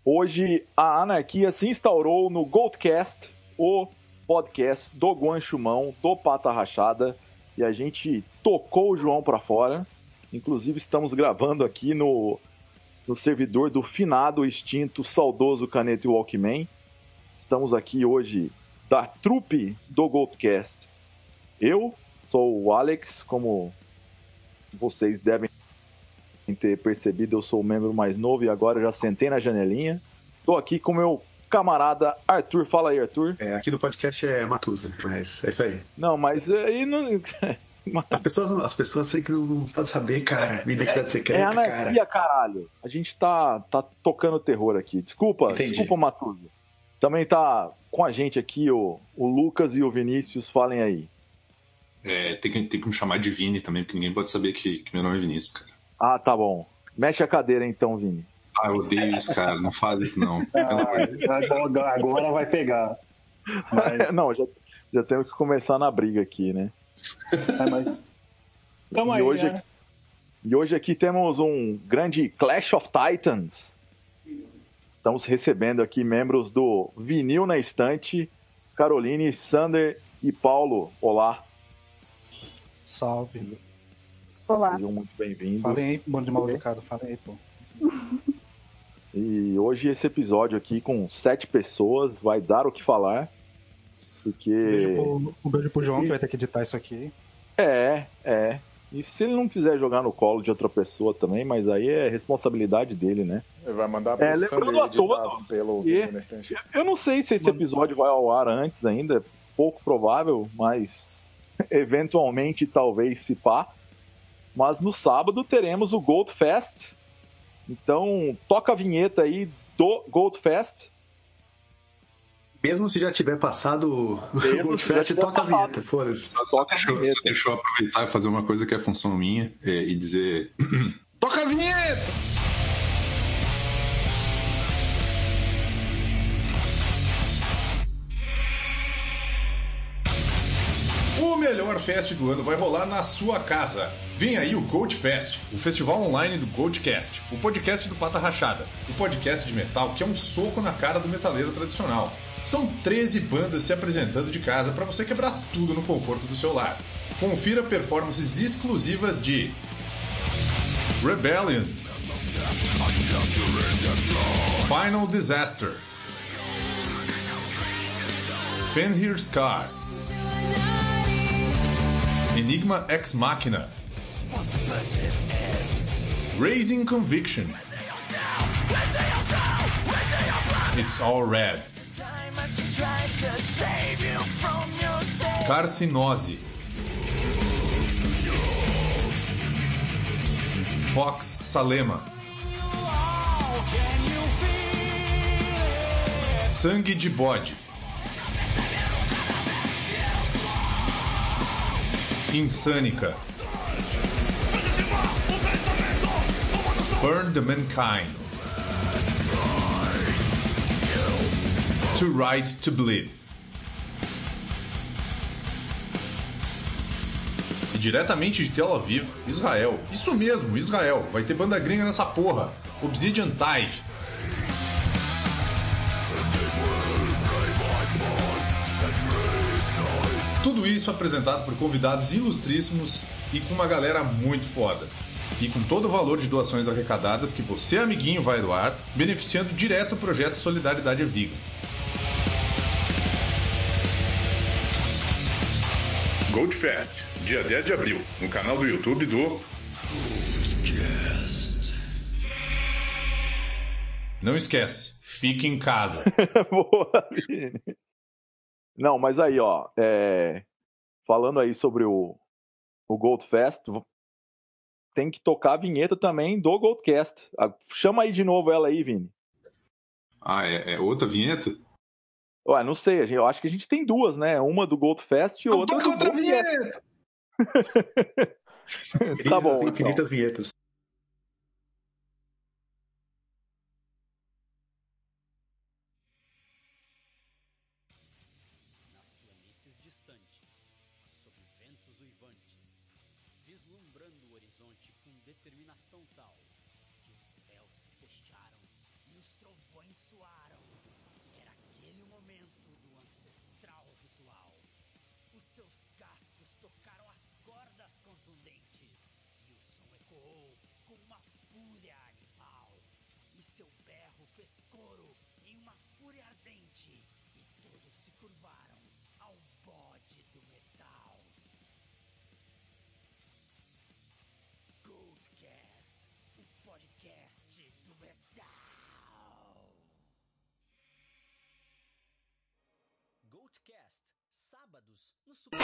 Hoje a anarquia se instaurou no Goldcast, o podcast do Guanchumão, do Pata Rachada, e a gente tocou o João pra fora. Inclusive estamos gravando aqui no servidor do finado, extinto, saudoso Caneta e Walkman. Estamos aqui hoje da trupe do Goldcast. Eu sou o Alex, como vocês devem ter percebido, eu sou o membro mais novo e agora já sentei na janelinha. Tô aqui com meu camarada Arthur. Fala aí, Arthur. Aqui no podcast é Matusa, mas é isso aí. Não, mas aí não... As pessoas sei que não podem saber, cara. Minha identidade secreta, é anarquia, caralho. A gente tá tocando terror aqui. Desculpa, Matusa. Também tá com a gente aqui o Lucas e o Vinícius. Falem aí. Tem que me chamar de Vini também, porque ninguém pode saber que meu nome é Vinícius, cara. Ah, tá bom. Mexe a cadeira então, Vini. Ah, eu odeio isso, cara. Não faz isso, não. Agora vai pegar. Mas... Não, já temos que começar na briga aqui, né? Mas... Tamo aí, né? E hoje aqui temos um grande Clash of Titans. Estamos recebendo aqui membros do Vinil na Estante, Caroline, Sander e Paulo. Olá. Salve. Olá. Sejam muito bem-vindos. Falem aí, bando de mal educado. Falem aí, pô. E hoje esse episódio aqui com 7 pessoas vai dar o que falar. Porque... Um beijo pro João, que vai ter que editar isso aqui. E se ele não quiser jogar no colo de outra pessoa também, mas aí é responsabilidade dele, né? Ele vai mandar pro Sander editado pelo Vinil na Estante. Eu não sei se esse episódio vai ao ar antes ainda, é pouco provável, mas eventualmente talvez se pá. Mas no sábado teremos o Gold Fest. Então toca a vinheta aí do Gold Fest. Mesmo se já tiver passado o Gold Fest, toca a vinheta, foda-se. Deixa eu aproveitar e fazer uma coisa que é função minha e dizer... Toca a vinheta! O melhor fest do ano vai rolar na sua casa. Vem aí o Gold Fest, o festival online do Goldcast, o podcast do Pata Rachada, o podcast de metal que é um soco na cara do metaleiro tradicional. São 13 bandas se apresentando de casa para você quebrar tudo no conforto do seu lar. Confira performances exclusivas de Rebellion, Final Disaster, Fenrir Scar, Enigma Ex Machina, Raising Conviction, It's All Red, Carcinose, Fox Salema, Sangue de Bode, Insânica, Burn the Mankind, Too Right to Bleed. E diretamente de Tel Aviv, Israel. Isso mesmo, Israel. Vai ter banda gringa nessa porra. Obsidian Tide. Tudo isso apresentado por convidados ilustríssimos e com uma galera muito foda. E com todo o valor de doações arrecadadas que você, amiguinho, vai doar, beneficiando direto o projeto Solidariedade Vegan. Goldfest, dia 10 de abril, no canal do YouTube do Goldcast. Não esquece, fique em casa. Boa, Vini. Não, mas aí, ó, falando aí sobre o Gold Fest, tem que tocar a vinheta também do Goldcast. Chama aí de novo ela aí, Vini. Ah, é outra vinheta? Ué, não sei, eu acho que a gente tem duas, né? Uma do Gold Fest e outra do outra Goldcast. vinheta! Tá bom, infinitas vinhetas. Nas planícies distantes, sob ventos uivantes, vislumbrando o horizonte com determinação tal que os céus se fecharam e os trovões abençoaram. Era aquele o momento do ancestral ritual. Os seus cascos tocaram as cordas contundentes e o som ecoou com uma fúria animal. E seu berro fez coro em uma fúria ardente e todos se curvaram ao bode do metal. Goldcast, o podcast do metal. Goldcast, sábados no Super.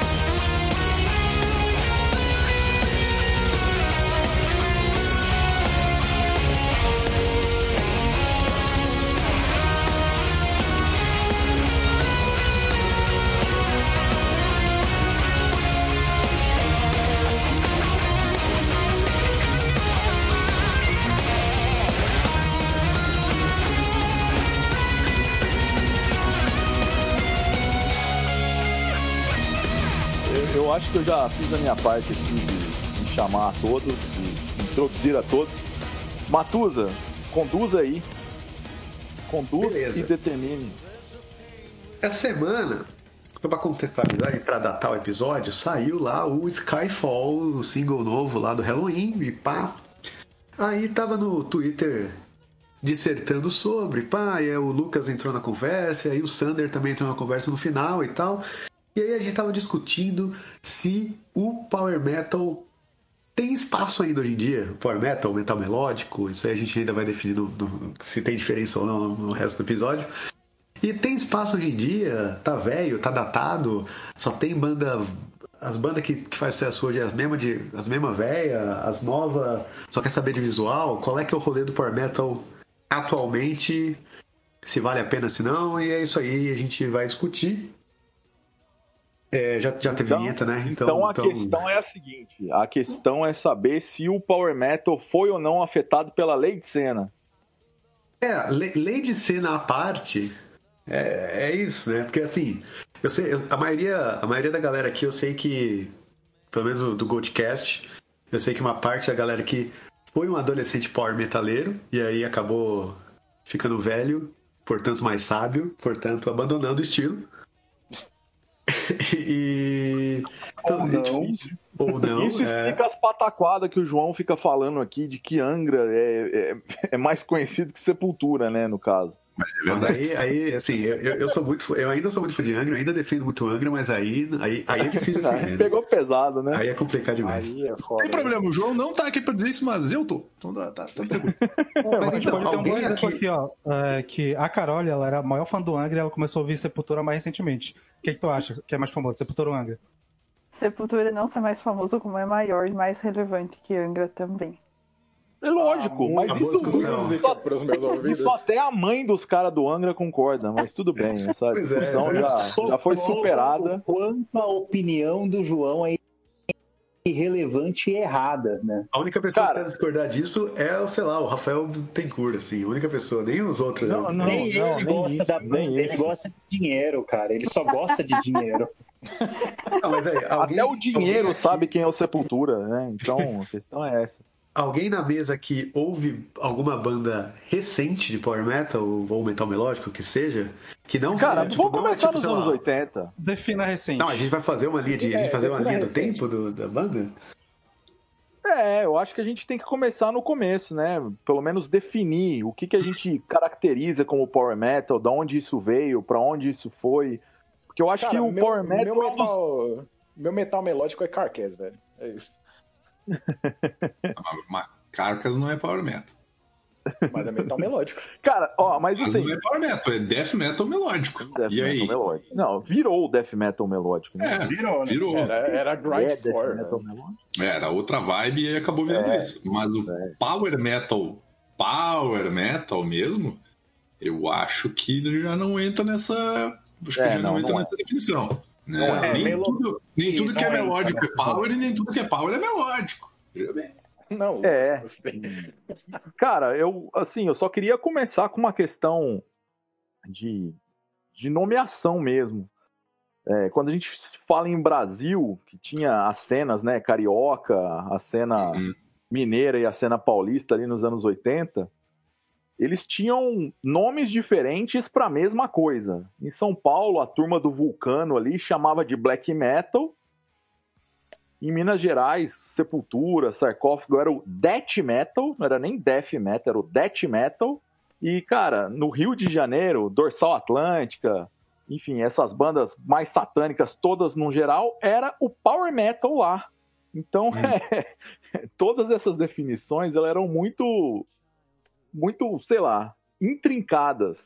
Eu acho que eu já fiz a minha parte aqui de chamar a todos, de introduzir a todos. Matusa, conduz aí. Conduz. Beleza. E determine. Essa semana, só pra contextualizar e pra datar o episódio, saiu lá o Skyfall, o single novo lá do Halloween, e pá. Aí tava no Twitter dissertando sobre, pá, e aí o Lucas entrou na conversa, e aí o Sander também entrou na conversa no final e tal. E aí a gente tava discutindo se o Power Metal tem espaço ainda hoje em dia. O Power Metal, o metal melódico, isso aí a gente ainda vai definir se tem diferença ou não no resto do episódio. E tem espaço hoje em dia, tá velho, tá datado, só tem banda... As bandas que faz sucesso hoje é as mesmas velhas, as novas, só quer saber de visual. Qual é que é o rolê do Power Metal atualmente? Se vale a pena, se não. E é isso aí, a gente vai discutir. Já teve vinheta, né? Então a questão é a seguinte: a questão é saber se o Power Metal foi ou não afetado pela lei de Senna. Lei de Senna à parte, é isso, né? Porque assim, eu sei, a maioria da galera aqui, eu sei que, pelo menos do Goldcast, eu sei que uma parte da galera aqui foi um adolescente power metaleiro e aí acabou ficando velho, portanto mais sábio, portanto abandonando o estilo. Ou não. Isso explica as pataquadas que o João fica falando aqui de que Angra é mais conhecido que Sepultura, né, no caso. Mas é verdade. Aí assim, eu ainda sou muito fã de Angra, eu ainda defendo muito Angra, mas aí é difícil defender. Pegou pesado, né? Aí é complicado demais. Aí é foda, tem problema, o João não tá aqui pra dizer isso, mas eu tô. Então tá tranquilo. Mas a gente pode ter um exemplo aqui, ó. Que a Carol, ela era a maior fã do Angra e ela começou a ouvir Sepultura mais recentemente. O que tu acha que é mais famoso, Sepultura ou Angra? Sepultura não ser mais famoso, como é maior e mais relevante que Angra também. É lógico, mas isso até a mãe dos caras do Angra concorda, mas tudo bem, essa discussão já foi superada. Quanto a opinião do João é irrelevante e errada, né? A única pessoa que deve discordar disso é, sei lá, o Rafael Bittencourt, assim, a única pessoa, nem os outros. Nem ele gosta da banda, ele gosta de dinheiro, cara, ele só gosta de dinheiro. Não, mas aí, até o dinheiro sabe quem é o Sepultura, né? Então a questão é essa. Alguém na mesa que ouve alguma banda recente de Power Metal ou metal melódico, que seja, que não seja... Cara, vamos começar nos anos 80. Defina recente. Não, a gente vai fazer uma linha, do tempo da banda? Eu acho que a gente tem que começar no começo, né? Pelo menos definir o que a gente caracteriza como Power Metal, de onde isso veio, pra onde isso foi. Porque eu acho que o Power Metal... Meu metal melódico é Carcass, velho. É isso. Mas Carcass não é Power Metal. Mas é metal melódico. Cara, mas assim... não é Power Metal, é Death Metal melódico. E aí? Melódico. Não, virou o Death Metal melódico. Né? Virou. Era grindcore. Era outra vibe e acabou virando isso. Mas o Power Metal mesmo, eu acho que já não entra nessa... nessa definição. Nem tudo que é melódico é power e nem tudo que é power é melódico. Veja bem. Não, Cara, eu só queria começar com uma questão de nomeação mesmo. Quando a gente fala em Brasil, que tinha as cenas, né, carioca, a cena mineira e a cena paulista ali nos anos 80, eles tinham nomes diferentes para a mesma coisa. Em São Paulo, a turma do Vulcano ali chamava de black metal. Em Minas Gerais, Sepultura, Sarcófago era o death metal, não era nem death metal, era o death metal. E, cara, no Rio de Janeiro, Dorsal Atlântica, enfim, essas bandas mais satânicas todas no geral, era o power metal lá. Então, todas essas definições, elas eram muito, sei lá, intrincadas.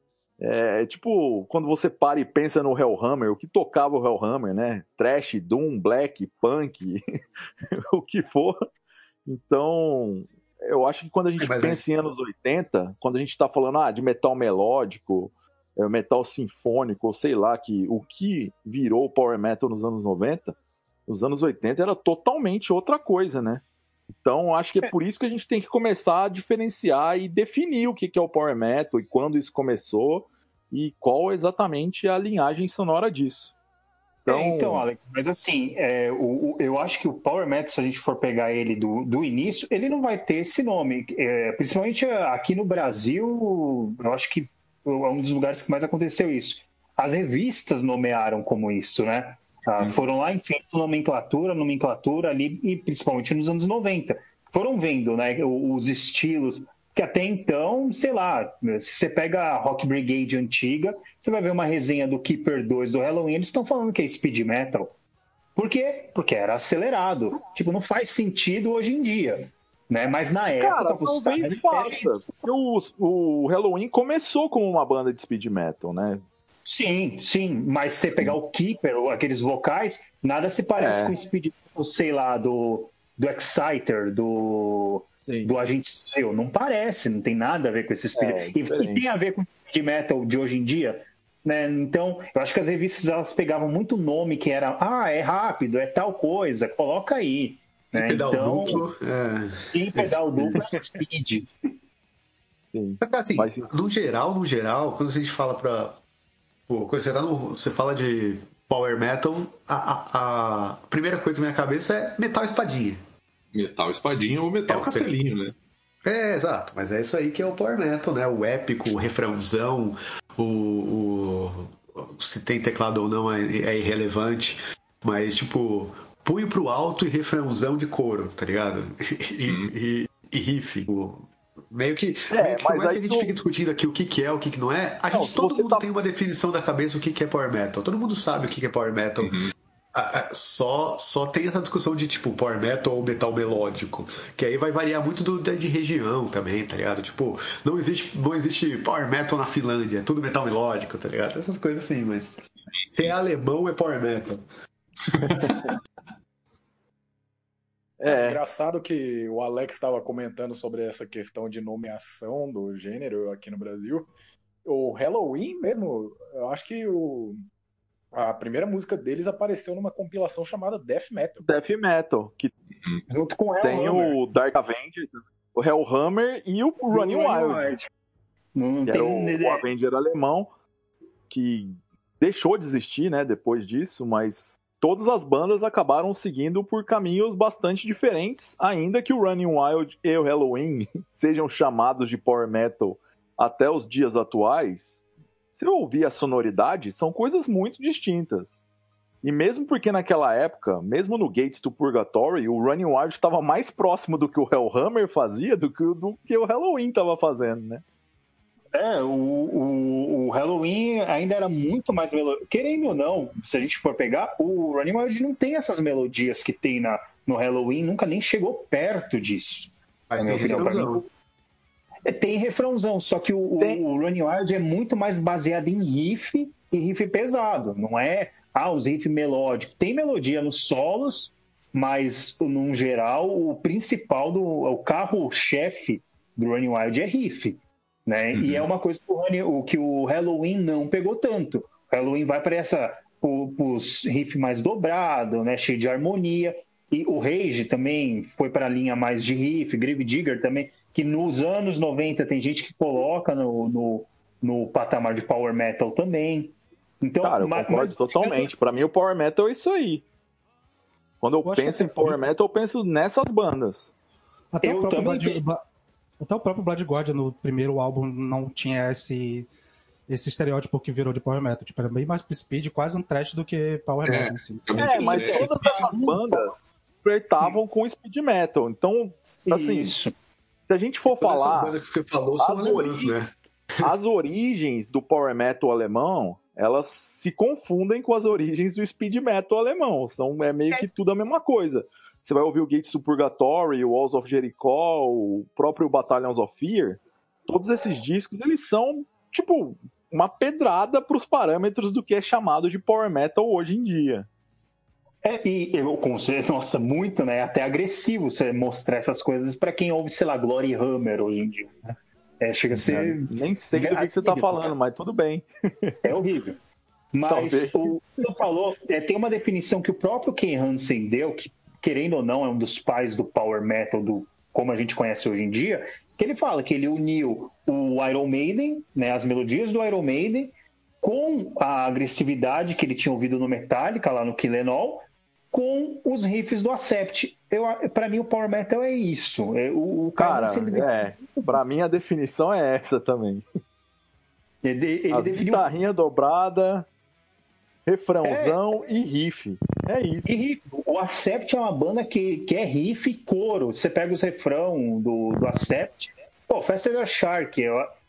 Tipo, quando você para e pensa no Hellhammer, o que tocava o Hellhammer, né? Thrash, Doom, Black, Punk, o que for. Então, eu acho que quando a gente pensa em anos 80, quando a gente tá falando de metal melódico, metal sinfônico, ou sei lá, o que virou o power metal nos anos 90, nos anos 80 era totalmente outra coisa, né? Então, acho que é por isso que a gente tem que começar a diferenciar e definir o que é o Power Metal e quando isso começou e qual exatamente a linhagem sonora disso. Então, Alex, mas assim, eu acho que o Power Metal, se a gente for pegar ele do início, ele não vai ter esse nome. Principalmente aqui no Brasil, eu acho que é um dos lugares que mais aconteceu isso. As revistas nomearam como isso, né? Foram lá, enfim, nomenclatura ali, e principalmente nos anos 90. Foram vendo, né, os estilos, que até então, sei lá, se você pega a Rock Brigade antiga, você vai ver uma resenha do Keeper 2 do Halloween, eles estão falando que é speed metal. Por quê? Porque era acelerado. Tipo, não faz sentido hoje em dia. Né? Mas na época... Cara, talvez faça. Porque o Halloween começou como uma banda de speed metal, né? Sim, mas se você pegar o Keeper, aqueles vocais, nada se parece com o speed metal, sei lá, do Exciter, do Agente Steel. Não parece, não tem nada a ver com esse speed. E tem a ver com o speed metal de hoje em dia, né? Então, eu acho que as revistas elas pegavam muito nome que era, é rápido, é tal coisa, coloca aí. Né? Pedal duplo. Pedal duplo é speed. Sim. Assim, mas, no geral, quando a gente fala você fala de power metal, a primeira coisa na minha cabeça é metal espadinha. Metal espadinha ou metal castelinho, né? Exato, mas é isso aí que é o power metal, né? O épico, o refrãozão, se tem teclado ou não é irrelevante, mas tipo, punho pro alto e refrãozão de coro, tá ligado? E riff. Meio que por mais que a gente fique discutindo aqui o que é, o que não é, todo mundo tem uma definição da cabeça do que é power metal. Todo mundo sabe o que é power metal. Só tem essa discussão de tipo power metal ou metal melódico, que aí vai variar muito de região também, tá ligado? Tipo, não existe power metal na Finlândia, é tudo metal melódico, tá ligado? Essas coisas assim, mas se é alemão é power metal. Engraçado que o Alex estava comentando sobre essa questão de nomeação do gênero aqui no Brasil. O Halloween mesmo, eu acho que a primeira música deles apareceu numa compilação chamada Death Metal. Death Metal, que junto com o tem o Dark Avenger, o Hellhammer e o Running Wild. Que era o Avenger alemão, que deixou de existir, né, depois disso, mas todas as bandas acabaram seguindo por caminhos bastante diferentes, ainda que o Running Wild e o Halloween sejam chamados de Power Metal até os dias atuais. Se eu ouvir a sonoridade, são coisas muito distintas. E mesmo porque naquela época, mesmo no Gates to Purgatory, o Running Wild estava mais próximo do que o Hellhammer fazia do que o Halloween estava fazendo, né? O Halloween ainda era muito mais melódico. Querendo ou não, se a gente for pegar, o Running Wild não tem essas melodias que tem no Halloween, nunca nem chegou perto disso. Mas tem refrãozão. Tem refrãozão, só que o Running Wild é muito mais baseado em riff e riff pesado. Não é os riffs melódicos. Tem melodia nos solos, mas, num geral, o principal, o carro-chefe do Running Wild é riff. Né? E é uma coisa que o Halloween não pegou tanto. O Halloween vai para os riffs mais dobrados, né? Cheio de harmonia. E o Rage também foi para a linha mais de riff, Grave Digger também, que nos anos 90 tem gente que coloca no patamar de Power Metal também. Então, cara, eu concordo totalmente. Para mim, o Power Metal é isso aí. Quando eu penso em Power Metal, eu penso nessas bandas. Até o próprio Até o próprio Blood Guardian no primeiro álbum não tinha esse estereótipo que virou de Power Metal. Tipo, era bem mais pro speed, quase um trash do que Power Metal em si. Mas todas essas bandas flertavam com speed metal. Então, assim, se a gente for Todas falar... essas bandas que você falou são alemãs, né? As origens do Power Metal alemão, elas se confundem com as origens do speed metal alemão. É meio que tudo a mesma coisa. Você vai ouvir o Gates to Purgatory, o Walls of Jericho, o próprio Battalions of Fear. Todos esses discos, eles são, tipo, uma pedrada para os parâmetros do que é chamado de Power Metal hoje em dia. E eu considero, nossa, muito, né? Até agressivo você mostrar essas coisas para quem ouve, sei lá, Glory Hammer hoje em dia. Chega a ser... Nem sei do que você tá falando, mas tudo bem. É horrível. Mas o que você falou, tem uma definição que o próprio Ken Hansen deu, que, querendo ou não, é um dos pais do Power Metal, como a gente conhece hoje em dia, que ele fala que ele uniu o Iron Maiden, né, as melodias do Iron Maiden, com a agressividade que ele tinha ouvido no Metallica, lá no Kill 'Em All, com os riffs do Accept. Pra mim, o Power Metal é isso. Cara, pra mim a definição é essa também. Ele definiu... guitarrinha dobrada, refrãozão e riff. É isso. E riff. O Accept é uma banda que é riff e coro. Você pega os refrão do Accept. Pô, Faster Than Shark.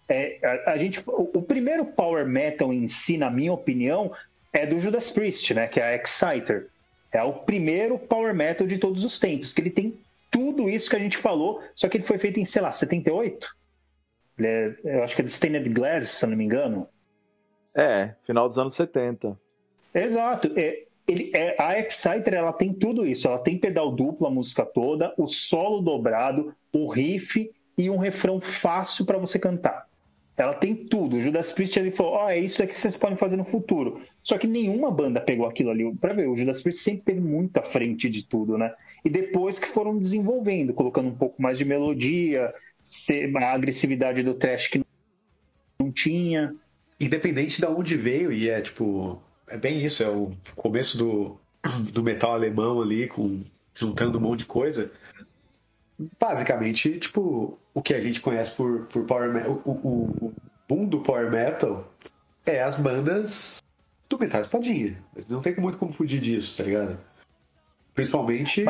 O primeiro Power Metal em si, na minha opinião, é do Judas Priest, né? Que é a Exciter. É o primeiro Power Metal de todos os tempos, que ele tem tudo isso que a gente falou, só que ele foi feito em, sei lá, 78? Eu acho que é de Stained Glass, se eu não me engano. Final dos anos 70. Exato. A Exciter, ela tem tudo isso. Ela tem pedal duplo, a música toda, o solo dobrado, o riff e um refrão fácil para você cantar. Ela tem tudo. O Judas Priest, ele falou, é isso aqui que vocês podem fazer no futuro. Só que nenhuma banda pegou aquilo ali. Pra ver, o Judas Priest sempre teve muita frente de tudo, né? E depois que foram desenvolvendo, colocando um pouco mais de melodia, a agressividade do thrash que não tinha. Independente de onde veio, e é bem isso, é o começo do metal alemão ali, juntando um monte de coisa. Basicamente, o que a gente conhece por Power Metal, o boom do Power Metal é as bandas do metal espadinha. Não tem muito como fugir disso, tá ligado? Principalmente,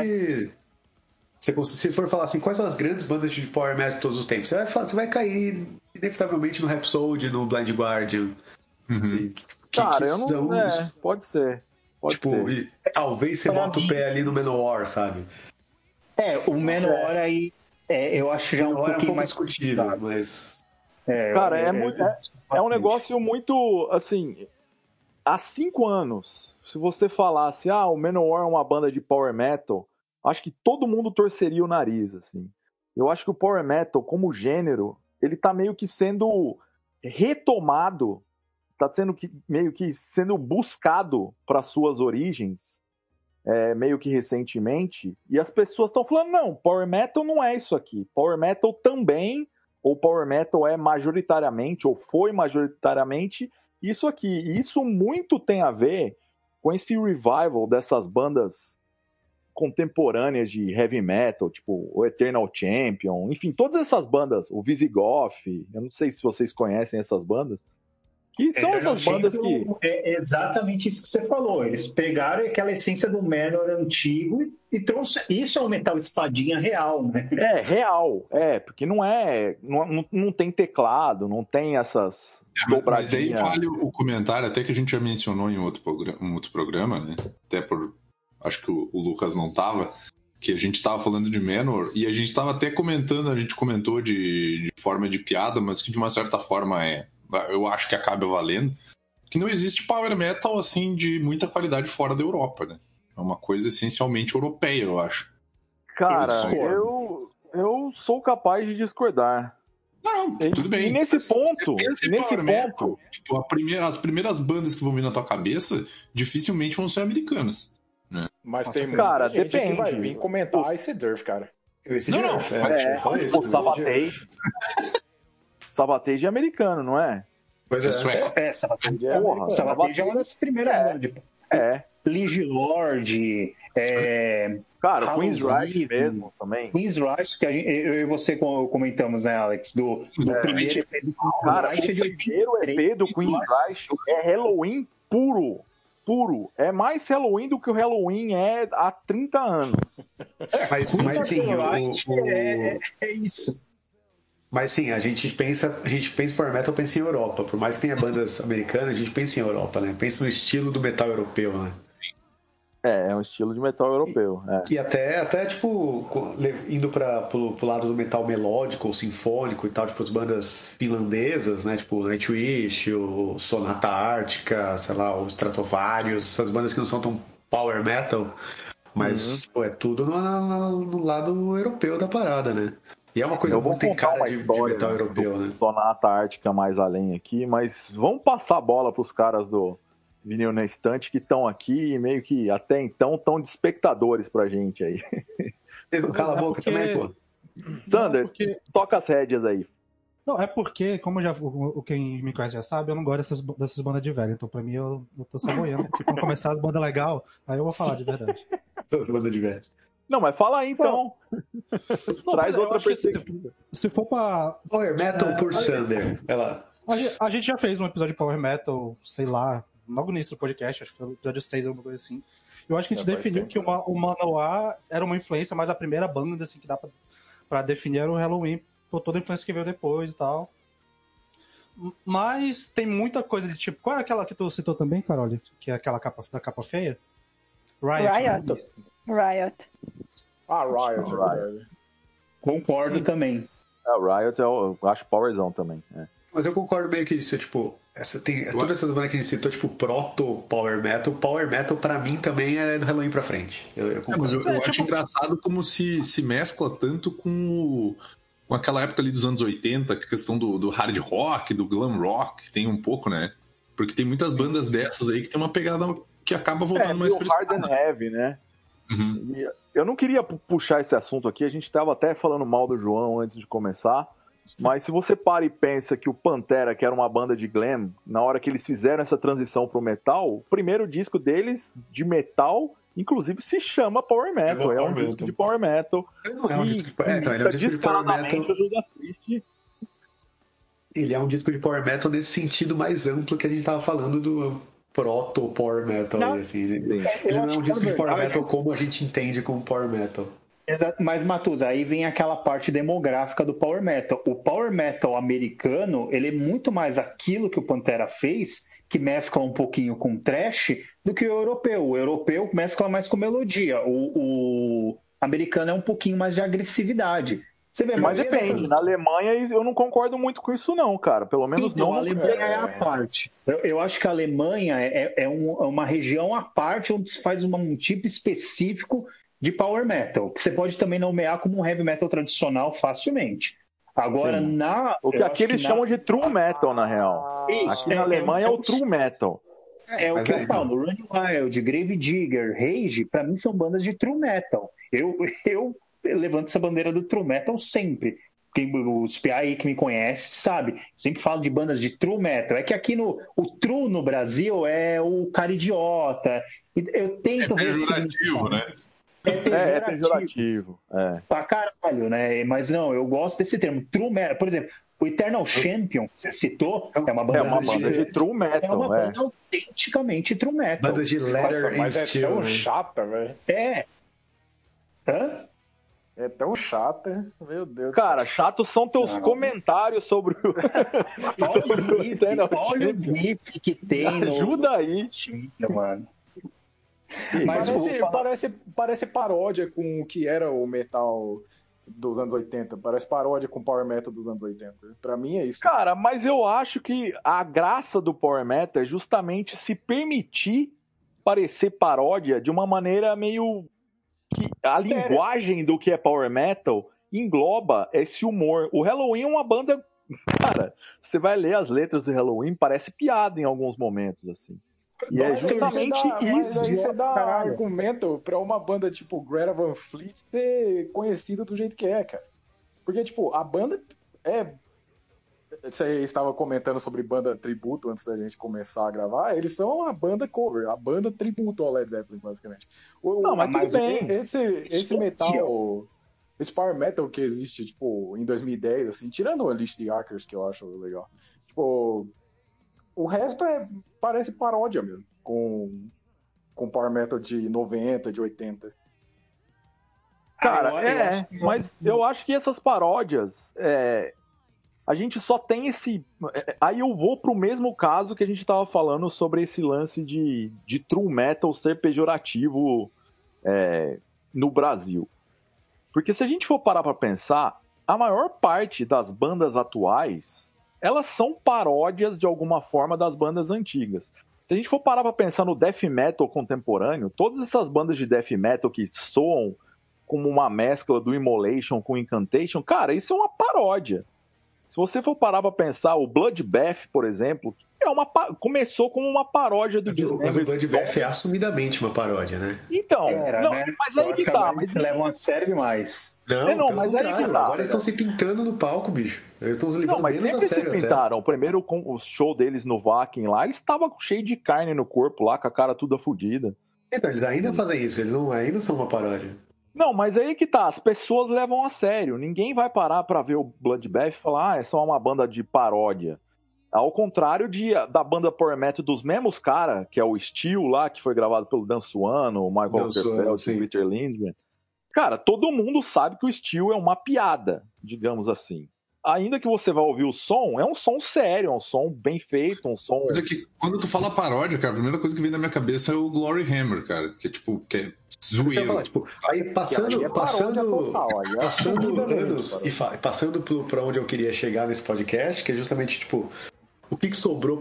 se for falar assim, quais são as grandes bandas de Power Metal de todos os tempos? Você vai cair inevitavelmente no Rhapsody, no Blind Guardian. Cara, eu não... pode ser. E talvez você bota o pé ali no Manowar, sabe? O Manowar aí, eu acho já um pouquinho mais discutível, mas... Cara, é um negócio muito, assim... Há 5 anos, se você falasse, o Manowar é uma banda de Power Metal, acho que todo mundo torceria o nariz, assim. Eu acho que o Power Metal, como gênero, ele tá meio que sendo retomado, tá meio que sendo buscado para suas origens, meio que recentemente, e as pessoas estão falando, não, Power Metal não é isso aqui. Power Metal também, ou Power Metal é majoritariamente, ou foi majoritariamente, isso aqui. E isso muito tem a ver com esse revival dessas bandas contemporâneas de heavy metal, tipo o Eternal Champion, enfim, todas essas bandas, o Visigoth, eu não sei se vocês conhecem essas bandas, que são essas bandas que... É exatamente isso que você falou. Eles pegaram aquela essência do Manowar antigo e trouxeram... Isso é um metal espadinha real, né? Real. Porque não tem teclado, não tem essas dobradinhas. Mas daí vale o comentário, até que a gente já mencionou em outro programa, né? Até acho que o Lucas não tava, que a gente tava falando de Manowar, e a gente tava até comentando, a gente comentou de forma de piada, mas que de uma certa forma eu acho que acaba valendo, que não existe power metal assim de muita qualidade fora da Europa, né? É uma coisa essencialmente europeia, eu acho. Cara, eu sou capaz de discordar. Não, tudo bem. E nesse ponto, metal, as primeiras bandas que vão vir na tua cabeça dificilmente vão ser americanas, né? Mas tem muita gente que vai vir comentar esse Durf, cara. Sabatage é americano, não é? Pois é. Sueco. Sabatage é uma das primeiras bandas. Liege Lord, Cara, o Queen's Hallows Rush Eve, mesmo também. Queen's Rush, que eu e você comentamos, né, Alex? Do primeiro EP do Queen's Cara, Rush o primeiro EP do Queen's Rush é Halloween puro. Puro. É mais Halloween do que o Halloween é há 30 anos. Mas sim, é isso. Mas sim, a gente pensa Power Metal, pensa em Europa. Por mais que tenha bandas americanas, a gente pensa em Europa, né? Pensa no estilo do metal europeu, né? É um estilo de metal europeu. E até tipo, indo pro lado do metal melódico ou sinfônico e tal, tipo, as bandas finlandesas, né? Tipo, Nightwish, o Sonata Ártica, sei lá, o Stratovarius, essas bandas que não são tão power metal, mas pô, é tudo no lado europeu da parada, né? E é uma coisa muito em cara de metal europeu, né? Sonata Ártica mais além aqui, mas vamos passar a bola pros caras do Vinil na Estante que estão aqui meio que até então estão de espectadores pra gente aí. Cala a boca também, pô. Sander, toca as rédeas aí. Não, é porque, como quem me conhece já sabe, eu não gosto dessas bandas de velho. Então, pra mim, eu tô só boiando, porque quando começar as bandas legais, aí eu vou falar de verdade. As bandas de velho. Não, mas fala aí então. Não, Traz outra perspectiva. Se for pra. Power Metal por Sander. Vai lá. A gente já fez um episódio de Power Metal, sei lá, logo no início do podcast, acho que foi o episódio 6 ou alguma coisa assim. Eu acho que a gente definiu que o Manowar era uma influência, mas a primeira banda assim, que dá pra definir era o Halloween, por toda a influência que veio depois e tal. Mas tem muita coisa de tipo. Qual é aquela que tu citou também, Carole? Que é aquela da capa feia? Riot. Riot. Ah, Riot. Concordo. Sim. Também. O Riot eu acho powerzão também. Mas eu concordo meio que isso, tipo, todas essas bandas que a gente citou, tipo, proto Power Metal pra mim também é do Halloween pra frente. Mas eu acho engraçado como se mescla tanto com aquela época ali dos anos 80, a questão do hard rock, do glam rock, tem um pouco, né? Porque tem muitas bandas dessas aí que tem uma pegada que acaba voltando mais pra hard and heavy, né? Uhum. Eu não queria puxar esse assunto aqui, a gente estava até falando mal do João antes de começar, mas se você para e pensa que o Pantera, que era uma banda de glam, na hora que eles fizeram essa transição pro metal, o primeiro disco deles de metal, inclusive, se chama Power Metal. É um disco de Power Metal. Não é um disco de Power Metal. Ele é um disco de Power Metal nesse sentido mais amplo que a gente estava falando do proto Power Metal. Não, assim, ele não é um disco de Power Metal como a gente entende como Power Metal. Exato. Mas, Matuza, aí vem aquela parte demográfica do Power Metal. O Power Metal americano, ele é muito mais aquilo que o Pantera fez, que mescla um pouquinho com thrash, do que o europeu. O europeu mescla mais com melodia. O americano é um pouquinho mais de agressividade. Você vê, mas depende. Na Alemanha eu não concordo muito com isso não, cara. Pelo menos então, não. A Alemanha é a parte. Eu acho que a Alemanha é uma região à parte onde se faz um tipo específico de Power Metal, que você pode também nomear como um Heavy Metal tradicional facilmente. Agora, o que aqui eles chamam de True Metal, na real. Isso, aqui na Alemanha é o True Metal. É o que eu falo. Running Wild, Grave Digger, Rage, pra mim são bandas de True Metal. Eu levanto essa bandeira do True Metal sempre. Os PA aí que me conhece sabe, sempre falo de bandas de True Metal. É que aqui o True no Brasil é o cara idiota. Eu tento pejorativo, né? É pejorativo. Pra caralho, né? Mas não, eu gosto desse termo. True Metal. Por exemplo, o Eternal Champion, que você citou, é uma banda de True Metal. É uma banda autenticamente True Metal. Banda de Leather mas and Steel. É tão chata, velho. Hã? É tão chata, meu Deus. Cara, chatos são teus comentários sobre o. Olha o GIF que tem. Ajuda aí. Mano. Mas parece paródia com o que era o metal dos anos 80. Parece paródia com o Power Metal dos anos 80. Pra mim é isso. Cara, mas eu acho que a graça do Power Metal é justamente se permitir parecer paródia de uma maneira meio que a linguagem do que é Power Metal engloba esse humor. O Halloween é uma banda... Cara, você vai ler as letras do Halloween, parece piada em alguns momentos, assim. E é justamente isso. Mas aí você dá argumento pra uma banda tipo Greta Van Fleet ser conhecida do jeito que é, cara. Porque, tipo, a banda você estava comentando sobre banda tributo antes da gente começar a gravar, eles são a banda cover, a banda tributo ao Led Zeppelin, basicamente. Não, mas tudo bem. Esse metal, esse power metal que existe, tipo, em 2010, assim, tirando a Alice the Archers, que eu acho legal, tipo, o resto parece paródia mesmo, com power metal de 90, de 80. Cara, mas eu acho que essas paródias, a gente só tem esse... Aí eu vou pro mesmo caso que a gente tava falando sobre esse lance de true metal ser pejorativo no Brasil. Porque se a gente for parar pra pensar, a maior parte das bandas atuais, elas são paródias de alguma forma das bandas antigas. Se a gente for parar pra pensar no death metal contemporâneo, todas essas bandas de death metal que soam como uma mescla do Immolation com Incantation, cara, isso é uma paródia. Se você for parar pra pensar, o Bloodbath, por exemplo, começou como uma paródia do Disney. Mas o Bloodbath é assumidamente uma paródia, né? Então, né? mas aí que tá. Mas se levam a sério demais. Não, mas aí que tá. Agora eles estão se pintando no palco, bicho. Eles estão se levando menos a sério se pintaram. O primeiro o show deles no Wacken lá, eles estavam cheio de carne no corpo lá, com a cara toda fodida. Então, eles ainda fazem isso, eles ainda são uma paródia. Não, mas aí que tá, as pessoas levam a sério. Ninguém vai parar pra ver o Bloodbath e falar, é só uma banda de paródia. Ao contrário da banda Power Metal dos mesmos cara, que é o Steel lá, que foi gravado pelo Dan Suano, o Michael Osterfeld e o Peter Lindgren. Cara, todo mundo sabe que o Steel é uma piada, digamos assim. Ainda que você vá ouvir o som, é um som sério, é um som bem feito, um som... Mas é que quando tu fala paródia, cara, a primeira coisa que vem na minha cabeça é o Glory Hammer, cara, que é tipo, que é zoeiro. Aí passando anos e passando pra onde eu queria chegar nesse podcast, que é justamente, tipo, o que sobrou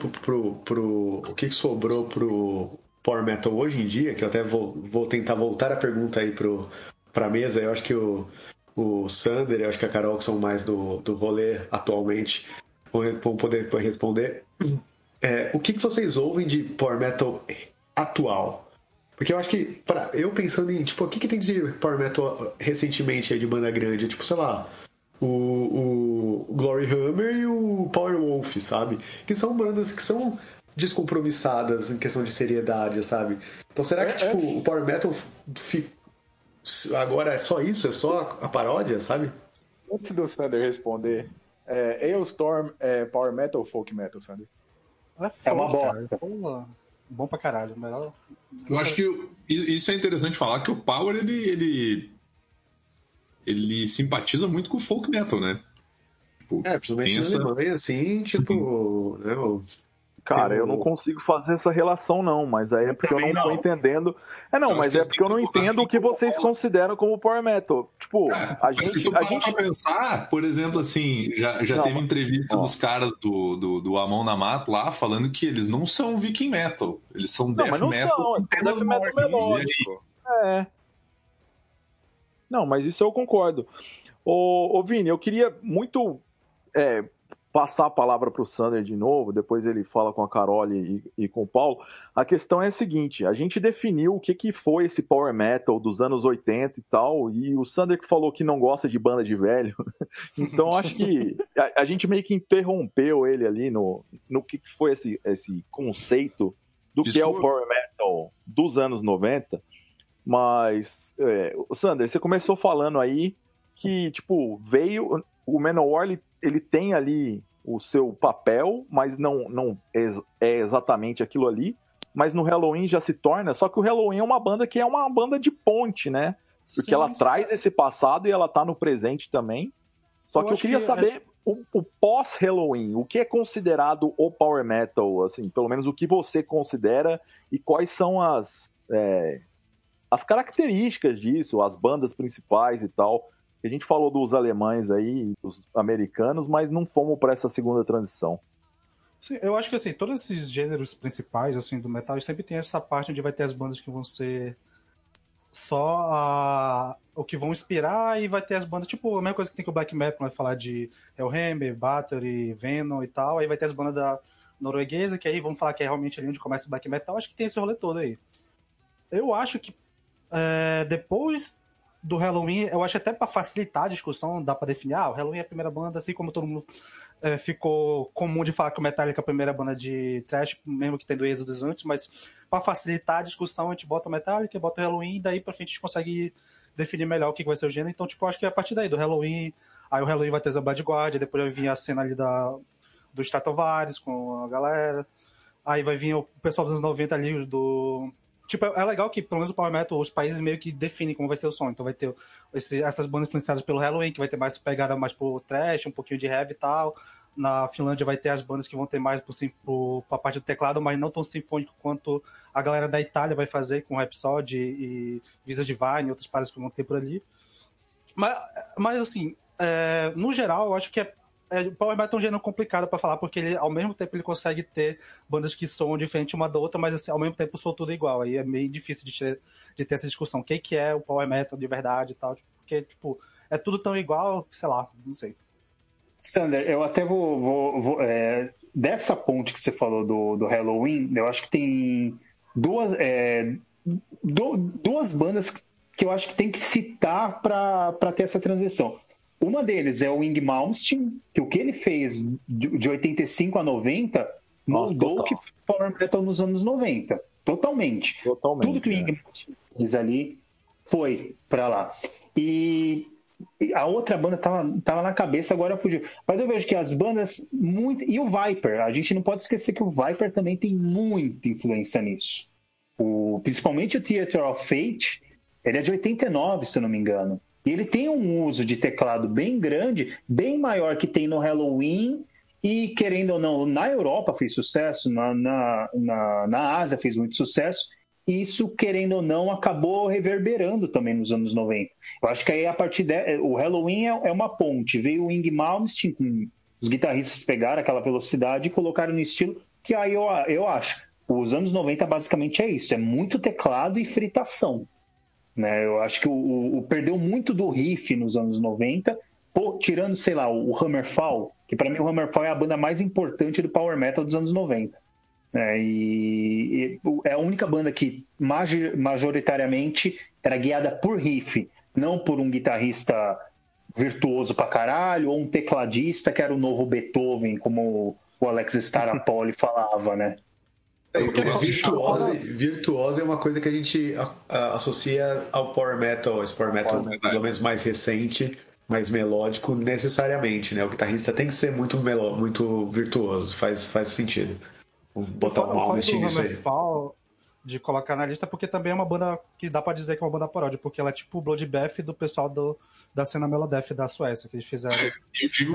pro Power Metal hoje em dia, que eu até vou tentar voltar a pergunta aí pra mesa, eu acho que o Sander, eu acho que a Carol, que são mais do rolê atualmente, vão poder responder. O que vocês ouvem de Power Metal atual? Porque eu acho que, eu pensando em, tipo, o que tem de Power Metal recentemente aí de banda grande? Tipo, sei lá, o Glory Hammer e o Power Wolf, sabe? Que são bandas que são descompromissadas em questão de seriedade, sabe? Então será que, tipo, o Power Metal agora é só isso? É só a paródia, sabe? Antes do Sander responder, Aeostorm é Power Metal ou Folk Metal, Sander? É uma bosta. Bom pra caralho. Melhor... Eu acho que isso é interessante falar, que o Power, ele simpatiza muito com o Folk Metal, né? Tipo, principalmente na Alemanha, assim, tipo... Né, Cara, eu não consigo fazer essa relação, não, mas aí é porque eu não tô entendendo. Mas é porque eu não entendo o que vocês consideram como Power Metal. Tipo, a gente. Pra pensar, por exemplo, assim, já teve entrevista dos caras do Amon Namato lá falando que eles não são Viking Metal, eles são Death Metal. Death Metal melódico. Não, mas isso eu concordo. Ô Vini, eu queria muito passar a palavra para o Sander de novo, depois ele fala com a Carol e com o Paulo. A questão é a seguinte, a gente definiu o que foi esse Power Metal dos anos 80 e tal, e o Sander que falou que não gosta de banda de velho, então acho que a gente meio que interrompeu ele ali no que foi esse conceito do que é o Power Metal dos anos 90, mas, Sander, você começou falando aí que, tipo, veio... O Manowar, ele tem ali o seu papel, mas não é exatamente aquilo ali. Mas no Halloween já se torna... Só que o Halloween é uma banda que é uma banda de ponte, né? Porque ela traz esse passado e ela tá no presente também. Só que eu queria saber o pós-Halloween. O que é considerado o Power Metal? Assim, pelo menos o que você considera e quais são as características disso, as bandas principais e tal... A gente falou dos alemães aí, dos americanos, mas não fomos para essa segunda transição. Sim, eu acho que assim, todos esses gêneros principais assim, do metal sempre tem essa parte onde vai ter as bandas que vão ser só o que vão inspirar, e vai ter as bandas, tipo, a mesma coisa que tem com o Black Metal, vai falar de Hellhammer, Bathory, Venom e tal, aí vai ter as bandas da norueguesa, que aí vão falar que é realmente ali onde começa o Black Metal. Acho que tem esse rolê todo aí. Eu acho que depois do Halloween, eu acho até pra facilitar a discussão, dá pra definir, o Halloween é a primeira banda, assim como todo mundo ficou comum de falar que o Metallica é a primeira banda de thrash, mesmo que tendo Êxodos antes, mas pra facilitar a discussão, a gente bota o Metallica, bota o Halloween, e daí pra frente a gente consegue definir melhor o que vai ser o gênero. Então, tipo, eu acho que é a partir daí, do Halloween, aí o Halloween vai ter a Bodyguard, depois vai vir a cena ali do Stratovarius com a galera, aí vai vir o pessoal dos anos 90 ali, do... Tipo, é legal que, pelo menos o Power Metal, os países meio que definem como vai ser o som. Então vai ter essas bandas influenciadas pelo Halloween, que vai ter mais pegada mais pro thrash, um pouquinho de heavy e tal. Na Finlândia vai ter as bandas que vão ter mais pra parte do teclado, mas não tão sinfônico quanto a galera da Itália vai fazer com Rhapsody e Visa Divine e outras paradas que vão ter por ali. Mas assim, no geral, eu acho que o Power Metal é um gênero complicado pra falar, porque ele, ao mesmo tempo, ele consegue ter bandas que soam diferente uma da outra, mas assim, ao mesmo tempo soam tudo igual. Aí é meio difícil de ter essa discussão. O que é o Power Metal de verdade e tal. Porque, tipo, é tudo tão igual que, sei lá, não sei. Sander, eu até dessa ponte que você falou do Halloween, eu acho que tem duas bandas que eu acho que tem que citar para ter essa transição. Uma deles é o Yngwie Malmsteen, que o que ele fez de 85 a 90 moldou o que foi Power Metal nos anos 90. Totalmente. Tudo que o Yngwie Malmsteen fez ali foi para lá. E a outra banda tava na cabeça, agora fugiu. Mas eu vejo que as bandas muito. E o Viper, a gente não pode esquecer que o Viper também tem muita influência nisso. Principalmente o Theater of Fate, ele é de 89, se eu não me engano. E ele tem um uso de teclado bem grande, bem maior que tem no Halloween. E, querendo ou não, na Europa fez sucesso, na Ásia fez muito sucesso. E isso, querendo ou não, acabou reverberando também nos anos 90. Eu acho que aí, a partir o Halloween é uma ponte. Veio o Yngwie Malmsteen, os guitarristas pegaram aquela velocidade e colocaram no estilo que aí eu acho. Os anos 90 basicamente é isso, é muito teclado e fritação. Né? Eu acho que perdeu muito do riff nos anos 90, tirando, sei lá, o Hammerfall, que para mim o Hammerfall é a banda mais importante do Power Metal dos anos 90. E é a única banda que majoritariamente era guiada por riff, não por um guitarrista virtuoso pra caralho, ou um tecladista que era o novo Beethoven, como o Alex Staropoli falava, né? Virtuoso é uma coisa que a gente associa ao Power Metal, esse Power Metal pelo menos mais recente, mais melódico, necessariamente, né? O guitarrista tem que ser muito virtuoso, faz sentido. Botar um Malmsteen nisso aí. De colocar na lista, porque também é uma banda que dá pra dizer que é uma banda paródia, porque ela é tipo o Bloodbath do pessoal da cena Melodeath da Suécia, que eles fizeram. Eu digo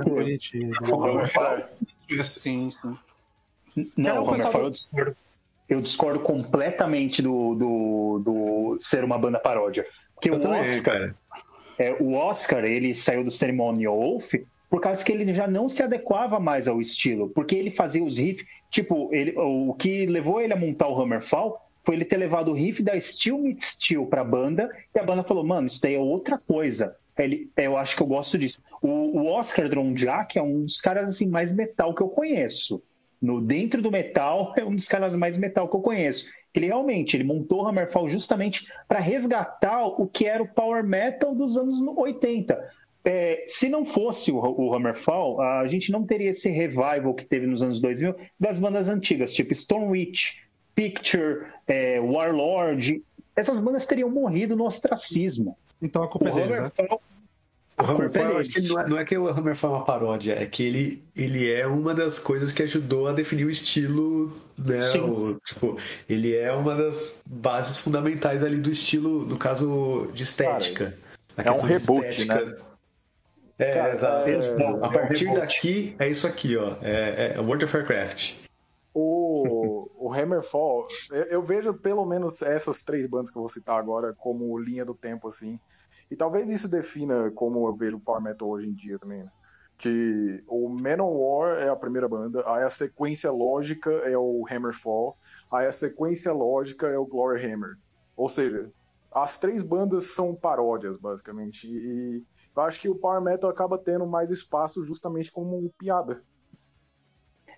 que Sim. Não, o Hammerfall eu discordo completamente do ser uma banda paródia. Porque o Oscar, ele saiu do Ceremonial Oath por causa que ele já não se adequava mais ao estilo, porque ele fazia os riffs, tipo, o que levou ele a montar o Hammerfall foi ele ter levado o riff da Steel Meets Steel pra banda, e a banda falou, mano, isso daí é outra coisa. Eu acho que eu gosto disso. O Oscar Dronjak é um dos caras assim, mais metal que eu conheço. Dentro do metal, é um dos caras mais metal que eu conheço. Ele montou o Hammerfall justamente para resgatar o que era o Power Metal dos anos 80. Se não fosse o Hammerfall, a gente não teria esse revival que teve nos anos 2000 das bandas antigas, tipo Stone Witch, Picture, Warlord. Essas bandas teriam morrido no ostracismo. Então a culpa é deles, né? O Hammerfall, eu acho que não é que o Hammerfall é uma paródia, é que ele é uma das coisas que ajudou a definir o estilo, né? Ele é uma das bases fundamentais ali do estilo, no caso de estética. É um reboot, né? Exato. A partir daqui, é isso aqui, ó. É World of Warcraft. O Hammerfall, eu vejo pelo menos essas três bandas que eu vou citar agora como linha do tempo, assim. E talvez isso defina como eu vejo o Power Metal hoje em dia também, né? Que o Manowar é a primeira banda, aí a sequência lógica é o Hammerfall, aí a sequência lógica é o Glory Hammer. Ou seja, as três bandas são paródias, basicamente. E eu acho que o Power Metal acaba tendo mais espaço justamente como piada.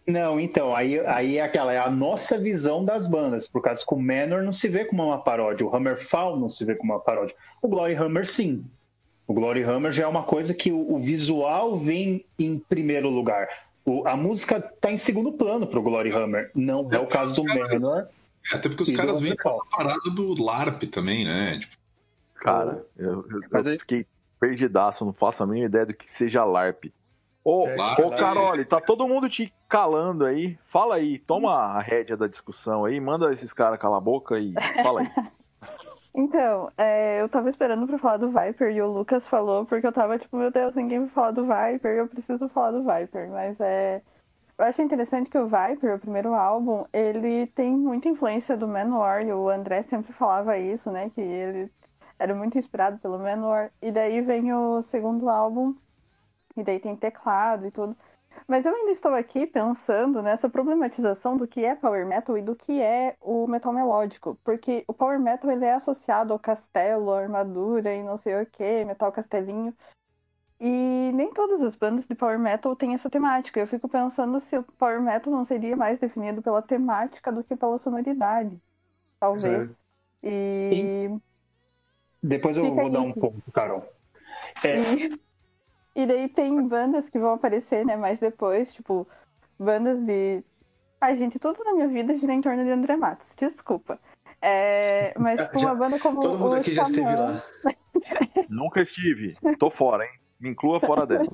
Não, então, aí é a nossa visão das bandas, por causa que o Manowar não se vê como uma paródia, o Hammerfall não se vê como uma paródia, o Glory Hammer sim. O Glory Hammer já é uma coisa que o visual vem em primeiro lugar. A música tá em segundo plano pro Glory Hammer, não é o caso do Manowar. Até porque os caras vêm com a parada do LARP também, né? Tipo, cara, eu fiquei perdidaço, não faço a mínima ideia do que seja LARP. Ô, Carole, tá todo mundo te calando aí. Fala aí, toma a rédea da discussão aí, manda esses caras calar a boca e fala aí. Então, eu tava esperando pra falar do Viper e o Lucas falou, porque eu tava tipo, meu Deus, ninguém vai falar do Viper, eu preciso falar do Viper. Mas eu acho interessante que o Viper, o primeiro álbum, ele tem muita influência do Manowar, e o André sempre falava isso, né, que ele era muito inspirado pelo Manowar. E daí vem o segundo álbum, e daí tem teclado e tudo. Mas eu ainda estou aqui pensando nessa problematização do que é Power Metal e do que é o metal melódico. Porque o Power Metal ele é associado ao castelo, à armadura e não sei o que, metal castelinho. E nem todas as bandas de Power Metal têm essa temática. Eu fico pensando se o Power Metal não seria mais definido pela temática do que pela sonoridade. Talvez. E depois eu vou dar um ponto, Carol. E daí tem bandas que vão aparecer, né, mais depois, tipo, bandas de... Ai, gente, tudo na minha vida gira em torno de André Matos, desculpa. Mas tipo, uma banda como todo mundo aqui já esteve lá. Nunca estive, tô fora, hein? Me inclua fora dessa.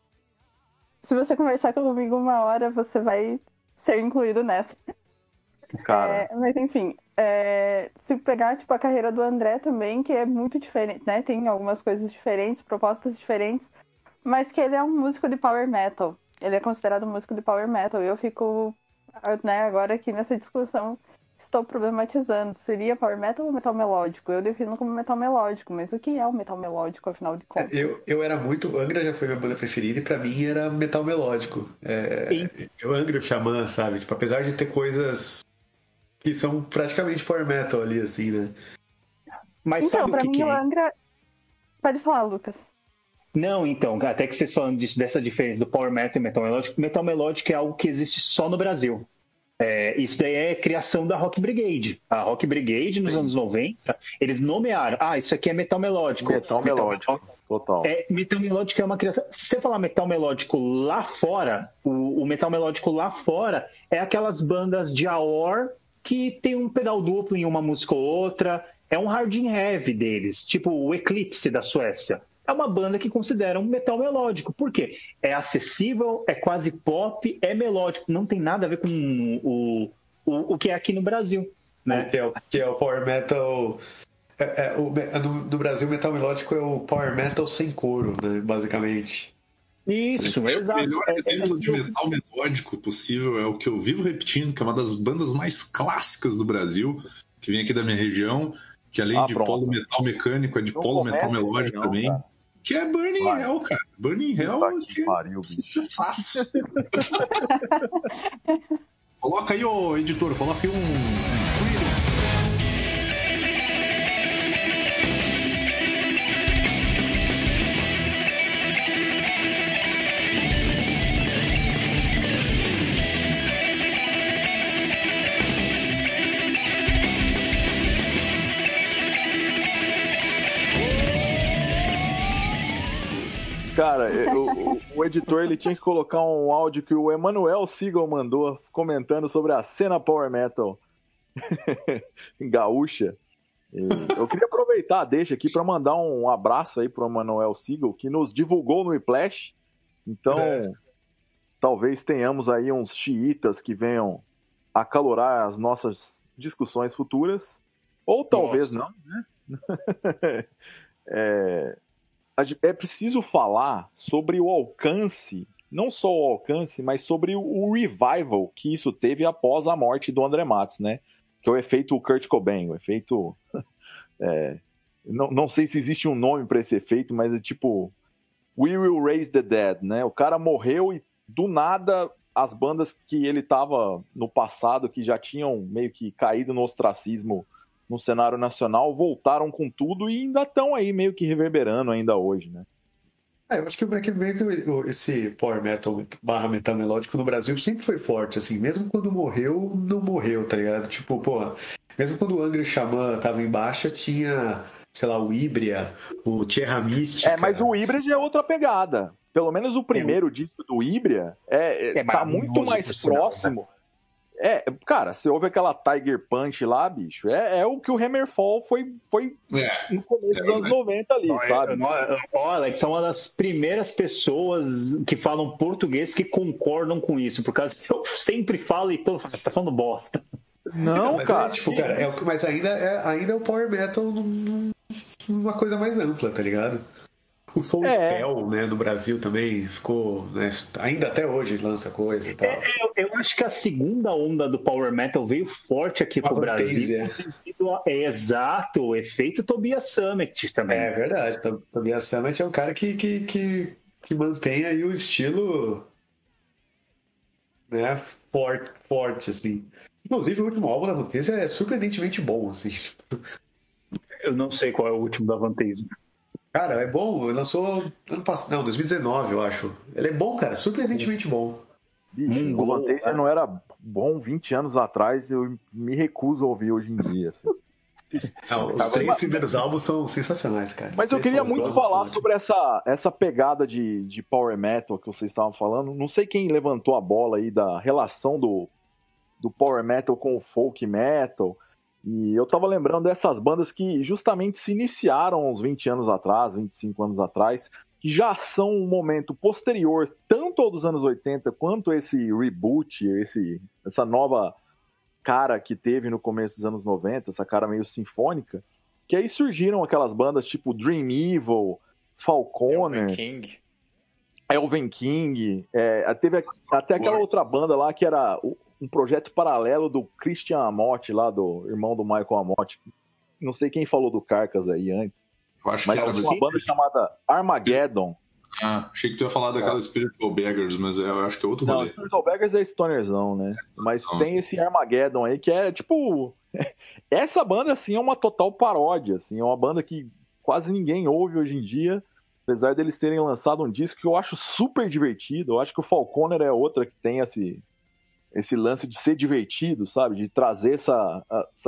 Se você conversar comigo uma hora, você vai ser incluído nessa. Cara. Mas enfim, se pegar tipo, a carreira do André também, que é muito diferente, né? Tem algumas coisas diferentes, propostas diferentes, mas que ele é um músico de power metal. Ele é considerado um músico de power metal. E eu fico, né, agora aqui nessa discussão, estou problematizando. Seria power metal ou metal melódico? Eu defino como metal melódico, mas o que é o metal melódico, afinal de contas? Eu era muito... Angra já foi minha banda preferida e pra mim era metal melódico. Eu Angra e o Xamã, sabe? Tipo, apesar de ter coisas que são praticamente power metal ali, assim, né? Mas então, sabe pra o que mim o Angra... Pode falar, Lucas. Não, então, até que vocês falando dessa diferença do Power Metal e Metal Melódico é algo que existe só no Brasil. Isso daí é criação da Rock Brigade. A Rock Brigade, nos anos 90, eles nomearam, isso aqui é Metal Melódico. Metal Melódico, total. Metal Melódico é uma criação... Se você falar Metal Melódico lá fora, o Metal Melódico lá fora é aquelas bandas de AOR que tem um pedal duplo em uma música ou outra, é um hard and heavy deles, tipo o Eclipse da Suécia. É uma banda que considera um metal melódico. Por quê? É acessível, é quase pop, é melódico. Não tem nada a ver com o que é aqui no Brasil. Né? Que é o power metal... no Brasil, o metal melódico é o power metal sem coro, né? Basicamente. Isso, exato. O melhor exemplo de metal melódico possível é o que eu vivo repetindo, que é uma das bandas mais clássicas do Brasil, que vem aqui da minha região, que além de polo metal mecânico, é de polo metal melódico também. Cara. Que é Burning Hell, cara. Burning Hell que pariu, sucesso. Coloca aí, ô editor, coloca aí um Freedom. Cara, o editor ele tinha que colocar um áudio que o Emanuel Seagal mandou comentando sobre a cena Power Metal gaúcha. Eu queria aproveitar, deixa aqui para mandar um abraço aí pro Emanuel Seagal, que nos divulgou no Whiplash. Então, talvez tenhamos aí uns xiitas que venham acalorar as nossas discussões futuras. Ou talvez não, né? É preciso falar sobre o alcance, não só o alcance, mas sobre o revival que isso teve após a morte do André Matos, né? Que é o efeito Kurt Cobain, o efeito... não sei se existe um nome para esse efeito, mas é tipo We Will Raise the Dead, né? O cara morreu e do nada as bandas que ele tava no passado, que já tinham meio que caído no ostracismo no cenário nacional, voltaram com tudo e ainda estão aí meio que reverberando ainda hoje, né? Eu acho que esse power metal barra metal melódico no Brasil sempre foi forte, assim, mesmo quando morreu, não morreu, tá ligado? Tipo, porra, mesmo quando o Angra Xamã tava em baixa, tinha, sei lá, o Híbria, o Tierra Mística. Mas o Híbria já é outra pegada. Pelo menos o primeiro disco do Híbria tá muito mais próximo. Cara, você ouve aquela Tiger Punch lá, bicho, é o que o Hammerfall foi no começo dos anos 90 ali, sabe? Alex, são uma das primeiras pessoas que falam português que concordam com isso, porque eu sempre falo e todo mundo fala, você tá falando bosta. Não, mas cara. Mas ainda é o power metal numa coisa mais ampla, tá ligado? O Soul Spell, né, no Brasil também ficou, né, ainda até hoje lança coisa e tal. Eu acho que a segunda onda do Power Metal veio forte aqui pro Brasil. Exato, o efeito Tobias Sammet também. É verdade, Tobias Sammet é um cara que mantém aí o estilo, né, forte, assim. Inclusive o último álbum da Vantese é surpreendentemente bom, assim. Eu não sei qual é o último da Vantese. Cara, é bom. Lançou ano passado, não, 2019, eu acho. Ele é bom, cara, surpreendentemente bom. Bicho, o Vantage não era bom 20 anos atrás, eu me recuso a ouvir hoje em dia. Assim. Não, os 3 primeiros álbuns são sensacionais, cara. Mas eu queria muito falar sobre essa pegada de power metal que vocês estavam falando. Não sei quem levantou a bola aí da relação do power metal com o folk metal. E eu tava lembrando dessas bandas que justamente se iniciaram uns 20 anos atrás, 25 anos atrás, que já são um momento posterior, tanto ao dos anos 80, quanto esse reboot, essa nova cara que teve no começo dos anos 90, essa cara meio sinfônica, que aí surgiram aquelas bandas tipo Dream Evil, Falconer, Elven King, teve até aquela outra banda lá que era um projeto paralelo do Christian Amott, lá do irmão do Michael Amott. Não sei quem falou do Carcass aí antes. Eu acho mas que era uma banda chamada Armageddon. Achei que tu ia falar daquela Spiritual Beggars, mas eu acho que é outro rolê. Não, Spiritual Beggars é Stonerzão, né? Mas tem esse Armageddon aí que é tipo... Essa banda, assim, é uma total paródia, assim. É uma banda que quase ninguém ouve hoje em dia, apesar deles terem lançado um disco que eu acho super divertido. Eu acho que o Falconer é outra que tem esse lance de ser divertido, sabe? De trazer essa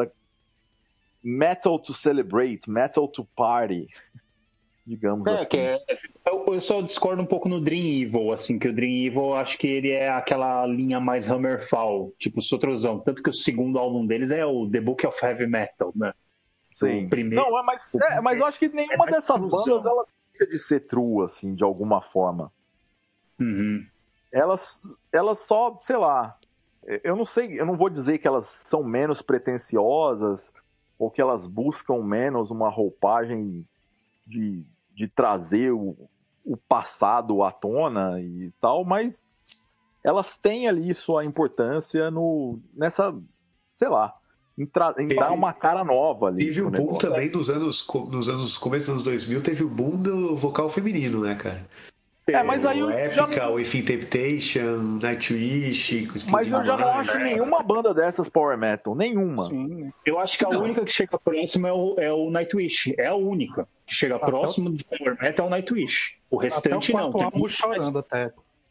metal to celebrate, metal to party, digamos assim. Eu só discordo um pouco no Dream Evil, assim, que o Dream Evil, eu acho que ele é aquela linha mais Hammerfall, tipo Sotrozão, tanto que o segundo álbum deles é o The Book of Heavy Metal, né? Sim. O primeiro... Não, mas eu acho que nenhuma dessas bandas, ela deixa de ser true, assim, de alguma forma. Uhum. Elas só, sei lá, eu não sei, eu não vou dizer que elas são menos pretensiosas ou que elas buscam menos uma roupagem de trazer o passado à tona e tal, mas elas têm ali sua importância nessa, sei lá, em dar uma cara nova ali. Teve o boom também começo dos anos 2000, teve o boom do vocal feminino, né, cara? Mas aí o Epica, o Within Temptation, Nightwish... Mas eu já não acho nenhuma banda dessas power metal, nenhuma. Sim. Eu acho que a única que chega próximo é o Nightwish. É a única que chega próximo de power metal é o Nightwish. O restante não. Até o quarto chorando até.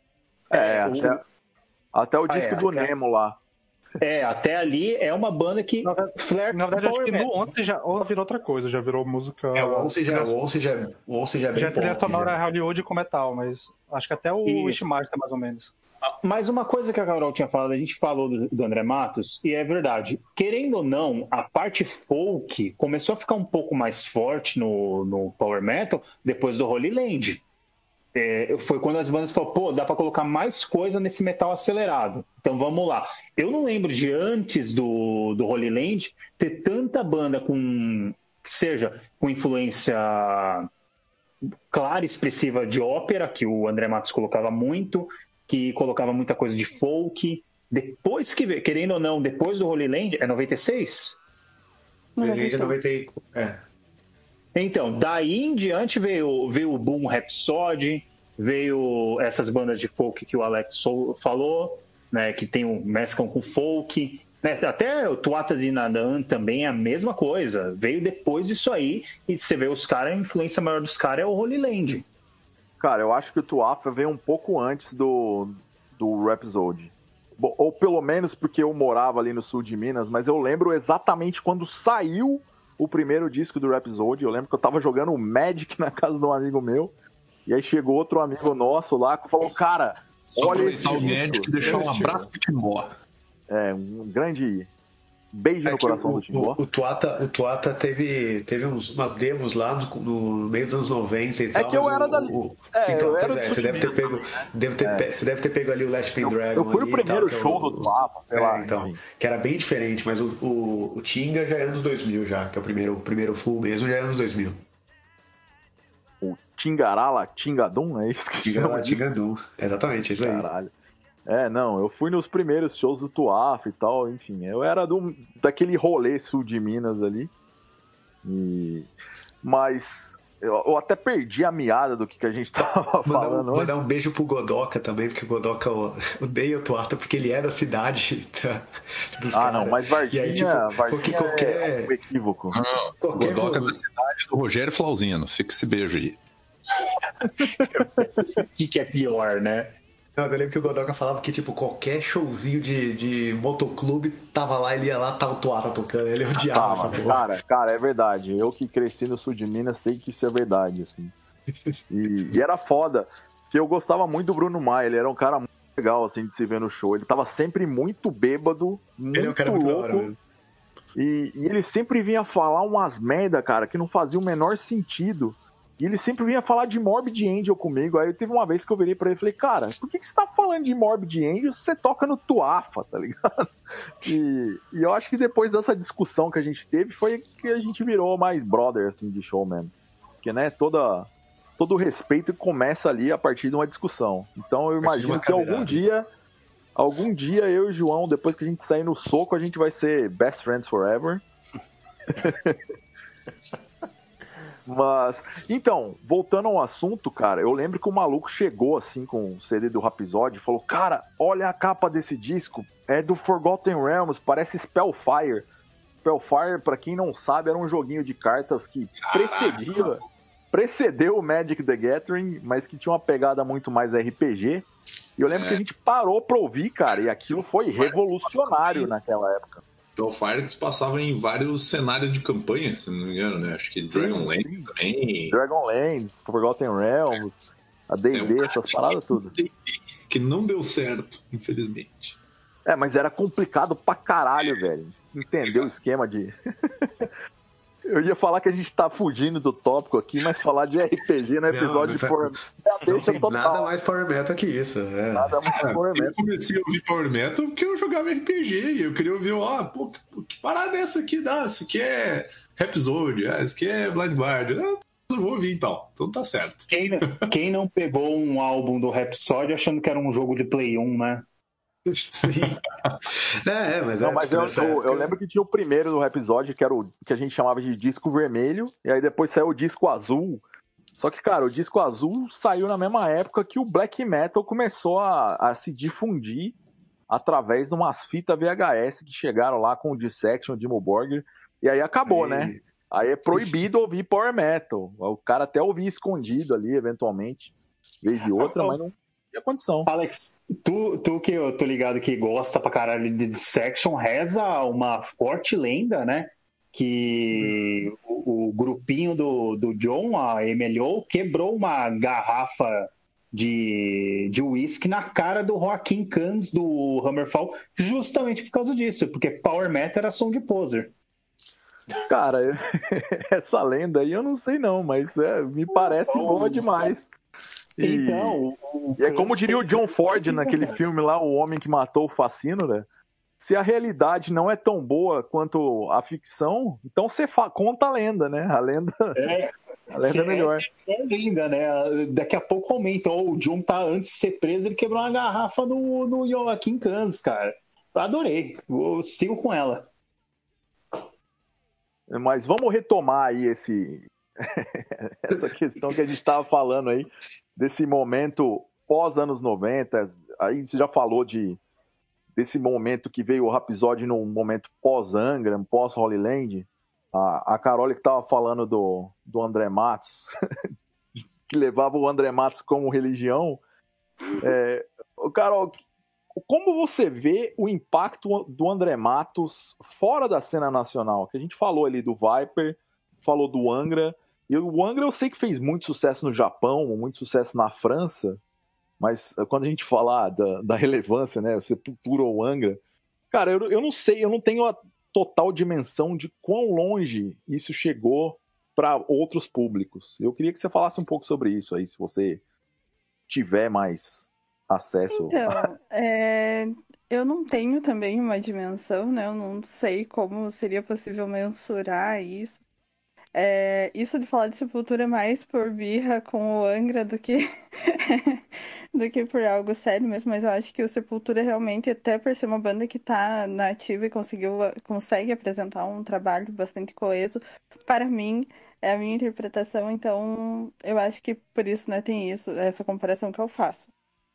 Até o disco do Nemo lá. Até ali é uma banda que... Na verdade, acho que no 11 já virou outra coisa, já virou música... O 11 já é bem já trilha pop, sonora Hollywood com metal, mas acho que até o Wishmaster, mais ou menos. Mas uma coisa que a Carol tinha falado, a gente falou do André Matos, e é verdade. Querendo ou não, a parte folk começou a ficar um pouco mais forte no Power Metal depois do Holy Land. Foi quando as bandas falaram, pô, dá pra colocar mais coisa nesse metal acelerado. Então vamos lá. Eu não lembro de antes do Holy Land ter tanta banda que seja com influência clara e expressiva de ópera, que o André Matos colocava muito, que colocava muita coisa de folk. Depois que, querendo ou não, depois do Holy Land, é 96? 96. Então, daí em diante veio o Boom Rhapsody, veio essas bandas de folk que o Alex falou, né, que mesclam com folk, né, até o Tuatha de Danann também é a mesma coisa, veio depois disso aí, e você vê os caras, a influência maior dos caras é o Holy Land. Cara, eu acho que o Tuafa veio um pouco antes do Rhapsody. Ou pelo menos porque eu morava ali no sul de Minas, mas eu lembro exatamente quando saiu o primeiro disco do Rhapsody. Eu lembro que eu tava jogando o Magic na casa de um amigo meu, e aí chegou outro amigo nosso lá que falou, cara, olha esse disco. O Magic e deixar um abraço pro Timbó. Um grande beijo no coração do Timbó. O Tuata teve umas demos lá no meio dos anos 90 e tal. É que eu era dali. Então, você deve ter pego. Você deve ter pego ali o Last Pin Dragon. Eu fui no primeiro show do Tuata, sei lá. Então, que era bem diferente, mas o Tinga já é anos 2000 já, que é o primeiro full mesmo, já é anos 2000. O Tingarala Tingadum, é isso que Tingarala Tingadum, exatamente, isso aí. Caralho. Não, eu fui nos primeiros shows do Tuaf e tal, enfim, eu era daquele rolê sul de Minas ali, mas eu até perdi a meada do que a gente tava falando. Mandar um beijo pro Godoka também, porque o Godoka odeia o Tuata porque ele é da cidade dos caras. Não, mas Varginha, aí, tipo, é um equívoco. O Godoka é da cidade do Rogério Flauzino, fica esse beijo aí. O que é pior, né? Não, eu lembro que o Godoka falava que, tipo, qualquer showzinho de motoclube tava lá, ele ia lá, tava o Tuata tocando, ele odiava essa porra. Cara, é verdade. Eu que cresci no sul de Minas sei que isso é verdade, assim. E era foda, que eu gostava muito do Bruno Maia, ele era um cara muito legal, assim, de se ver no show. Ele tava sempre muito bêbado, muito ele é um cara muito louco. Hora, e ele sempre vinha falar umas merda, cara, que não fazia o menor sentido. E ele sempre vinha falar de Morbid Angel comigo. Aí teve uma vez que eu virei pra ele e falei, cara, por que você tá falando de Morbid Angel se você toca no Tuafa, tá ligado? E eu acho que depois dessa discussão que a gente teve, foi que a gente virou mais brother, assim, de show mesmo. Porque, né, todo o respeito começa ali a partir de uma discussão. Então eu imagino que algum dia eu e o João, depois que a gente sair no soco, a gente vai ser best friends forever. Mas, então, voltando ao assunto, cara, eu lembro que o maluco chegou assim com o CD do Rhapsody e falou, cara, olha a capa desse disco, é do Forgotten Realms, parece Spellfire. Spellfire, pra quem não sabe, era um joguinho de cartas que precedeu o Magic the Gathering, mas que tinha uma pegada muito mais RPG. E eu lembro que a gente parou pra ouvir, cara, e aquilo foi revolucionário naquela época. Spellfire que se passava em vários cenários de campanha, se não me engano, né? Acho que Dragonlance também. Dragonlance, Forgotten Realms, a D&D, essas paradas tudo. Que não deu certo, infelizmente. Mas era complicado pra caralho, velho. Entender o esquema de... Eu ia falar que a gente tá fugindo do tópico aqui, mas falar de RPG no episódio de Power Metal não tem nada mais Power Metal que isso. Nada mais Power Metal. Eu comecei a ouvir Power Metal porque eu jogava RPG e eu queria ouvir, que parada é essa aqui? Isso aqui é Rhapsody, isso aqui é Blind Guardian. Eu vou ouvir então tá certo. Quem não pegou um álbum do Rhapsody achando que era um jogo de Play 1, né? Sim. Mas eu lembro que tinha o primeiro do Rhapsody, que era o que a gente chamava de disco vermelho, e aí depois saiu o disco azul. Só que, cara, o disco azul saiu na mesma época que o black metal começou a se difundir através de umas fitas VHS que chegaram lá com o Dissection, Dimmu Borgir, e aí acabou, né? Aí é proibido ouvir Power Metal. O cara até ouvia escondido ali, eventualmente, vez e outra, mas não tinha condição. Alex, tu que eu tô ligado que gosta pra caralho de Dissection, reza uma forte lenda, né? Que o grupinho do John, a MLO, quebrou uma garrafa de whisky na cara do Joaquim Cans do Hammerfall, justamente por causa disso, porque Power Metal era som de poser. Cara, essa lenda aí eu não sei não, mas me parece boa demais. E é como diria o John Ford naquele filme lá, O Homem que Matou o Facínora, né? Se a realidade não é tão boa quanto a ficção, então você conta a lenda, né? A lenda é melhor. É linda, né? Daqui a pouco aumenta. O John antes de ser preso, ele quebrou uma garrafa no Joaquim Cans, cara. Eu adorei. Eu sigo com ela. Mas vamos retomar aí essa questão que a gente estava falando aí, desse momento pós anos 90. Aí você já falou desse momento que veio o Rhapsody num momento pós-Angra, pós-Holy Land. A Carol que estava falando do André Matos, que levava o André Matos como religião. Carol, como você vê o impacto do André Matos fora da cena nacional? Que a gente falou ali do Viper, falou do Angra. E o Angra eu sei que fez muito sucesso no Japão, muito sucesso na França, mas quando a gente falar da relevância, né, Sepultura ou Angra, cara, eu não sei, eu não tenho a total dimensão de quão longe isso chegou para outros públicos. Eu queria que você falasse um pouco sobre isso aí, se você tiver mais acesso. Então, eu não tenho também uma dimensão, né? Eu não sei como seria possível mensurar isso. Isso de falar de Sepultura mais por birra com o Angra do que do que por algo sério mesmo, mas eu acho que o Sepultura realmente, até por ser uma banda que tá na ativa e consegue apresentar um trabalho bastante coeso, para mim, é a minha interpretação, então eu acho que por isso, né, tem essa comparação que eu faço.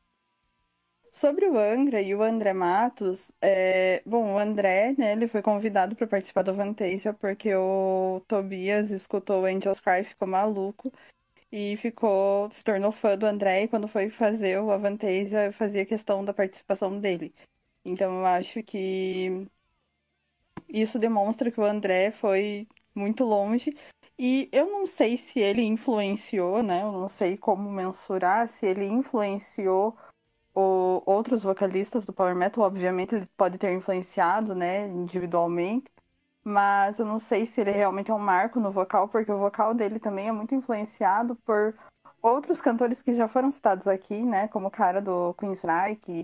Sobre o Angra e o André Matos, bom, o André, né, ele foi convidado para participar do Avantasia porque o Tobias escutou o Angels Cry, ficou maluco e se tornou fã do André, e quando foi fazer o Avantasia, fazia questão da participação dele. Então eu acho que isso demonstra que o André foi muito longe. E eu não sei se ele influenciou, né? Eu não sei como mensurar se ele influenciou outros vocalistas do Power Metal. Obviamente ele pode ter influenciado, né, individualmente, mas eu não sei se ele realmente é um marco no vocal, porque o vocal dele também é muito influenciado por outros cantores que já foram citados aqui, né, como o cara do Queensryche,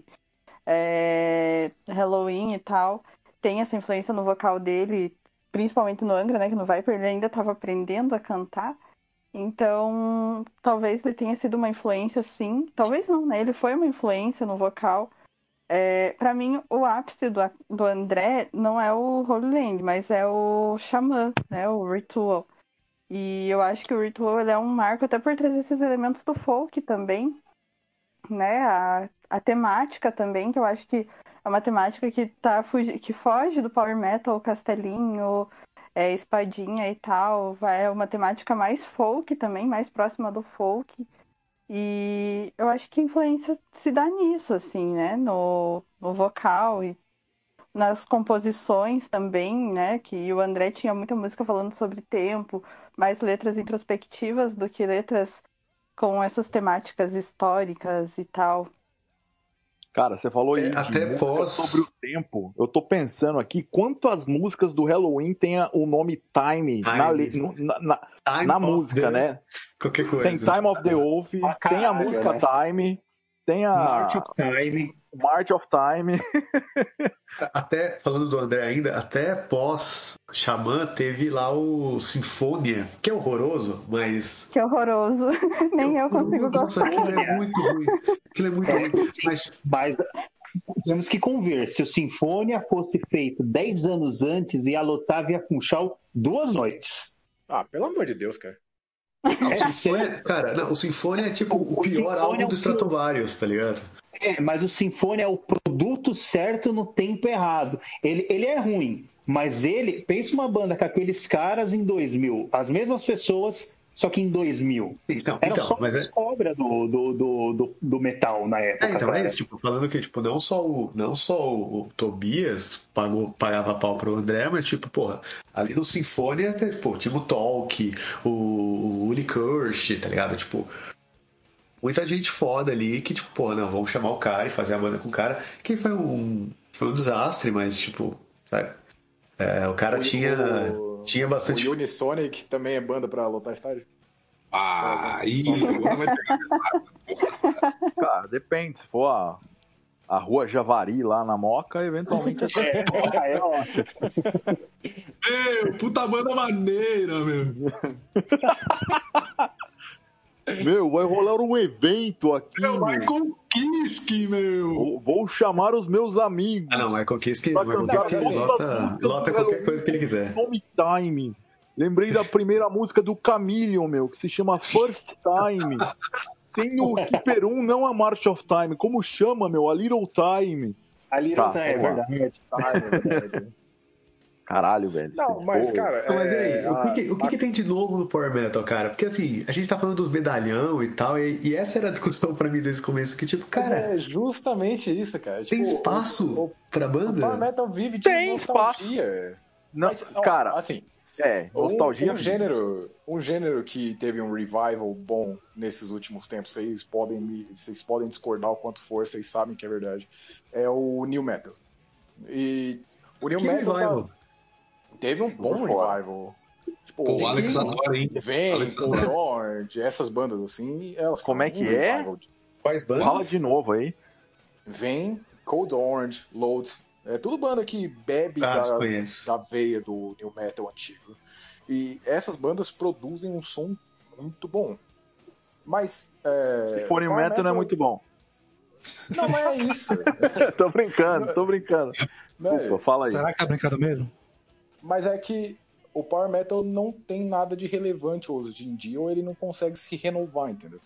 Halloween e tal. Tem essa influência no vocal dele, principalmente no Angra, né, que no Viper ele ainda estava aprendendo a cantar. Então, talvez ele tenha sido uma influência, sim. Talvez não, né? Ele foi uma influência no vocal. Para mim, o ápice do André não é o Holy Land, mas é o Xamã, né? O Ritual. E eu acho que o Ritual ele é um marco até por trazer esses elementos do folk também, né? A temática também, que eu acho que é uma temática que foge do Power Metal, castelinho, espadinha e tal. É uma temática mais folk também, mais próxima do folk. E eu acho que a influência se dá nisso, assim, né? No vocal e nas composições também, né? Que o André tinha muita música falando sobre tempo, mais letras introspectivas do que letras com essas temáticas históricas e tal. Cara, você falou aí de sobre o tempo. Eu tô pensando aqui quantas músicas do Halloween tem o nome Time na música, né? Qualquer coisa. Tem Time of the Wolf, tem a música, né? Time, tem a March of Time. Até, falando do André ainda, até pós-Xamã teve lá o Sinfonia, que é horroroso, mas... Que horroroso. Nem eu consigo gostar. Aquilo é muito ruim. Aquilo é muito ruim. Mas temos que conver. Se o Sinfonia fosse feito 10 anos antes, ia lotar Via Funchal 2 noites. Ah, pelo amor de Deus, cara. Não, o Sinfonia é tipo o pior álbum do Stratovarius, tá ligado? Mas o Sinfonia é o produto certo no tempo errado. Ele é ruim, mas pensa uma banda com aqueles caras em 2000, as mesmas pessoas, só que em 2000. Era só uma cobra do metal na época. Então é isso, tipo, falando que tipo, não só o Tobias pagava pau pro André, mas tipo, porra, ali no Sinfonia tinha o Tolk, o Uli Kirsch, tá ligado? Tipo, muita gente foda ali que, tipo, pô, não, vamos chamar o cara e fazer a banda com o cara. Que foi um desastre, mas, tipo, sabe? O cara tinha bastante. O Unisonic também é banda pra lotar estádio? Agora vai pegar. Cara, depende. Se for a Rua Javari lá na Moca, eventualmente Meu, puta banda maneira, meu. Meu, vai rolar um evento aqui. Michael Kiske, meu. Vou chamar os meus amigos. Não, Michael Kiske lota qualquer coisa que ele quiser. Nome Time. Lembrei da primeira música do Chameleon, meu, que se chama First Time. Tem o Keeper 1, não a March of Time. Como chama, meu? A Little Time. A Little Time, é verdade. Caralho, velho. Não, mas, cara... Mas aí, o que tem de novo no Power Metal, cara? Porque assim, a gente tá falando dos medalhão e tal, e essa era a discussão pra mim desde o começo, que tipo, cara... É justamente isso, cara. Tem espaço pra banda? O Power Metal vive de tem nostalgia. Espaço. Não, mas, cara... Assim... nostalgia... Um gênero que teve um revival bom nesses últimos tempos, vocês podem discordar o quanto for, vocês sabem que é verdade, é o New Metal. E o New Metal revival? Teve um bom revival. Tipo, Pô, o Alex adora, hein? Vem, Cold Orange, essas bandas assim. Como é que é? Quais bandas? Fala de novo aí. Vem, Cold Orange, Load. É tudo banda que bebe da veia do New Metal antigo. E essas bandas produzem um som muito bom. Mas... se for New Metal não é muito bom. Não, mas é isso. tô brincando. Desculpa, fala aí. Será que tá brincando mesmo? Mas é que o Power Metal não tem nada de relevante hoje em dia, ou ele não consegue se renovar, entendeu?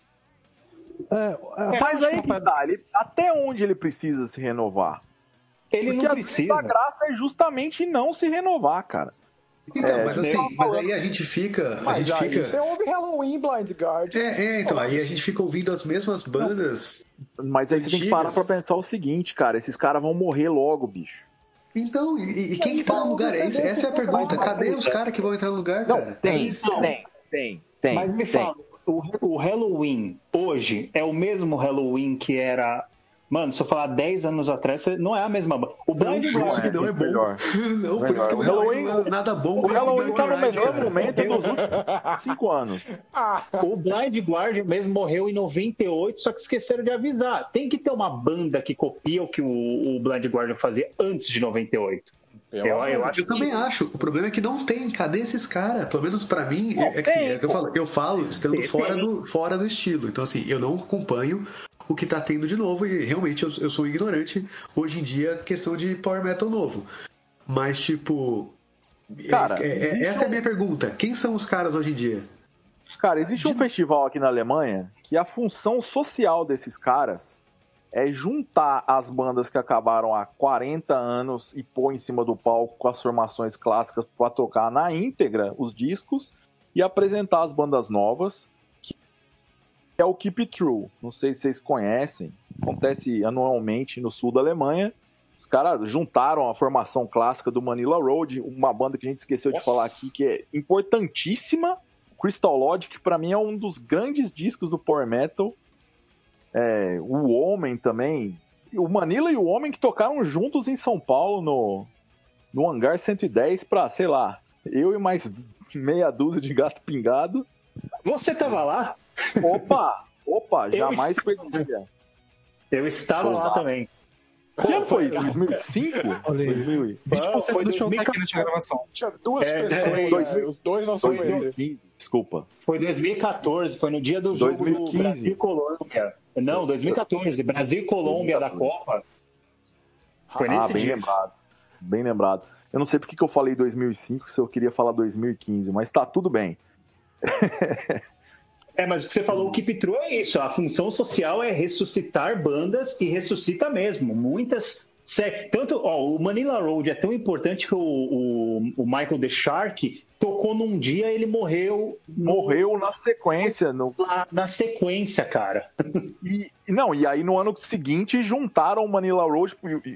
Mas aí que tá, até onde ele precisa se renovar? Ele não precisa. A graça é justamente não se renovar, cara. Então, mas assim, mas aí a gente fica... Você ouve Halloween, Blind Guardian. Então, aí a gente fica ouvindo as mesmas bandas. Mas aí você tem que parar pra pensar o seguinte, cara, esses caras vão morrer logo, bicho. Então, e quem que tá no lugar? Essa é a pergunta. Cadê os caras que vão entrar no lugar, cara? Não, tem. Mas me fala, o Halloween hoje é o mesmo Halloween que era... Mano, se eu falar 10 anos atrás, não é a mesma banda. O Blind Guardian não é bom. Não, por isso que o Halloween não é nada bom. O Halloween tá no melhor momento dos últimos 5 anos. O Blind Guardian mesmo morreu em 98, só que esqueceram de avisar. Tem que ter uma banda que copia o que o Blind Guardian fazia antes de 98. Eu também acho. O problema é que não tem. Cadê esses caras? Pelo menos pra mim, eu falo estando fora do estilo. Então, assim, eu não acompanho o que tá tendo de novo e realmente eu sou ignorante hoje em dia questão de Power Metal novo. Mas, tipo... Cara, essa é a minha pergunta. Quem são os caras hoje em dia? Cara, existe um festival aqui na Alemanha que a função social desses caras é juntar as bandas que acabaram há 40 anos e pôr em cima do palco com as formações clássicas para tocar na íntegra os discos e apresentar as bandas novas, que é o Keep It True. Não sei se vocês conhecem, acontece anualmente no sul da Alemanha. Os caras juntaram a formação clássica do Manila Road, uma banda que a gente esqueceu de falar aqui, que é importantíssima, Crystal Logic, que para mim é um dos grandes discos do Power Metal. O Homem também, o Manila e o Homem que tocaram juntos em São Paulo no Hangar 110 pra, sei lá, eu e mais meia dúzia de gato pingado. Você tava lá? Opa, jamais perdia. Eu estava lá também. Que ano foi isso? 2005? 20% do show tá aqui na gravação. Tinha duas pessoas, os dois não são 2015, desculpa. Foi 2014, foi no dia do jogo 2015. Do Brasil e Colômbia. Não, 2014, Brasil e Colômbia 2014. Da Copa. Foi nesse dia. Bem lembrado. Eu não sei porque que eu falei 2005, se eu queria falar 2015, mas tá tudo bem. Mas o que você falou, o Keep True é isso. A função social é ressuscitar bandas e ressuscita mesmo. Muitas. Tanto, o Manila Road é tão importante que o Michael The Shark tocou num dia, ele morreu. Morreu na sequência. Na sequência, cara. E aí no ano seguinte juntaram o Manila Road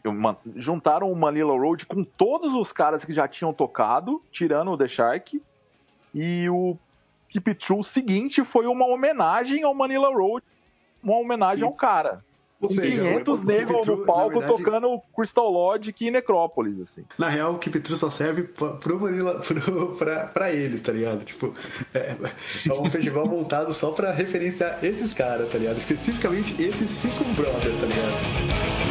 com todos os caras que já tinham tocado, tirando o The Shark. E o Keep It True seguinte foi uma homenagem ao Manila Road, uma homenagem ao cara. Ou seja, 500 negros no palco verdade, tocando Crystal Logic e Necrópolis, assim. Na real, o Keep It True só serve pro Manila, pra eles, tá ligado? Tipo, é um festival montado só pra referenciar esses caras, tá ligado? Especificamente esses 5 brothers, tá ligado?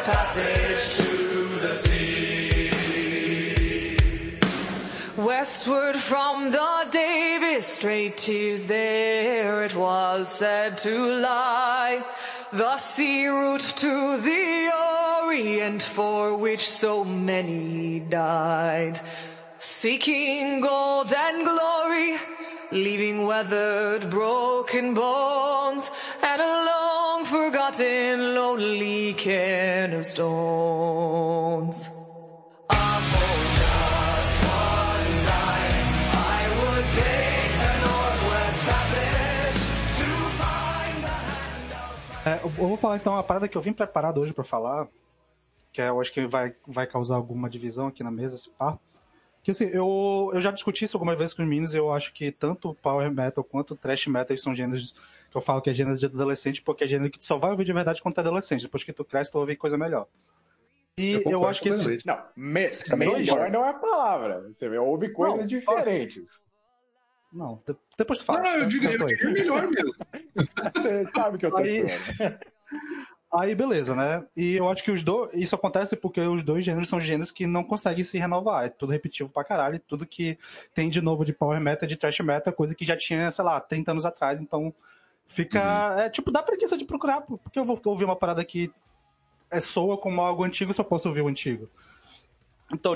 passage to the sea. Westward from the Davis Straits there it was said to lie, the sea route to the Orient for which so many died, seeking gold and glory, leaving weathered broken bones and a long forgotten lonely cairn of stones. Eu vou falar então uma parada que eu vim preparado hoje pra falar, que eu acho que vai causar alguma divisão aqui na mesa, esse papo. Que assim, eu já discuti isso algumas vezes com os meninos, e eu acho que tanto o Power Metal quanto o Thrash Metal são gêneros que eu falo que é gênero de adolescente, porque é gênero que tu só vai ouvir de verdade quando tu é adolescente, depois que tu cresce tu vai ouvir coisa melhor. E eu acho que esses... Não, melhor não é a palavra. Você ouve coisas diferentes. Não, depois tu fala. Não, eu digo melhor mesmo. Você sabe que eu tô dizendo. Aí, beleza, né? E eu acho que isso acontece porque os dois gêneros são gêneros que não conseguem se renovar. É tudo repetitivo pra caralho. E tudo que tem de novo de Power Metal, de Thrash Metal, coisa que já tinha, sei lá, 30 anos atrás. Então, fica... dá preguiça de procurar. Porque eu vou ouvir uma parada que soa como algo antigo, só posso ouvir o antigo. Então,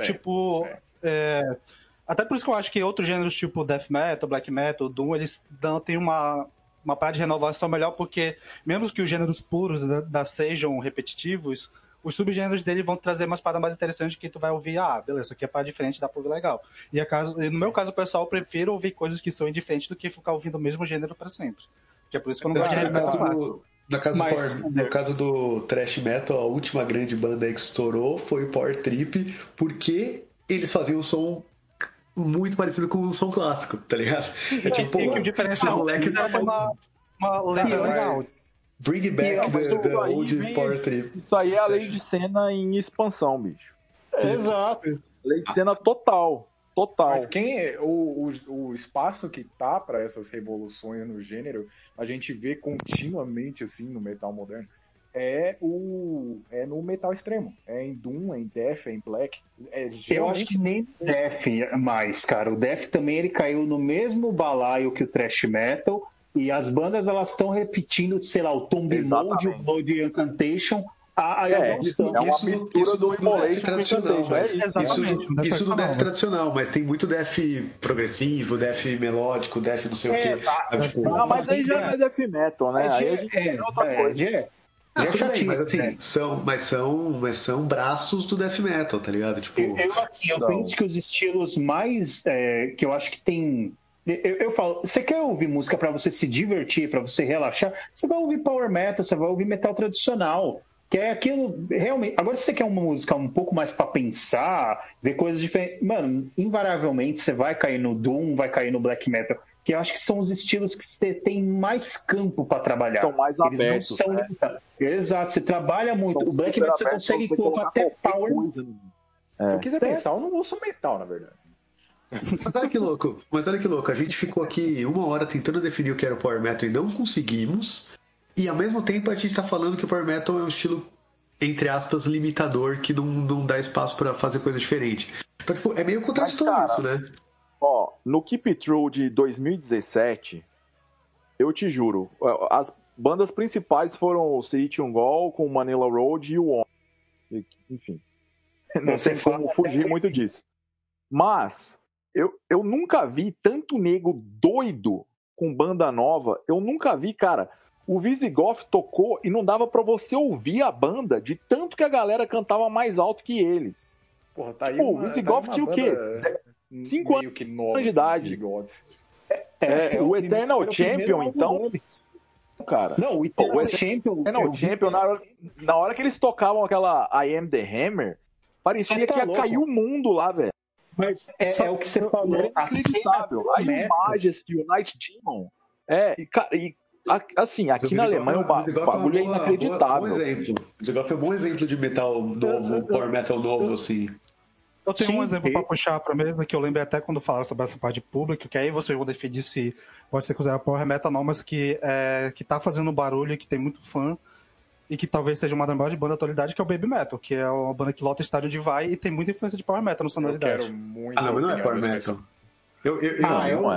até por isso que eu acho que outros gêneros, tipo Death Metal, Black Metal, Doom, eles têm uma parada de renovação melhor, porque mesmo que os gêneros puros sejam repetitivos, os subgêneros dele vão trazer umas paradas mais interessantes que tu vai ouvir, beleza, isso aqui é parada diferente, dá pra ouvir legal. E no meu caso, pessoal, eu prefiro ouvir coisas que são diferentes do que ficar ouvindo o mesmo gênero pra sempre. Que é por isso que eu não gosto de heavy metal clássico. No caso do Thrash Metal, a última grande banda que estourou foi o Power Trip, porque eles faziam um som muito parecido com um som clássico, tá ligado? Que o diferencial era uma letra legal. Bring back the old Power Trip. Isso aí é a lei de cena em expansão, bicho. Exato. Lei de cena total. Mas o espaço que tá para essas revoluções no gênero, a gente vê continuamente assim no metal moderno, é no metal extremo. É em Doom, é em Death, é em Black. Eu acho que nem Death mais, cara. O Death também ele caiu no mesmo balaio que o Thrash Metal, e as bandas elas estão repetindo, sei lá, o Tomb Mode, o Blood Incantation. Isso é uma mistura do Immolation tradicional, mas isso do Death mas... tradicional, mas tem muito Death progressivo, Death melódico, Death não sei o quê. Mas aí já é Death Metal, né? Aí a gente tem outra coisa. Mas assim, são braços do Death Metal, tá ligado? Tipo, eu penso que os estilos mais que eu acho que tem. Eu falo, você quer ouvir música pra você se divertir, pra você relaxar? Você vai ouvir Power Metal, você vai ouvir metal tradicional. Que é aquilo, realmente... Agora, se você quer uma música um pouco mais pra pensar, ver coisas diferentes... Mano, invariavelmente você vai cair no Doom, vai cair no Black Metal, que eu acho que são os estilos que você tem mais campo pra trabalhar. São mais abertos, não são... Exato, você trabalha muito. O Black Metal você consegue colocar até Power... Se eu quiser pensar, eu não ouço metal, na verdade. Mas olha que louco. A gente ficou aqui 1 hora tentando definir o que era o Power Metal e não conseguimos... E ao mesmo tempo a gente tá falando que o Power Metal é um estilo, entre aspas, limitador, que não dá espaço pra fazer coisa diferente. Então, tipo, é meio contraditório isso, né? Ó, no Keep It True de 2017, eu te juro, as bandas principais foram o City Ungol com Manila Road e o On. Enfim, não tem como fugir muito disso. Mas, eu nunca vi tanto nego doido com banda nova. Eu nunca vi, cara... O Visigoth tocou e não dava pra você ouvir a banda de tanto que a galera cantava mais alto que eles. Porra, tá aí o Visigoth tinha o quê? 5 anos de idade. O Eternal Champion, então... Cara, não, o Eternal Champion... Na hora que eles tocavam aquela I Am The Hammer, parecia que ia cair o mundo lá, velho. Mas é o que você falou. Inacreditável. Aí o Majesty, o Night Demon... Assim, aqui na Alemanha o bagulho é inacreditável. O Visigoth é um bom exemplo de metal novo, Power Metal novo, assim. Eu tenho um exemplo pra puxar pra mesa, que eu lembro até quando falaram sobre essa parte de público, que aí vocês vão definir se pode ser considerado Power Metal não, mas que tá fazendo barulho, que tem muito fã. e que talvez seja uma das maiores bandas da atualidade, que é o Baby Metal, que é uma banda que lota estádio de vai e tem muita influência de Power Metal na sonoridade. Eu quero muito. Ah, não, mas não é Power Metal. Não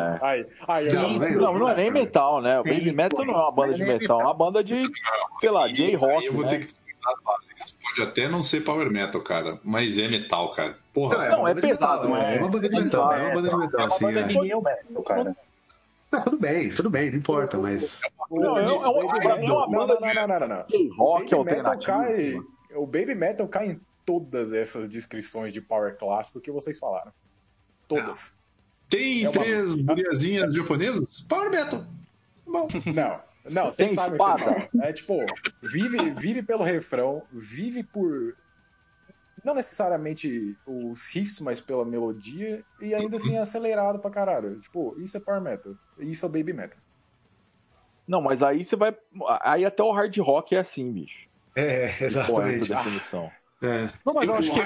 é. Não é nem metal, né? O Baby Metal não é uma banda de metal, é uma banda de, sei lá, J-Rock, Eu vou né? ter que explicar, Alex. Pode até não ser Power Metal, cara, mas é metal, cara. Porra. Não, é pesado, é uma banda de metal, é uma banda de metal, assim. É uma banda de new metal, cara. Tudo bem, não importa, mas... Não, é uma banda de rock alternativo. O Baby Metal cai em todas essas descrições de power clássico que vocês falaram. Todas. Tem três guriazinhas japonesas? Power Metal. Bom. Não, vocês sabem o que é tipo, vive pelo refrão, vive por... Não necessariamente os riffs, mas pela melodia, e ainda assim é acelerado pra caralho. Tipo, isso é Power Metal, isso é Baby Metal. Não, mas aí você vai... Aí até o hard rock é assim, bicho. Exatamente. Essa definição. Não, mas eu acho que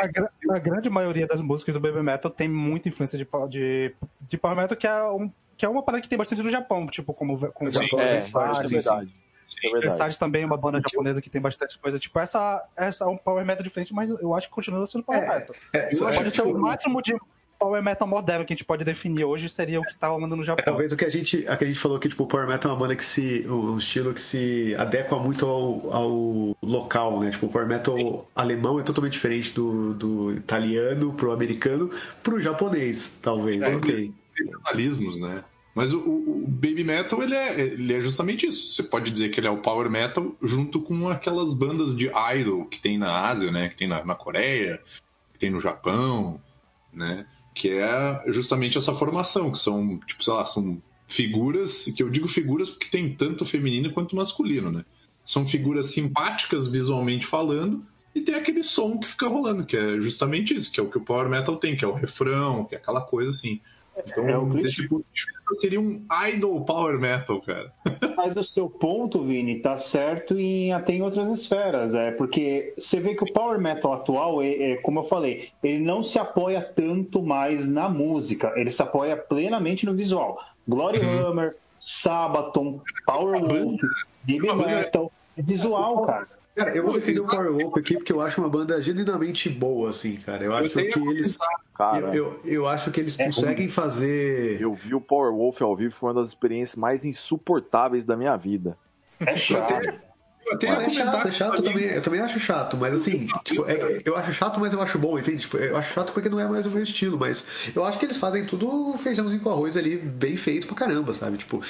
a grande maioria das músicas do Baby Metal tem muita influência de Power Metal, que é uma parada que tem bastante no Japão, tipo, como o Versailles. Verdade. Versailles também é uma banda japonesa que tem bastante coisa. Tipo, essa é um Power Metal diferente, mas eu acho que continua sendo Power Metal. Pode ser o máximo de Power Metal moderno que a gente pode definir hoje seria o que tá rolando no Japão. Talvez o que a gente falou que tipo, o Power Metal é uma banda um estilo que se adequa muito ao local, né? Tipo, o Power Metal alemão é totalmente diferente do italiano pro americano pro japonês, talvez. Regionalismos, né? Mas o Baby Metal, ele é justamente isso. Você pode dizer que ele é o Power Metal junto com aquelas bandas de idol que tem na Ásia, né? Que tem na Coreia, que tem no Japão, né? Que é justamente essa formação, que são, tipo, sei lá, são figuras, que eu digo figuras porque tem tanto feminino quanto masculino, né? São figuras simpáticas visualmente falando e tem aquele som que fica rolando, que é justamente isso, que é o que o Power Metal tem, que é o refrão, que é aquela coisa assim. Então, desse ponto de vista, seria um idol Power Metal, cara. Mas o seu ponto, Vini, tá certo até em outras esferas. Porque você vê que o Power Metal atual, como eu falei, ele não se apoia tanto mais na música, ele se apoia plenamente no visual. Glory Hammer, Sabaton, Power Wolf, Baby Metal, visual, cara. Cara, eu vou defender o Power Wolf aqui porque eu acho uma banda genuinamente boa, assim, cara. Eu acho que eles... Cara, eu acho que eles conseguem fazer... Eu vi o Power Wolf ao vivo, foi uma das experiências mais insuportáveis da minha vida. É chato. É chato também. Eu também acho chato, mas assim, tipo, eu acho chato, mas eu acho bom, entende? Tipo, eu acho chato porque não é mais o meu estilo, mas eu acho que eles fazem tudo feijãozinho com arroz ali, bem feito pra caramba, sabe? Tipo,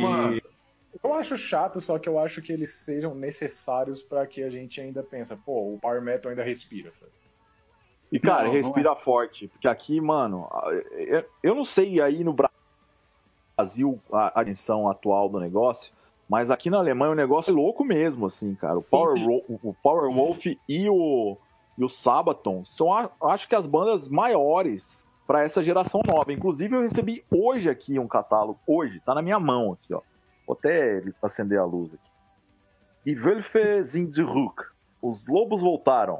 Eu acho chato, só que eu acho que eles sejam necessários pra que a gente ainda pensa, pô, o Power Metal ainda respira, sabe? E, cara, respira forte, porque aqui, mano, eu não sei aí no Brasil a atenção atual do negócio, mas aqui na Alemanha o negócio é louco mesmo, assim, cara. O Power Wolf e o Sabaton são, acho que, as bandas maiores pra essa geração nova. Inclusive, eu recebi hoje aqui um catálogo, hoje, tá na minha mão aqui, ó. Vou até acender a luz aqui. Die Wölfe sind zurück. Os lobos voltaram.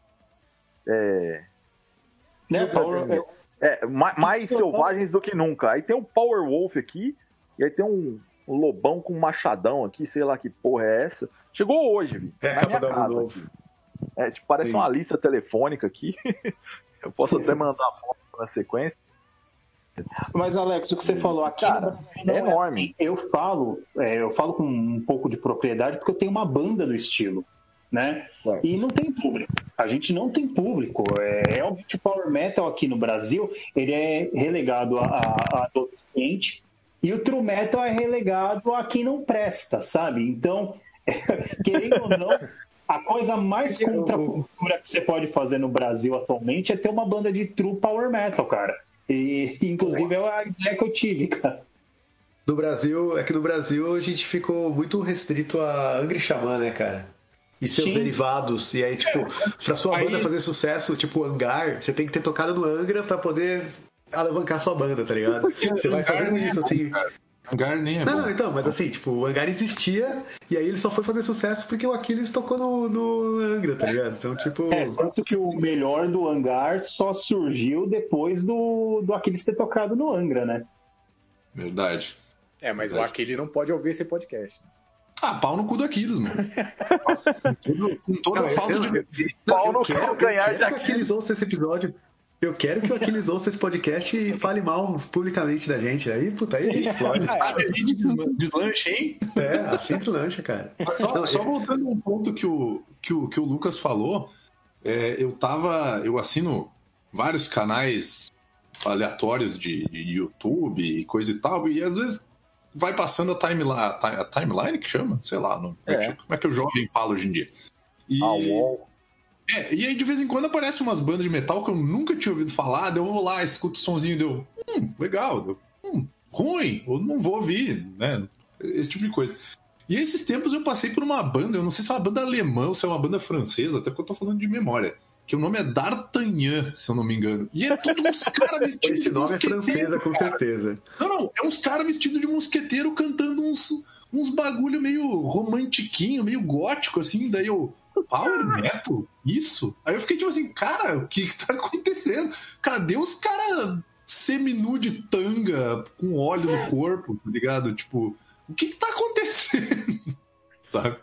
Mais selvagens do que nunca. Aí tem um Power Wolf aqui, e aí tem um lobão com um machadão aqui, sei lá que porra é essa. Chegou hoje, viu? É a capa da novo. Tipo, parece uma lista telefônica aqui. Eu posso até mandar a foto na sequência. Mas, Alex, o que você falou aqui, cara, é enorme. Eu falo com um pouco de propriedade porque eu tenho uma banda do estilo, né? E não tem público. A gente não tem público. Realmente o Power Metal aqui no Brasil, ele é relegado a adolescente e o True Metal é relegado a quem não presta, sabe? Então, querendo ou não, a coisa mais contra a cultura que você pode fazer no Brasil atualmente é ter uma banda de True Power Metal, cara. E, inclusive, é a ideia que eu tive, cara. No Brasil a gente ficou muito restrito a Angra e Xamã, né, cara? E seus derivados. E aí, tipo, pra sua banda fazer sucesso, tipo, Hangar, você tem que ter tocado no Angra pra poder alavancar sua banda, tá ligado? Você vai fazendo isso, assim. Hangar nem é bom. Não, então, mas assim, tipo, o Hangar existia e aí ele só foi fazer sucesso porque o Aquiles tocou no Angra, tá ligado? Então, tipo... tanto que o melhor do Hangar só surgiu depois do Aquiles ter tocado no Angra, né? Verdade. Mas o Aquiles não pode ouvir esse podcast. Pau no cu do Aquiles, mano. Nossa, com toda a falta de respeito. Pau no cu ganhar de Aquiles ouça esse episódio. Eu quero que o Aquiles ouça esse podcast e fale mal publicamente da gente. Aí, puta, aí a gente explode. Sabe, a gente deslancha, hein? Assim deslancha, cara. Só voltando um ponto que o Lucas falou, eu assino vários canais aleatórios de YouTube e coisa e tal, e às vezes vai passando a timeline que chama? Sei lá, como é que o jovem fala hoje em dia. E aí de vez em quando aparece umas bandas de metal que eu nunca tinha ouvido falar, daí eu vou lá, escuto o sonzinho, deu, legal, ruim, eu não vou ouvir, né? Esse tipo de coisa. E esses tempos eu passei por uma banda, eu não sei se é uma banda alemã ou se é uma banda francesa, até porque eu tô falando de memória, que o nome é D'Artagnan, se eu não me engano. E é tudo uns caras vestidos de mosqueteiro. Esse nome é francesa, com certeza. Não, é uns caras vestidos de mosqueteiro cantando uns bagulho meio romantiquinho, meio gótico, assim, daí eu... Power Metal? Isso? Aí eu fiquei tipo assim, cara, o que tá acontecendo? Cadê os caras seminu de tanga com óleo no corpo, tá ligado? Tipo, o que tá acontecendo? Sabe?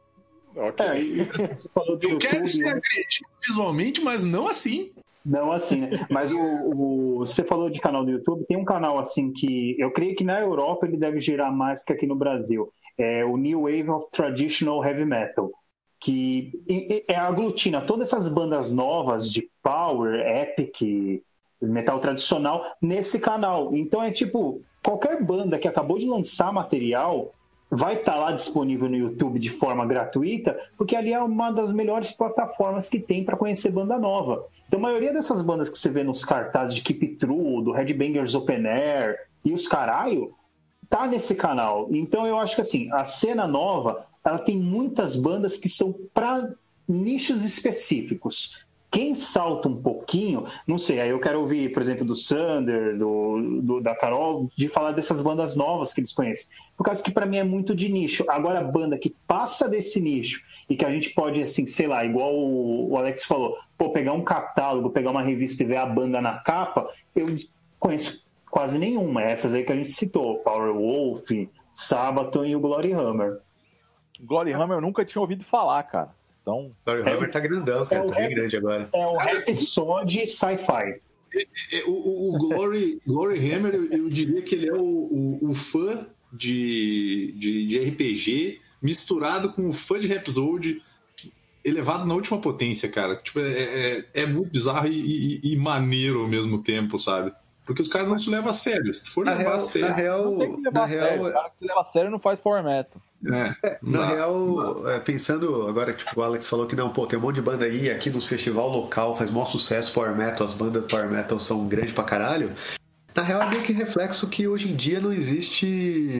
Você falou do eu YouTube, quero ser agredido visualmente, mas não assim. Não assim, né? Mas você falou de canal do YouTube, tem um canal assim que eu creio que na Europa ele deve girar mais que aqui no Brasil. É o New Wave of Traditional Heavy Metal, que aglutina todas essas bandas novas de power, epic, metal tradicional nesse canal. Então é tipo, qualquer banda que acabou de lançar material vai estar lá disponível no YouTube de forma gratuita, porque ali é uma das melhores plataformas que tem para conhecer banda nova. Então a maioria dessas bandas que você vê nos cartazes de Keep True, do Headbangers Open Air e os caralho, tá nesse canal. Então eu acho que assim, a cena nova, ela tem muitas bandas que são para nichos específicos. Quem salta um pouquinho, não sei, aí eu quero ouvir, por exemplo, do Sander, da Carol, de falar dessas bandas novas que eles conhecem. Por causa que para mim é muito de nicho. Agora, a banda que passa desse nicho e que a gente pode, assim, sei lá, igual o Alex falou, pegar um catálogo, pegar uma revista e ver a banda na capa, eu conheço quase nenhuma. Essas aí que a gente citou, Power Wolf, Sabaton e o Glory Hammer. Glory Hammer eu nunca tinha ouvido falar, cara. Então, Glory Hammer tá grandão, cara. Tá bem grande agora. É um rap só de sci-fi. O Glory Hammer, eu diria que ele é o fã de RPG misturado com o fã de Rhapsody elevado na última potência, cara. Tipo, é muito bizarro e maneiro ao mesmo tempo, sabe? Porque os caras não se levam a sério. Se for levar a sério... Na real, o cara que se leva a sério não faz power metal. Na real, pensando agora, tipo, o Alex falou que não, tem um monte de banda aí, aqui no festival local faz maior sucesso Power Metal, as bandas Power Metal são grandes pra caralho. Na real é meio que reflexo que hoje em dia não existe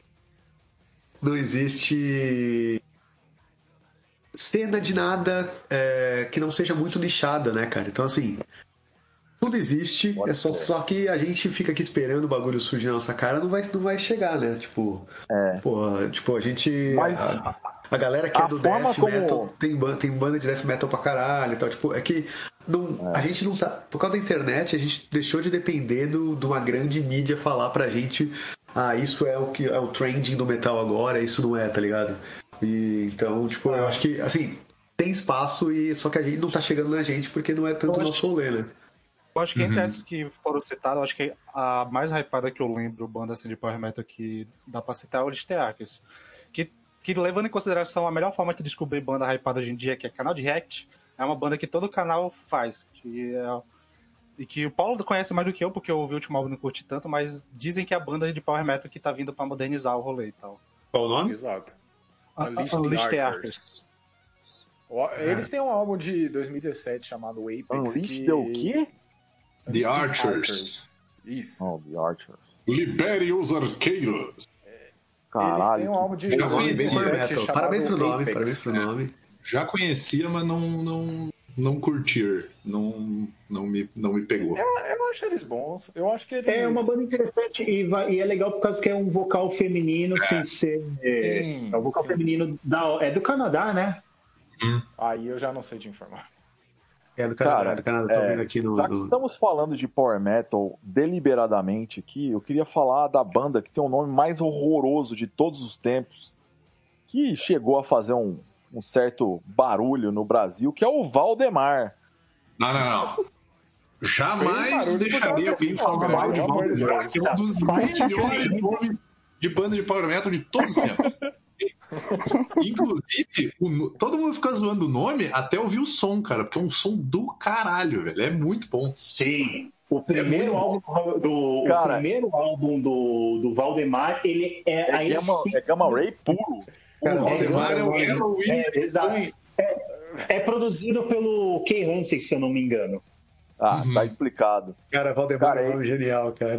cena de nada que não seja muito nichada, né, cara? Então, assim, tudo existe, só que a gente fica aqui esperando o bagulho surgir na nossa cara, não vai chegar, né? Tipo, a gente... Mas a galera que é do death metal tem banda de death metal pra caralho e tal. Tipo, é que a gente não tá... Por causa da internet, a gente deixou de depender de uma grande mídia falar pra gente isso é o que é o trending do metal agora, isso não é, tá ligado? E, então, tipo, eu acho que, assim, tem espaço, só que a gente não tá chegando na gente porque não é tanto o nosso rolê, né? Eu acho que entre essas que foram citadas, eu acho que a mais hypada que eu lembro, banda assim, de Power Metal que dá pra citar é o Listearchus. Que levando em consideração a melhor forma de descobrir banda hypada hoje em dia, que é canal de React, é uma banda que todo canal faz. E que o Paulo conhece mais do que eu, porque eu ouvi o último álbum e não curti tanto, mas dizem que é a banda de Power Metal que tá vindo pra modernizar o rolê e tal. Qual o nome? Exato. Listearchus. Eles têm um álbum de 2017 chamado Apex. Unleashed o quê? The Archers. Isso. Oh, The Archers. Libere os arqueiros. Caralho. Eles têm um álbum de 2017 chamado Parabéns pro nome, Apex. parabéns pro nome. Já conhecia, mas não curtir. Não me pegou. Eu acho eles bons. Eu acho que eles... É uma banda interessante e é legal por causa que é um vocal feminino sem ser... Sim, é um vocal feminino do Canadá, né? Aí eu já não sei te informar. É do Canadá, tô vendo aqui no... Já que estamos falando de Power Metal deliberadamente aqui, eu queria falar da banda que tem o nome mais horroroso de todos os tempos, que chegou a fazer um certo barulho no Brasil, que é o Valdemar. Não. Jamais deixaria alguém falar mal de Valdemar, que é um dos melhores nomes de banda de Power Metal de todos os tempos. Inclusive, todo mundo fica zoando o nome até ouvir o som, cara, porque é um som do caralho, velho. É muito bom. Sim. O primeiro álbum do Valdemar, ele é a essência. É Gamma Ray puro. O Valdemar é o Halloween. Exato. É produzido pelo Kay Hansen, se eu não me engano. Tá explicado. Cara, Valdemar é um genial, cara.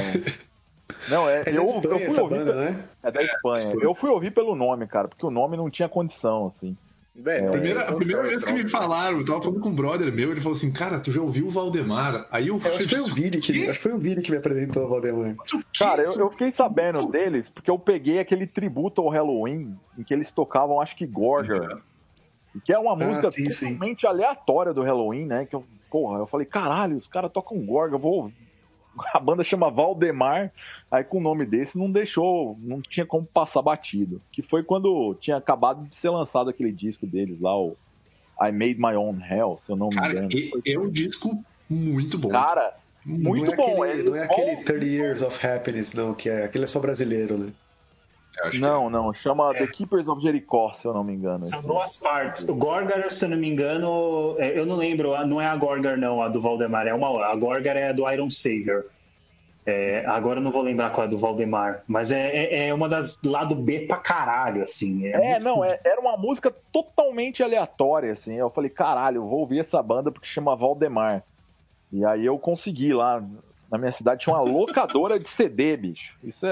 Não, eu fui ouvir banda, né? É da Espanha. Eu fui ouvir pelo nome, cara, porque o nome não tinha condição, assim. A primeira vez que me falaram, eu tava falando com um brother meu, ele falou assim, cara, tu já ouviu o Valdemar? Aí eu acho que foi o Vini que me apresentou o Valdemar. Cara, eu fiquei sabendo deles, porque eu peguei aquele tributo ao Halloween, em que eles tocavam, acho que Gorger, que é uma música totalmente aleatória do Halloween, né? Que eu falei, caralho, os caras tocam Gorger, a banda chama Valdemar, aí com o nome desse não tinha como passar batido. Que foi quando tinha acabado de ser lançado aquele disco deles lá, o I Made My Own Hell, se eu não me engano. É um disco muito bom. Cara, muito bom. Não é aquele 30 Years of Happiness, não, aquele é só brasileiro, né? Não, chama The Keepers of Jericho, se eu não me engano. São duas partes. O Gorgar, se eu não me engano, eu não lembro, não é a Gorgar não, a do Valdemar, a Gorgar é a do Iron Savior. Agora eu não vou lembrar qual é do Valdemar, mas é uma das lado B pra caralho, assim. Era uma música totalmente aleatória, assim. Eu falei, caralho, eu vou ouvir essa banda porque chama Valdemar. E aí eu consegui lá, na minha cidade tinha uma locadora de CD, bicho. Isso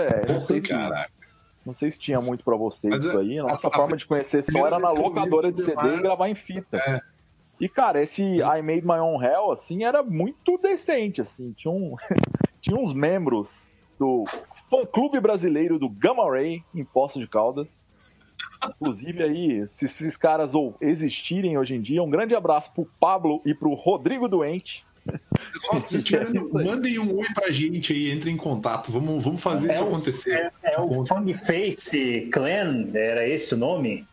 não sei se tinha muito pra vocês isso aí. Nossa forma de conhecer som era na locadora de CD e gravar em fita. E, cara, esse I Made My Own Hell, assim, era muito decente, assim. Tinha uns membros do fã-clube brasileiro do Gamma Ray em Poços de Caldas. Inclusive, aí, se esses caras existirem hoje em dia, um grande abraço pro Pablo e pro Rodrigo Doente. Se estiverem, mandem um oi pra gente aí, entrem em contato, vamos fazer isso acontecer. O Funnyface Clan, era esse o nome?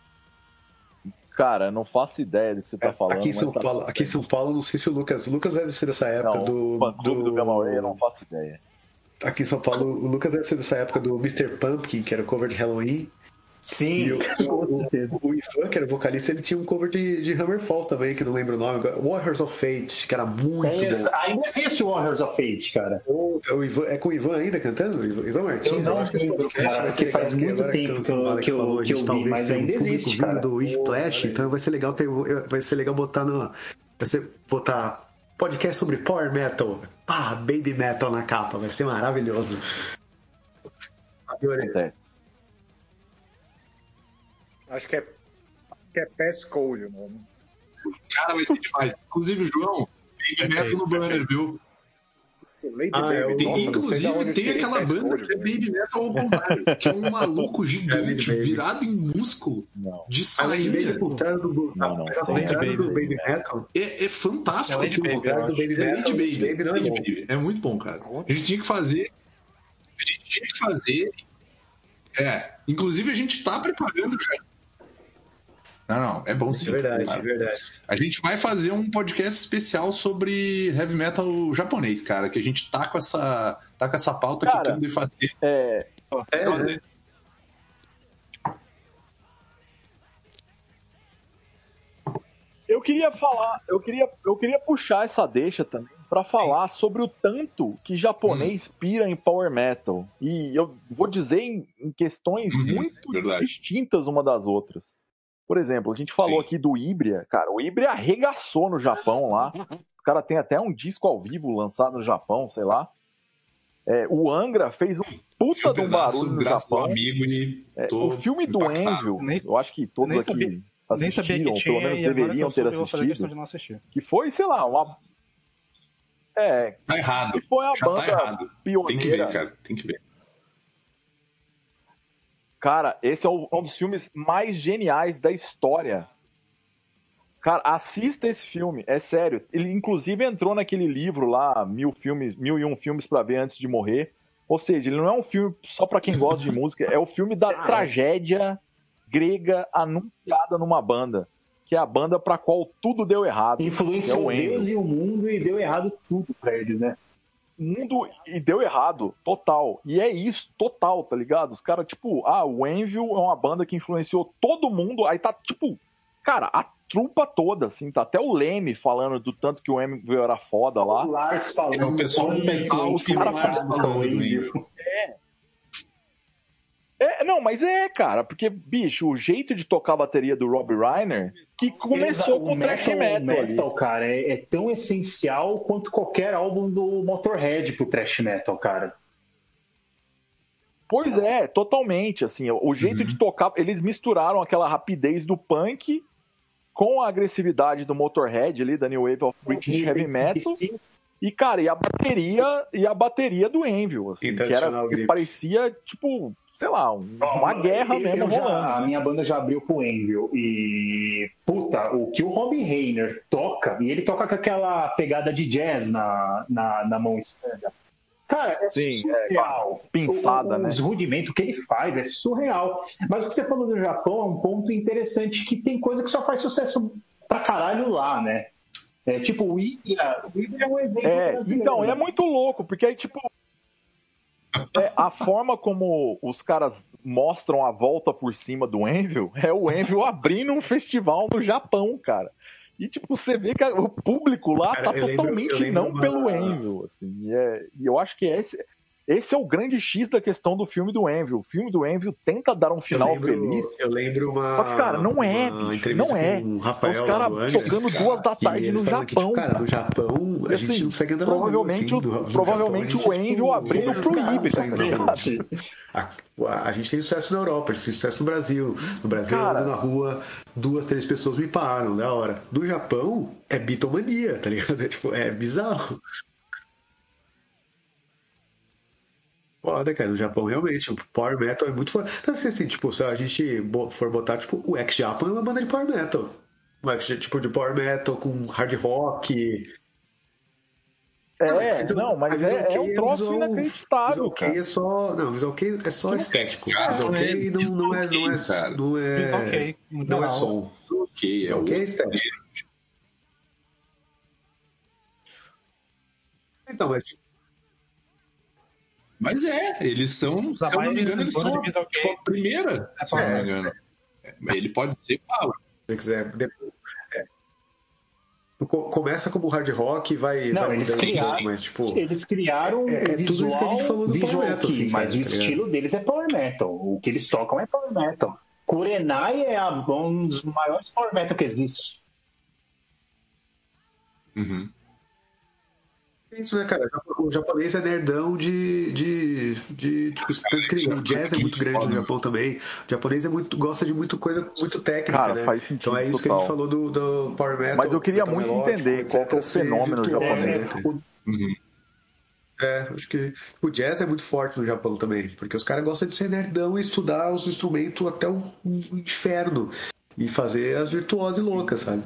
Cara, não faço ideia do que você tá falando. Aqui em São Paulo, não sei se o Lucas deve ser dessa época do Gamma Ray, eu não faço ideia. Aqui em São Paulo, o Lucas deve ser dessa época do Mr. Pumpkin, que era o cover de Halloween. Sim, o Ivan, que era vocalista, ele tinha um cover de Hammerfall também, que não lembro o nome, Warriors of Fate, que era muito bom. Ainda existe o Warriors of Fate, cara. É com o Ivan ainda cantando? Ivan Martins? Eu não lembro, cara, porque faz muito tempo que eu vi, mas ainda existe, cara. Do Whiplash, então vai ser legal botar botar podcast sobre Power Metal, Baby Metal na capa, vai ser maravilhoso. Acho que é Passcode o nome. Cara, vai ser demais. Inclusive, João, Baby Metal no banner, viu? Inclusive, tem aquela banda que é Baby Metal ao contrário, que é um maluco gigante, virado em músculo, de sainha. Do Baby Metal. É fantástico aquilo. Baby. É muito bom, cara. A gente tinha que fazer. Inclusive, a gente tá preparando já. Não, é bom sim. É verdade. A gente vai fazer um podcast especial sobre heavy metal japonês, cara, que a gente tá com essa pauta que querendo fazer. Né? Eu queria puxar essa deixa também para falar sobre o tanto que japonês pira em power metal. E eu vou dizer em questões muito distintas uma das outras. Por exemplo, a gente falou aqui do Ibria. Cara, o Ibria arregaçou no Japão lá. O cara tem até um disco ao vivo lançado no Japão, sei lá. O Angra fez um puta de um barulho no Japão. O filme do Anvil, eu acho que todos aqui nem sabia que tinha, pelo menos deveriam ter assistido. Que foi, sei lá, uma... Tá errado. Que foi a já banda tá errado. pioneira. Tem que ver, cara. Tem que ver. Cara, esse é um dos filmes mais geniais da história. Cara, assista esse filme, é sério. Ele, inclusive, entrou naquele livro lá, 1001 filmes pra ver antes de morrer. Ou seja, ele não é um filme só pra quem gosta de música, é o filme da tragédia grega anunciada numa banda, que é a banda pra qual tudo deu errado. Influenciou Deus e o mundo e deu errado tudo pra eles, né? Mundo e deu errado, total. E é isso, total, tá ligado? Os caras, tipo, o Anvil é uma banda que influenciou todo mundo, aí tá, tipo, cara, a trupa toda, assim, tá até o Leme falando do tanto que o Anvil era foda lá. O Lars falando, o pessoal mental que o Lars falando do Anvil. Não, mas cara, porque, bicho, o jeito de tocar a bateria do Rob Reiner, que começou com o thrash metal. O metal, cara, é tão essencial quanto qualquer álbum do Motorhead pro thrash metal, cara. Pois é, totalmente, assim, o jeito de tocar, eles misturaram aquela rapidez do punk com a agressividade do Motorhead ali, da New Wave of British Heavy Metal, e, cara, e a bateria do Anvil, assim, que parecia, tipo... sei lá, uma guerra mesmo rolando. A minha banda já abriu pro Anvil e, puta, o que o Robbie Reiner toca, e ele toca com aquela pegada de jazz na mão esquerda. Cara, é surreal. Pinçada, né? Os rudimentos que ele faz é surreal. Mas o que você falou do Japão é um ponto interessante, que tem coisa que só faz sucesso pra caralho lá, né? Tipo, o Ibra é um evento brasileiro. Então, é muito louco, porque aí, tipo, a forma como os caras mostram a volta por cima do Anvil é o Anvil abrindo um festival no Japão, cara. E, tipo, você vê que o público lá tá totalmente não pelo Anvil, assim. E eu acho que esse é o grande X da questão do filme do Anvil. O filme do Anvil tenta dar um final feliz. Eu lembro Só que, cara, não é, bicho, não é. Com o Rafael, os caras jogando 2 da tarde no Japão. Que, tipo, cara, no Japão a gente não consegue andar provavelmente, provavelmente o Anvil abrindo pro Ibra. A gente tem sucesso na Europa, a gente tem sucesso no Brasil. No Brasil, eu ando na rua, 2, 3 pessoas me param, da hora. No Japão, é bitomania, tá ligado? É bizarro. Foda, cara. No Japão, realmente, o Power Metal é muito foda. Então, assim, tipo, se a gente for botar, tipo, o X-Japan é uma banda de Power Metal. Tipo, de Power Metal com hard rock. Não, mas é um troço inacreditável, Visual Kei é só... Não, Visual Kei é só estético. Visual Kei não é som. Visual Kei é estético. Então, mas eles são, se eu não me engano, eles são tipo, a primeira, se eu não me engano. Ele pode ser power. Se quiser. Começa como hard rock e vai... Não, eles criaram tudo isso que a gente falou do Power Metal, assim, mas o estilo deles é Power Metal. O que eles tocam é Power Metal. Kurenai é um dos maiores Power Metal que existe. Isso, né, cara? O japonês é nerdão tipo, tanto que o jazz é muito grande no Japão também. O japonês gosta de coisa muito técnica, cara, né? Faz sentido, então é isso total. que a gente falou do Power Metal. Mas eu queria muito entender qual que é o fenômeno japonês. Acho que o jazz é muito forte no Japão também, porque os caras gostam de ser nerdão e estudar os instrumentos até o inferno e fazer as virtuosas loucas, sabe?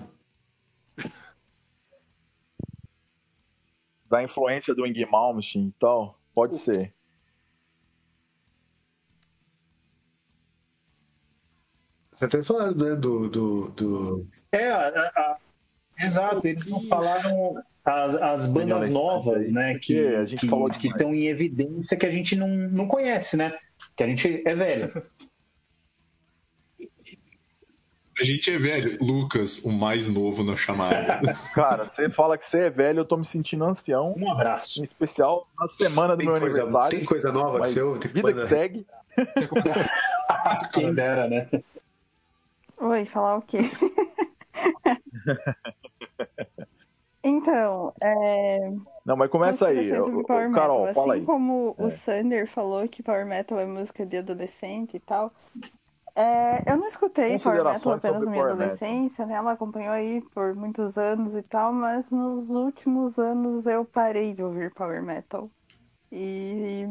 Da influência do Ingrid Malmsteen e tal, pode ser. Você até falaram, né, Exato, eles não falaram as bandas novas, né, que estão em evidência, que a gente não conhece, né, que a gente é velho. A gente é velho. Lucas, o mais novo na chamada. Cara, você fala que você é velho, eu tô me sentindo ancião. Um abraço. Em especial na semana do meu aniversário. Tem coisa nova que seu? Vida que segue. Quem dera, né? Oi, falar o quê? Então, Não, mas começa aí. Carol, assim fala aí. Como o Sander falou que Power Metal é música de adolescente e tal... eu não escutei Power Metal apenas na minha adolescência, né? Ela acompanhou aí por muitos anos e tal, mas nos últimos anos eu parei de ouvir Power Metal. E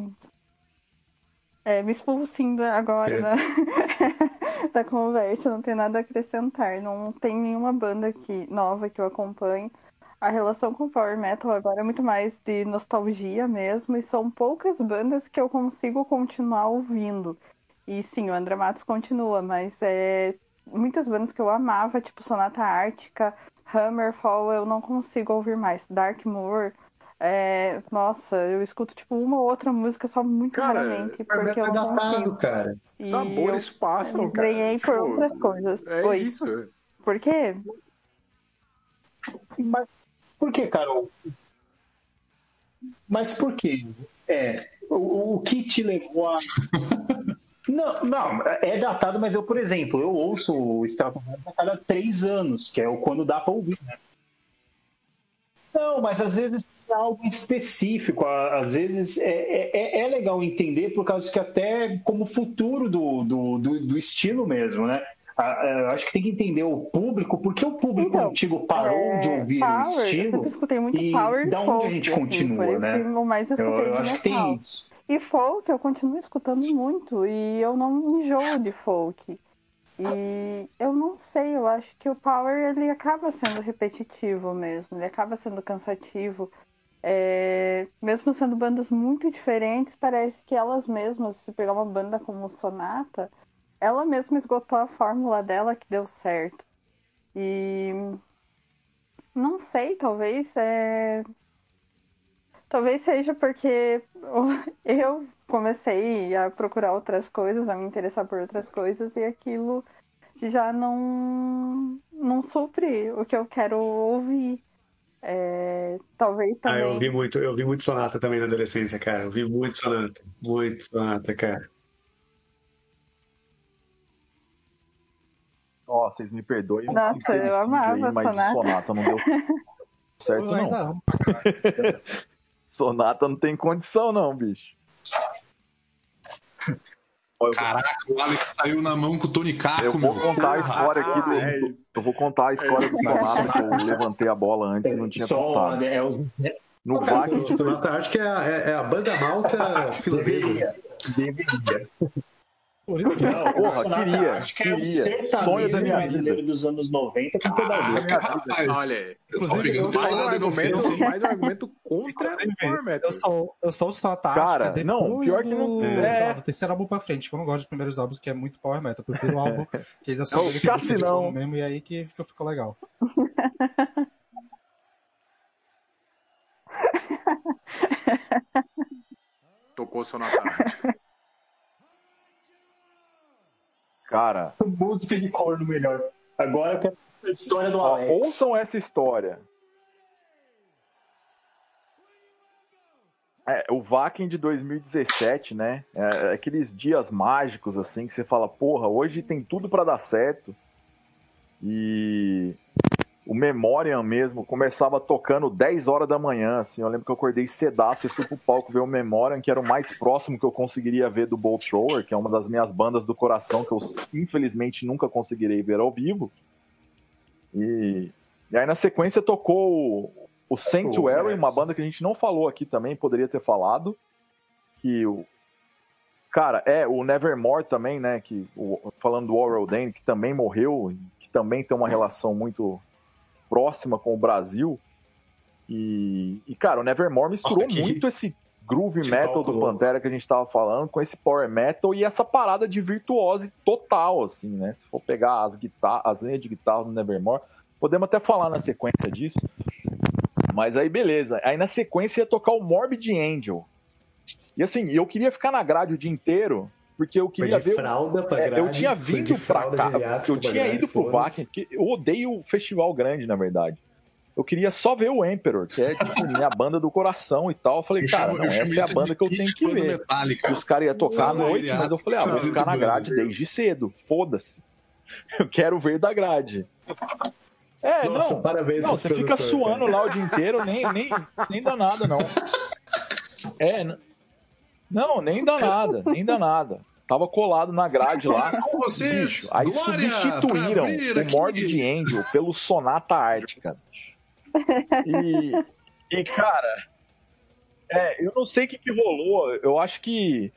me expulsindo agora da conversa, não tem nada a acrescentar. Não tem nenhuma banda nova que eu acompanhe. A relação com o Power Metal agora é muito mais de nostalgia mesmo, e são poucas bandas que eu consigo continuar ouvindo. E sim, o André Matos continua, mas muitas bandas que eu amava, tipo Sonata Ártica, Hammerfall, eu não consigo ouvir mais. Darkmoor, nossa, eu escuto tipo uma ou outra música só muito raramente, porque eu não consigo. Cara. Sabores passam, cara. Eu ganhei por outras coisas. Oi. Isso. Por quê? Mas por que, Carol? Mas por quê? O que te levou a... Não, é datado, mas eu, por exemplo, eu ouço o Stratovarius a cada 3 anos, que é quando dá para ouvir, né? Não, mas às vezes é algo específico, às vezes é legal entender, por causa que até como futuro do estilo mesmo, né? Eu acho que tem que entender o público, porque o público antigo parou de ouvir Power, o estilo. Eu sempre escutei muito Power e da onde folk, a gente assim, continua, foi né? O que eu mais escutei eu de acho que metal. tem isso. E folk eu continuo escutando muito, e eu não enjoo de folk. E eu não sei, eu acho que o Power ele acaba sendo repetitivo mesmo, ele acaba sendo cansativo. Mesmo sendo bandas muito diferentes, parece que elas mesmas, se pegar uma banda como Sonata, ela mesma esgotou a fórmula dela que deu certo. E não sei, talvez seja porque eu comecei a procurar outras coisas, a me interessar por outras coisas, e aquilo já não supre o que eu quero ouvir. Talvez também... eu ouvi muito Sonata também na adolescência, cara. Eu ouvi muito Sonata, cara. Ó, vocês me perdoem. Nossa, eu amava aí, mas Sonata não deu certo, não. Sonata não tem condição, não, bicho. Caraca, o Alex saiu na mão com o Tony Caco, Eu vou contar a história aqui eu vou contar a história do Sonata, que eu levantei a bola antes e não tinha contado. No VAC... Sonata acho que é a banda malta finlandesa. Deveria. Por isso que queria. Acho que é o sertanejo brasileiro dos anos 90 com pedaleiro. Olha aí. Inclusive, mais um argumento contra o Power Metal. Eu sou o Sonata, cara, depois não, pior que não do terceiro álbum pra frente, que eu não gosto dos primeiros álbuns, que é muito Power Metal. Eu prefiro o álbum que eles assumiram que é de bom mesmo, e aí que ficou legal. Tocou Sonata Ártica. Cara... Música de corno melhor. Agora eu quero a história do Alex. Ouçam essa história. O Wacken de 2017, né? Aqueles dias mágicos, assim, que você fala, porra, hoje tem tudo pra dar certo. E o Memoriam mesmo começava tocando 10 horas da manhã, assim. Eu lembro que eu acordei cedaço e fui pro palco ver o Memoriam, que era o mais próximo que eu conseguiria ver do Bolt Thrower, que é uma das minhas bandas do coração, que eu infelizmente nunca conseguirei ver ao vivo. E aí na sequência tocou o Sanctuary, uma banda que a gente não falou aqui também, poderia ter falado. Que o Nevermore também, né? Falando do Oral Dane, que também morreu, que também tem uma relação muito próxima com o Brasil. E cara, o Nevermore misturou muito esse groove metal do Pantera que a gente tava falando com esse power metal e essa parada de virtuose total, assim, né? Se for pegar as linhas de guitarra do Nevermore, podemos até falar na sequência disso. Mas aí beleza. Aí na sequência ia tocar o Morbid Angel. E assim, eu queria ficar na grade o dia inteiro, porque eu queria ver... eu tinha vindo pra cá, eu tinha ido pro Wacken, porque eu odeio o festival grande, na verdade. Eu queria só ver o Emperor, que é tipo minha banda do coração e tal. Eu falei, essa é a banda que eu tenho que ver. E os caras iam tocar à noite, mas eu falei, vou ficar na grade desde cedo, foda-se. Eu quero ver da grade. Nossa, parabéns, não, você fica suando lá o dia inteiro, nem dá nada, não. Não, nem dá nada. Tava colado na grade lá. Com vocês, bicho, aí substituíram o Morbid Angel pelo Sonata Ártica. E cara, eu não sei o que rolou. Eu acho que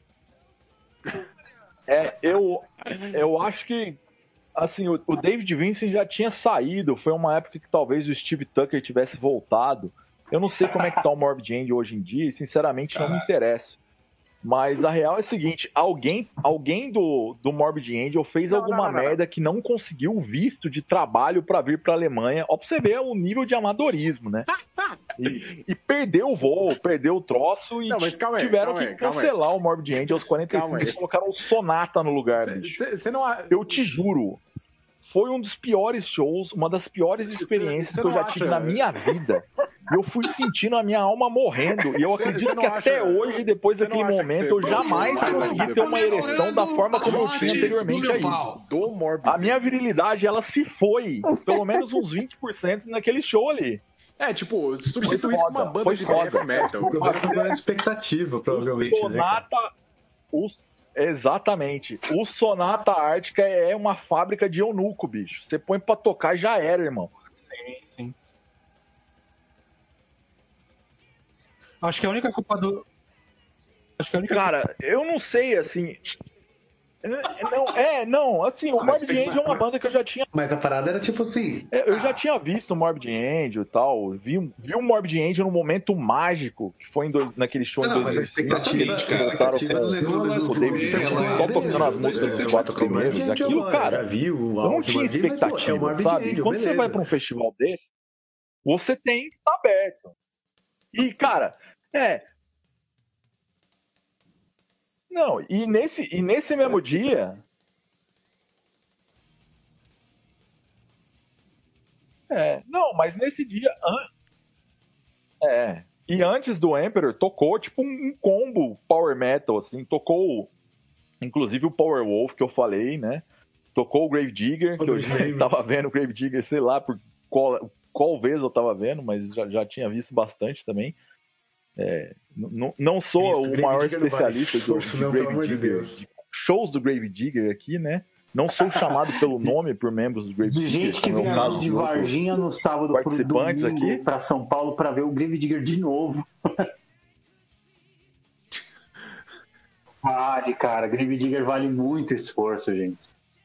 eu acho que assim, o David Vincent já tinha saído. Foi uma época que talvez o Steve Tucker tivesse voltado. Eu não sei como é que tá o Morbid Angel hoje em dia e sinceramente não me interessa. Mas a real é a seguinte, alguém do Morbid Angel fez alguma merda que não conseguiu o visto de trabalho pra vir pra Alemanha. Ó, pra você ver o nível de amadorismo, né? E perdeu o voo, perdeu o troço e tiveram que cancelar o Morbid Angel aos 45 e colocaram o Sonata no lugar, bicho. Eu te juro, foi um dos piores shows, uma das piores experiências que eu já tive na minha vida. Eu fui sentindo a minha alma morrendo. E eu acredito que até hoje, depois daquele momento, eu jamais consegui ter uma ereção da forma como eu tinha anteriormente aí. A minha virilidade, ela se foi. Pelo menos uns 20% naquele show ali. Tipo, substituir isso com uma banda de heavy metal. O problema foi a expectativa, provavelmente. Sonata, exatamente. O Sonata Ártica é uma fábrica de eunuco, bicho. Você põe pra tocar e já era, irmão. Sim. Acho que a única culpa do... Cara, eu não sei, assim... Assim, o Morbid Angel é uma banda que eu já tinha... Mas a parada era tipo assim... Eu já tinha visto o Morbid Angel e tal, vi o Morbid Angel num momento mágico, que foi naquele show em 2005. Mas a expectativa não levou o David só tocando as músicas dos 4 primeiros, e aquilo, cara, eu não tinha expectativa, sabe? E quando você vai pra um festival desse, você tem que estar aberto. E, cara, Não, e nesse mesmo dia... Não, mas nesse dia... E antes do Emperor, tocou tipo um combo power metal, assim, tocou inclusive o Power Wolf, que eu falei, né? Tocou o Grave Digger, que eu já tava vendo o Grave Digger, sei lá por qual vez eu tava vendo, mas já tinha visto bastante também. Não sou o maior especialista do Grave Digger, de shows do Grave Digger aqui, né? Não sou chamado pelo nome por membros do Grave Digger. De gente que veio de Varginha no sábado pro domingo aqui para São Paulo para ver o Grave Digger de novo. Vale, cara. Grave Digger vale muito esforço, gente.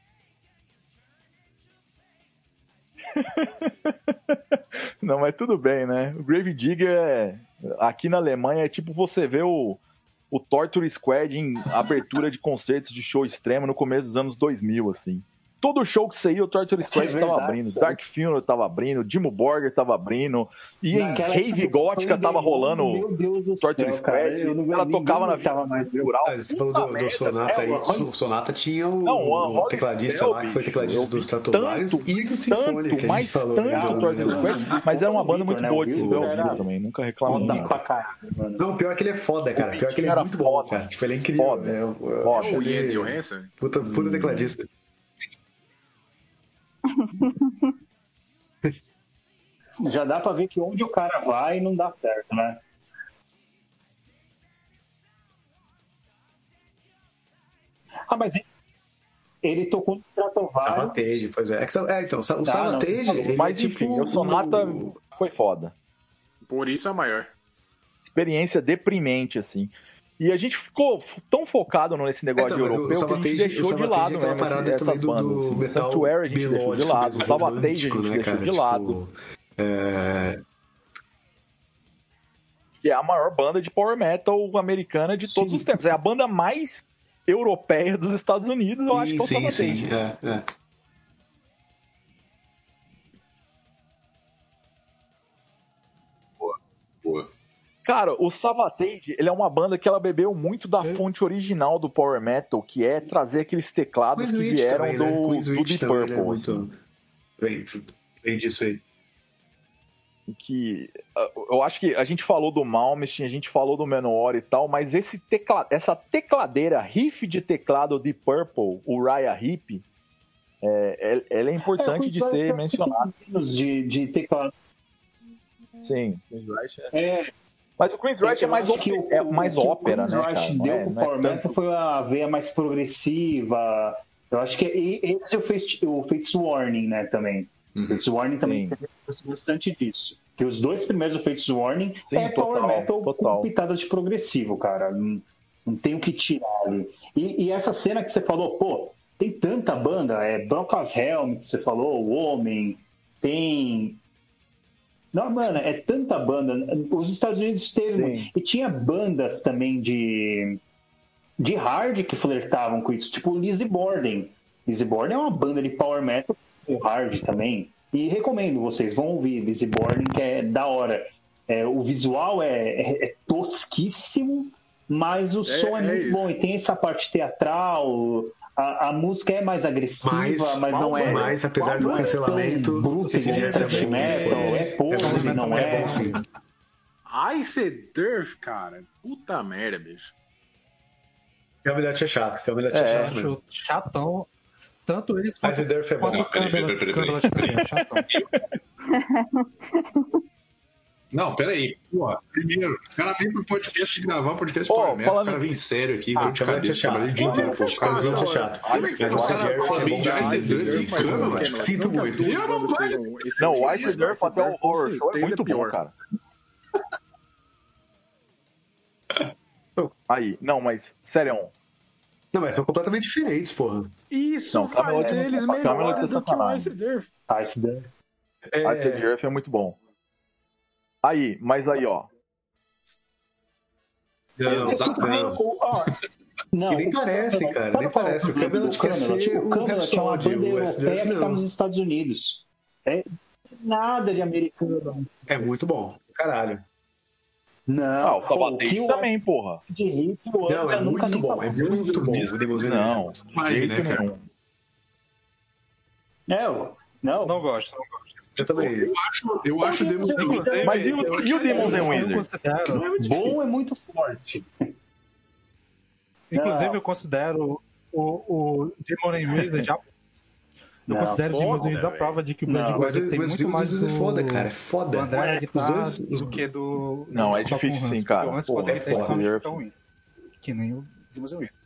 Não, mas tudo bem, né? O Grave Digger aqui na Alemanha é tipo você vê o Torture Squad em abertura de concertos de show extremo no começo dos anos 2000, assim. Todo show que saía, o Torture Squad tava abrindo. Dark Funeral tava abrindo, Dimmu Borgir tava abrindo, e em Rave Gótica tava rolando o Torture Squad. Ela tocava na vida rural. Você falou do Sonata aí. O Sonata tinha o tecladista lá, que foi tecladista dos Stratovarius e do Sinfônica, que a gente falou. Mas era uma banda muito boa de se ver ao vivo também, nunca reclamou. Não, pior que ele é foda, cara. Pior que ele é muito bom, cara. Tipo, ele é incrível. O Jens Johansson? Puta tecladista. Já dá pra ver que onde o cara vai não dá certo, né? Mas ele tocou no Stratovarius. Savatage, pois é. Então, o Savatage... Mas enfim, o Sonata foi foda. Por isso é maior. Experiência deprimente, assim. E a gente ficou tão focado nesse negócio de europeu que a gente deixou de lado, né? Essas bandas. O Sanctuary a gente deixou de lado, o Savatage a gente deixou de lado. Que é a maior banda de power metal americana de todos os tempos. É a banda mais europeia dos Estados Unidos, eu acho que é o Savatage. Sim. Boa. Cara, o Savatage, ele é uma banda que ela bebeu muito da fonte original do Power Metal, que é trazer aqueles teclados que vieram também, do Deep Purple. É muito... Vem disso aí. Que, eu acho que a gente falou do Malmsteen, a gente falou do Manowar e tal, mas essa tecladeira, riff de teclado Deep Purple, o Uriah Heep, ela é importante de ser mencionada. De teclado. Sim, mas o Queen's Rush é mais ópera, né, cara? O que o Queen's Rush deu pro Power Metal foi a veia mais progressiva. Eu acho que esse é o Fates Warning, né, também. O Fates Warning também tem bastante disso. Porque os dois primeiros do Fates Warning Power Metal com pitadas de progressivo, cara. Não tem o que tirar ali. E essa cena que você falou, tem tanta banda, Brocas Helm, que você falou, o Homem, tem... Não, mano, é tanta banda. Os Estados Unidos teve... E tinha bandas também de de hard que flertavam com isso, tipo Lizzy Borden. Lizzy Borden é uma banda de power metal hard também. E recomendo vocês, vão ouvir Lizzy Borden, que é da hora. O visual é tosquíssimo, mas o som é muito bom. E tem essa parte teatral, a música é mais agressiva, mas não é... Mas, apesar do cancelamento... Bruto, igual thrash metal, podre, não é? Bom, sim. Ice Dearth, cara. Puta merda, bicho. Camelot é chato. Camelot é chato mesmo. Acho chatão. Tanto eles quanto o Camelot também é chatão. Não, peraí. Porra, primeiro, o cara vem pro podcast gravar um podcast Power Metal, o cara vem sério aqui, dor de cabeça, trabalhei o dia inteiro, pô, o cara é chato. O cara fala bem de Ice Dearth e Camelot. Sinto muito. Eu não vai. Não, o Ice Dearth até o Horror Show é muito bom, cara. Aí, não, mas, sério. Não, mas são completamente diferentes, porra. Isso não, faz eles melhores do que o Ice Dearth. Ice Dearth. Ice Dearth é muito bom. Aí, mas aí, ó. Não, nem parece, cara. Nem parece. O Camelot quer ser o Camelot é uma banda europeia que tá nos Estados Unidos. É nada de americano. É muito bom. Caralho. Não, o Sabatei também, porra. De hip, não, é muito bom. É muito bom. Não, de jeito nenhum. Não gosto. Eu também. Eu acho Demons and Wizards. Mas e o Demons and Wizards? Bom é muito forte. Inclusive, eu considero o Demons and Wizards eu considero o Demons and Wizards a prova de que o Blood Guardian tem muito mais do... É foda, cara. É foda. O André na guitarra do que do... Não, é difícil sim, cara. O Hans pode ter guitarra ficar ruim. Que nem o Demons and Wizards.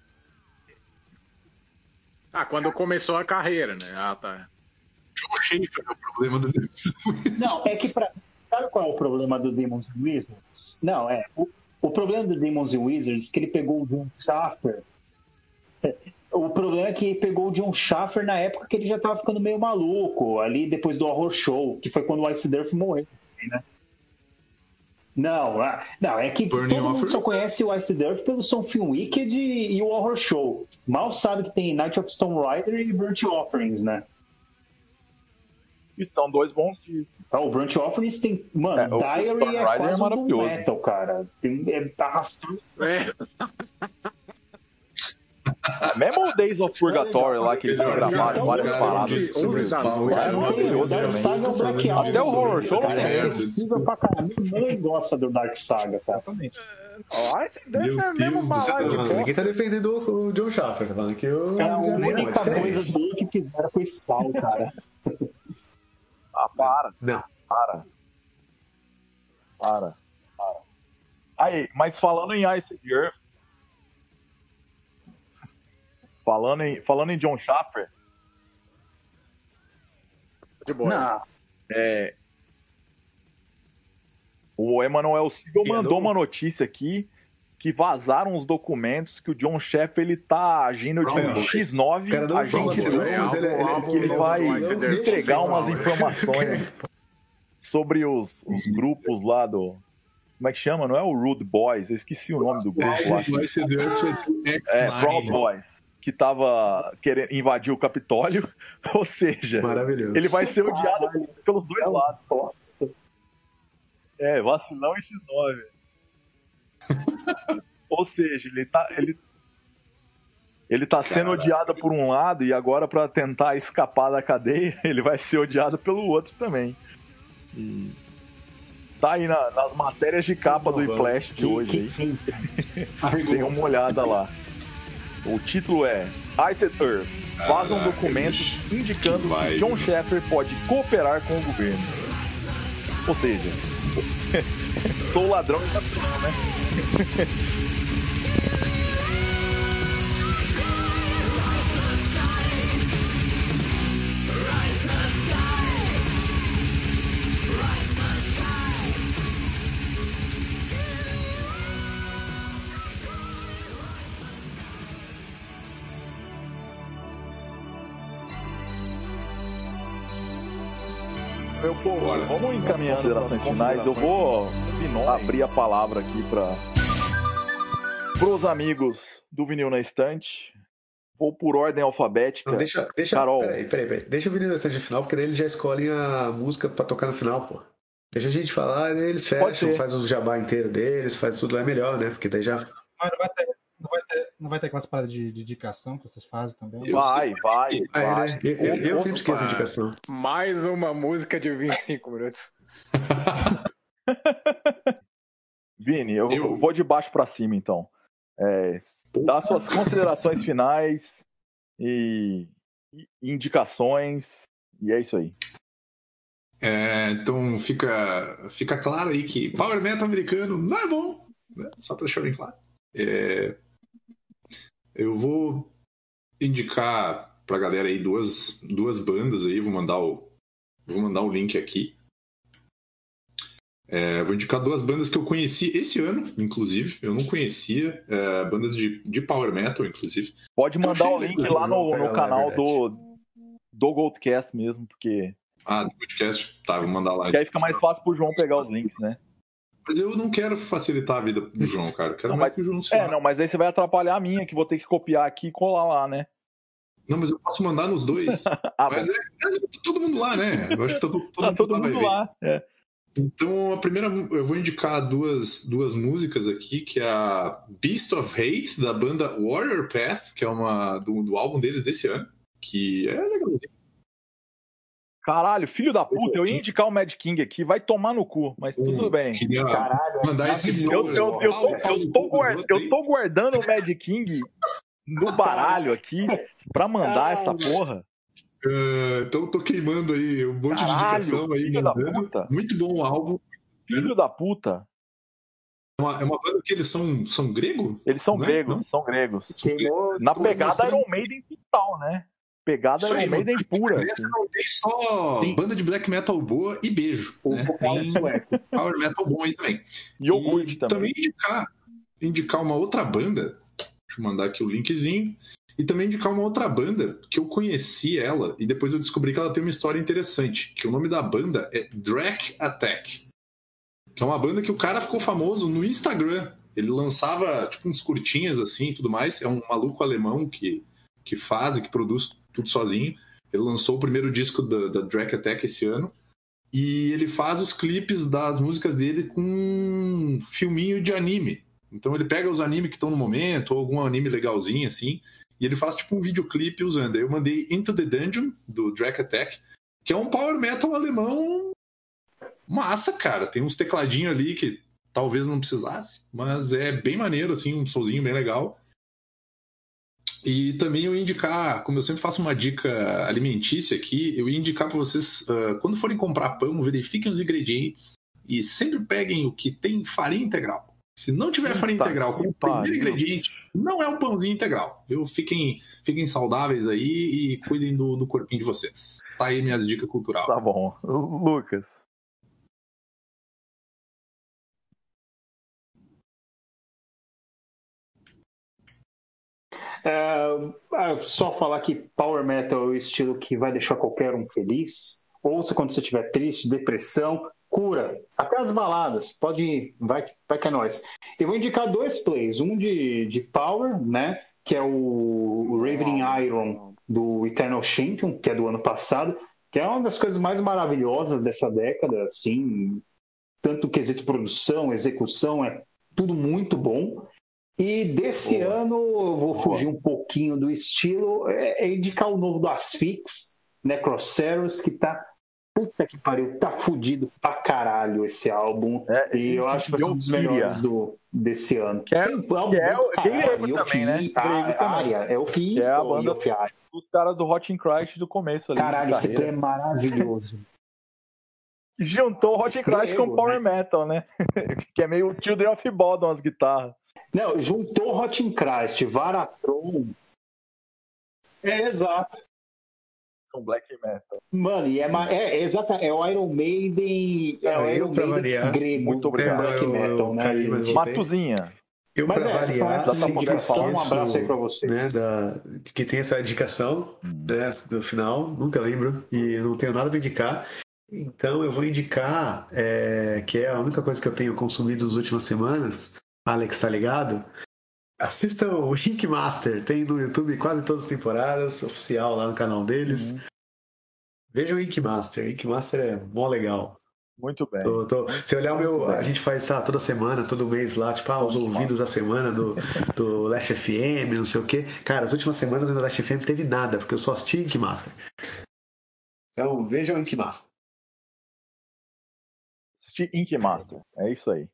Quando começou a carreira, né? Tá. John Schaefer é o problema do Demons and Wizards. Não, é que sabe qual é o problema do Demons and Wizards? Não, o problema do Demons and Wizards é que ele pegou o John Schaffer. O problema é que ele pegou o John Schaffer na época que ele já tava ficando meio maluco, ali depois do Horror Show, que foi quando o Ice Dearth morreu, né? Não, é que todo mundo só conhece o Ice Dearth pelo Som Film Wicked e o Horror Show. Mal sabe que tem Night of Stone Rider e Burnt Offerings, né? Estão dois bons discos. O Burnt Offerings tem... Mano, Diary é quase um doom metal, cara. Tá arrastando... Mesmo o Days of Purgatory lá, que eles gravaram várias paradas. O Dark Saga é o Black Album. Até o Horror Show é acessível pra caramba. Minha mãe gosta do Dark Saga, cara. Exatamente. Esse Deus é mesmo balada de bosta. Ninguém tá defendendo o John Schaffer, tá falando que o... É a única coisa boa que fizeram com esse pau, cara. Para. Não. Para. Aí, mas falando em Ice Dearth, falando em John Schaffer, de boa. O Emanuel Siegel mandou uma notícia aqui que vazaram os documentos que o John Schaffer ele tá agindo de um X9 agente que ele vai entregar umas informações sobre os grupos lá do... Como é que chama? Não é o Rude Boys, eu esqueci o nome do grupo lá. Proud Boys, que tava querendo invadir o Capitólio, ou seja, ele vai ser odiado pelos dois lados. Vacilão e X9. Ou seja, ele tá sendo odiado por um lado e agora para tentar escapar da cadeia, ele vai ser odiado pelo outro também. E tá aí nas matérias de capa do iFlash de hoje aí. Tem uma olhada lá. O título é Ice Dearth. Vazam documentos indicando que John Schaffer pode cooperar com o governo. Ou seja, sou ladrão e patrão, né? Meu povo, vamos encaminhando as gerações finais. Eu vou abrir a palavra aqui para os amigos do vinil na estante. Vou por ordem alfabética. Não, deixa, Carol. Peraí. Deixa o vinil na estante no final, porque daí eles já escolhem a música pra tocar no final, pô. Deixa a gente falar, e eles fecham, faz o jabá inteiro deles, faz tudo lá melhor, né? Porque daí já... Mas não vai ter aquelas paradas de indicação que vocês fazem também? Vai. Eu sempre esqueço a indicação. Mais uma música de 25 minutos. Vini, eu vou de baixo pra cima, então. Dá suas considerações finais e indicações, e é isso aí. Então fica claro aí que Power Metal americano não é bom, né? Só pra deixar bem claro. Eu vou indicar pra galera aí duas bandas aí, vou mandar o link aqui. Vou indicar duas bandas que eu conheci esse ano, inclusive. Eu não conhecia, bandas de Power Metal, inclusive. Pode mandar o link lá no canal do Goldcast mesmo, porque... do podcast? Tá, vou mandar lá. Que aí fica mais fácil pro João pegar os links, né? Mas eu não quero facilitar a vida do João, cara. Eu quero mais que o João se mas aí você vai atrapalhar a minha, que vou ter que copiar aqui e colar lá, né? Não, mas eu posso mandar nos dois. Mas todo mundo lá, né? Eu acho que todo mundo lá. Então, a primeira, eu vou indicar duas músicas aqui, que é a Beast of Hate, da banda Warrior Path, que é uma do álbum deles desse ano, que é legalzinho. Caralho, filho da puta, eu ia indicar o Mad King aqui, vai tomar no cu, mas tudo bem. Caralho, mandar esse eu tô guardando o Mad King no baralho aqui pra mandar essa porra. Então tô queimando aí um monte de indicação aí, mandando. Muito bom o álbum. Filho da puta. É uma banda que eles são grego? Eles são gregos, são gregos. Na pegada Iron Maiden total, né? Pegada Iron Maiden pura. Essa não tem só banda de black metal boa e beijo. Né? Tem power metal bom aí também. E iogurte também. Também indicar uma outra banda. Deixa eu mandar aqui o linkzinho. E também indicar uma outra banda que eu conheci ela e depois eu descobri que ela tem uma história interessante. Que o nome da banda é Drac Attack. Que é uma banda que o cara ficou famoso no Instagram. Ele lançava tipo uns curtinhas assim e tudo mais. É um maluco alemão que faz e que produz tudo sozinho. Ele lançou o primeiro disco da Drac Attack esse ano. E ele faz os clipes das músicas dele com um filminho de anime. Então ele pega os animes que estão no momento, ou algum anime legalzinho assim, e ele faz tipo um videoclipe usando. Aí eu mandei Into the Dungeon, do Drac Attack, que é um power metal alemão massa, cara. Tem uns tecladinhos ali que talvez não precisasse, mas é bem maneiro, assim, um solzinho bem legal. E também eu ia indicar, como eu sempre faço uma dica alimentícia aqui, eu ia indicar para vocês, quando forem comprar pão, verifiquem os ingredientes e sempre peguem o que tem farinha integral. Se não tiver farinha integral como primeiro ingrediente, não é um pãozinho integral. Viu? Fiquem saudáveis aí e cuidem do corpinho de vocês. Tá aí minhas dicas culturais. Tá bom. Lucas. Só falar que Power Metal é o estilo que vai deixar qualquer um feliz. Ouça quando você estiver triste, depressão, cura. Até as baladas. Pode ir, vai que é nóis. Eu vou indicar dois plays. Um de Power, né? Que é o Ravening Iron do Eternal Champion, que é do ano passado, que é uma das coisas mais maravilhosas dessa década, assim, tanto quesito produção, execução, é tudo muito bom. E desse ano eu vou fugir um pouquinho do estilo, indicar o novo do Asphyx, Necroceros, que tá, puta que pariu, tá fudido pra caralho esse álbum, e eu acho que vai ser um dos melhores desse ano. Que é grego também, né? É o Fih, é a banda dos caras do Hot in Christ do começo ali. Caralho, esse play é maravilhoso. Juntou o Hot in Christ com Power Metal, né? Que é meio Children of Bodom as guitarras. Não, juntou Hot in Christ, Varatron. Exato. Com Black Metal. Mano, e exato, é o Iron Maiden, o Iron Maiden grego. Muito obrigado. Black Metal, né? Matuzinha. Mas essas indicações, um abraço aí pra vocês. Né, que tem essa indicação, né, do final, nunca lembro, e não tenho nada pra indicar. Então eu vou indicar, que é a única coisa que eu tenho consumido nas últimas semanas. Alex, tá ligado? Assistam o Ink Master, tem no YouTube quase todas as temporadas, oficial lá no canal deles. Vejam o Ink Master é mó legal. Muito bem. Se olhar a gente faz toda semana, todo mês lá, tipo, os ouvidos da semana do Last FM, não sei o quê. Cara, as últimas semanas no Last FM não teve nada, porque eu só assisti Ink Master. Então, vejam o Ink Master. Assisti Ink Master, é isso aí.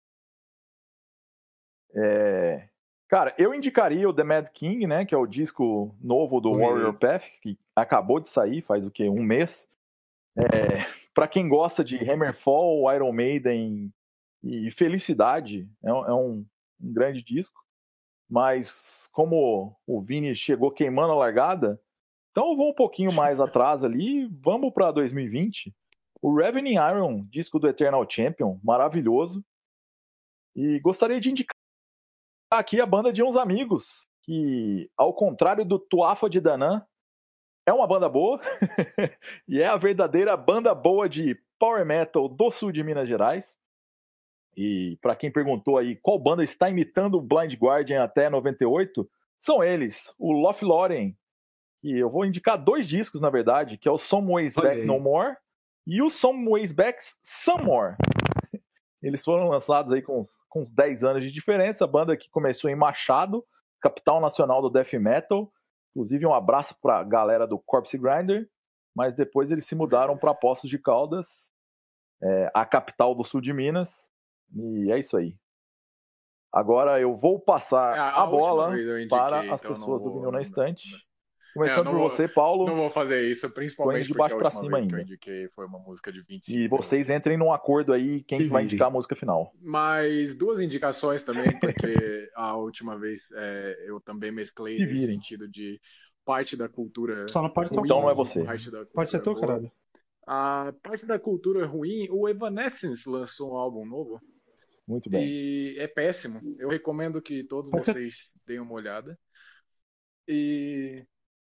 Cara, eu indicaria o The Mad King, né, que é o disco novo do Warrior Path, que acabou de sair, faz o quê? Um mês. Para quem gosta de Hammerfall, Iron Maiden e Felicidade, é um grande disco. Mas como o Vini chegou queimando a largada, então eu vou um pouquinho mais atrás ali, vamos para 2020. O Ravening Iron, disco do Eternal Champion, maravilhoso. E gostaria de indicar aqui a banda de uns amigos, que, ao contrário do Tuafa de Danann, é uma banda boa, e é a verdadeira banda boa de Power Metal do sul de Minas Gerais. E para quem perguntou aí qual banda está imitando o Blind Guardian até 98, são eles, o Lothlórien, que eu vou indicar 2 discos, na verdade, que é o Some Ways Back No More e o Some Ways Back Some More. Eles foram lançados aí com uns 10 anos de diferença, a banda que começou em Machado, capital nacional do Death Metal. Inclusive, um abraço para a galera do Corpse Grinder, mas depois eles se mudaram para Poços de Caldas, a capital do sul de Minas, e é isso aí. Agora eu vou passar a bola para as pessoas do Vinil na Estante. Começando por você, Paulo. Não vou fazer isso, principalmente de baixo porque a para última cima vez ainda. que eu indiquei foi uma música de 25 E vocês entrem num acordo aí, quem vai indicar a música final. Mas 2 indicações também, porque a última vez eu também mesclei nesse sentido de parte da cultura. Só não pode ser então não é você. Pode ser tu, caralho. A parte da cultura ruim, o Evanescence lançou um álbum novo. Muito bem. E é péssimo. Eu recomendo que todos vocês deem uma olhada. E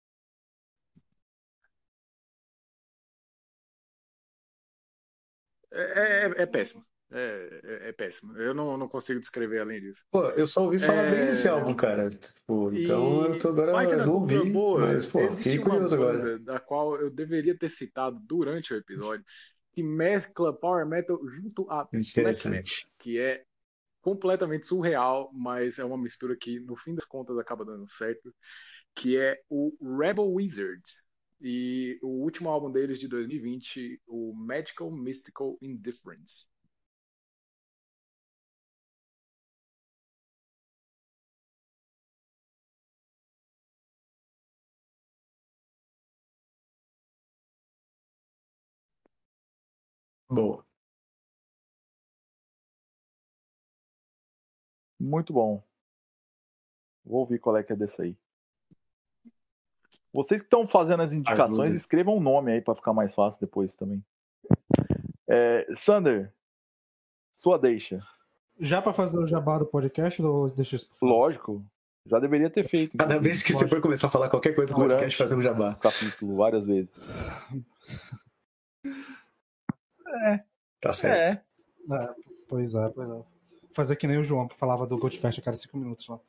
é péssimo. É péssimo. Eu não consigo descrever além disso. Pô, eu só ouvi falar bem desse álbum, cara. Tipo, então eu tô agora não ouvi, mas pô, fiquei curioso agora. Da qual eu deveria ter citado durante o episódio, que mescla Power Metal junto a Black Metal, que é completamente surreal, mas é uma mistura que no fim das contas acaba dando certo, que é o Rebel Wizard. E o último álbum deles de 2020, o Magical Mystical Indifference. Boa. Muito bom. Vou ouvir qual é que é desse aí. Vocês que estão fazendo as indicações, escrevam um nome aí para ficar mais fácil depois também. Sander, sua deixa. Já para fazer o jabá do podcast ou deixa isso? Lógico. Já deveria ter feito. Cada vez que você for começar a falar qualquer coisa do podcast, fazer um jabá. Capítulo, várias vezes. Tá certo. Pois é. Fazer que nem o João, que falava do Goldfest a cada 5 minutos lá.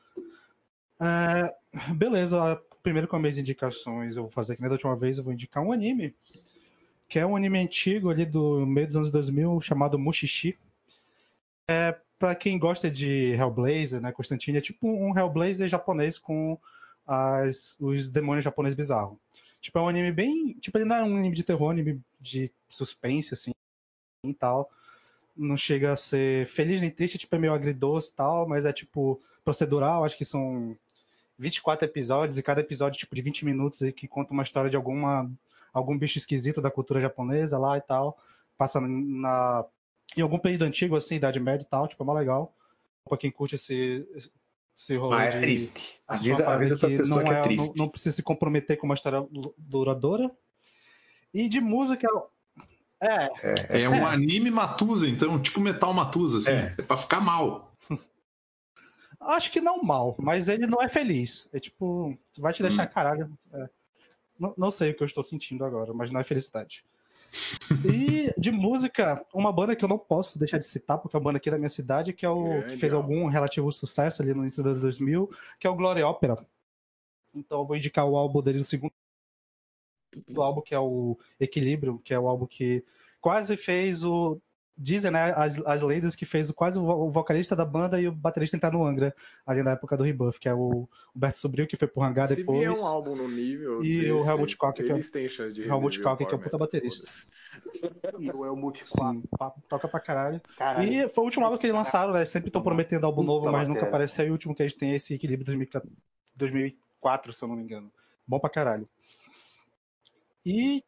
Beleza, primeiro com as minhas indicações, eu vou fazer que nem da última vez, eu vou indicar um anime, que é um anime antigo ali do meio dos anos 2000, chamado Mushishi. Pra quem gosta de Hellblazer, né, Constantine, é tipo um Hellblazer japonês com os demônios japoneses bizarros. Tipo, é um anime bem... Tipo, ele não é um anime de terror, é um anime de suspense, assim, e tal. Não chega a ser feliz nem triste, tipo, é meio agridoce e tal, mas é, tipo, procedural. Acho que são 24 episódios, e cada episódio, tipo, de 20 minutos, que conta uma história de algum bicho esquisito da cultura japonesa lá e tal. Passa em algum período antigo, assim, Idade Média e tal, tipo, é mó legal. Pra quem curte esse rolê é triste. Avisa essa pessoa que é triste. Não precisa se comprometer com uma história duradoura. E de música... É um anime Matusa, então, tipo Metal Matusa, assim. É pra ficar mal. Acho que não mal, mas ele não é feliz. É tipo, vai te deixar caralho. Não sei o que eu estou sentindo agora, mas não é felicidade. E de música, uma banda que eu não posso deixar de citar, porque é uma banda aqui da minha cidade, que é o que fez algum relativo sucesso ali no início dos 2000, que é o Glory Opera. Então eu vou indicar o álbum deles, o segundo álbum, que é o Equilíbrio, que é o álbum que quase fez o... Dizem, né, as lendas que fez quase o vocalista da banda e o baterista entrar no Angra, ali na época do Rebuff, que é o Humberto Sobrinho, que foi pro Hangar Se depois. vier um álbum no nível e o Helmut Koch, eles têm chance de Helmut reviver o Koch, que é o Power puta Metal, baterista. E o Helmut Sim, toca pra caralho. Caralho. E foi o último álbum que eles lançaram, né? Sempre estão prometendo álbum novo, mas nunca batera. aparece. Aí o último que a gente tem é esse Equilíbrio 2004, se eu não me engano. Bom pra caralho. E...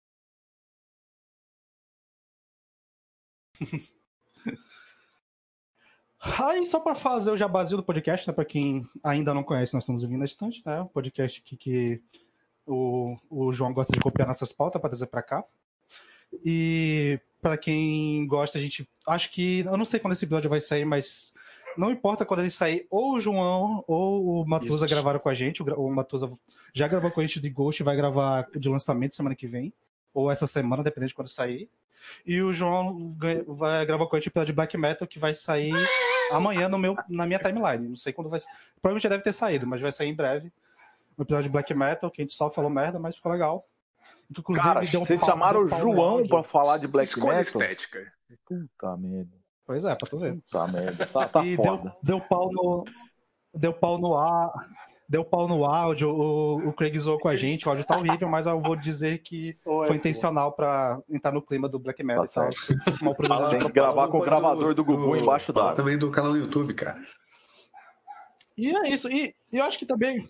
Aí, só pra fazer o jabazinho do podcast, né? Pra quem ainda não conhece, nós estamos ouvindo na estante, né? Um podcast que o João gosta de copiar nossas pautas pra trazer pra cá. E pra quem gosta, a gente... Acho que... Eu não sei quando esse episódio vai sair, mas... Não importa quando ele sair, ou o João ou o Matusa gravaram com a gente. O Matusa já gravou com a gente de Ghost e vai gravar de lançamento semana que vem. Ou essa semana, dependendo de quando sair. E o João vai gravar com a gente o episódio de Black Metal, que vai sair amanhã na minha timeline. Não sei quando vai ser. Provavelmente já deve ter saído, mas vai sair em breve. Um episódio de Black Metal, que a gente só falou merda, mas ficou legal. Inclusive, cara, vocês chamaram o João pra falar de Black Metal? Estética. Puta merda. Pois é, pra tu ver. Puta merda. Tá e foda. Deu pau no ar. Deu pau no áudio, o Craig zoou com a gente, o áudio tá horrível, mas eu vou dizer que foi intencional pra entrar no clima do Black Metal. Tá certo. Tem que gravar com o gravador do Gugu embaixo d'água. Também do canal do YouTube, cara. E é isso. E eu acho que também...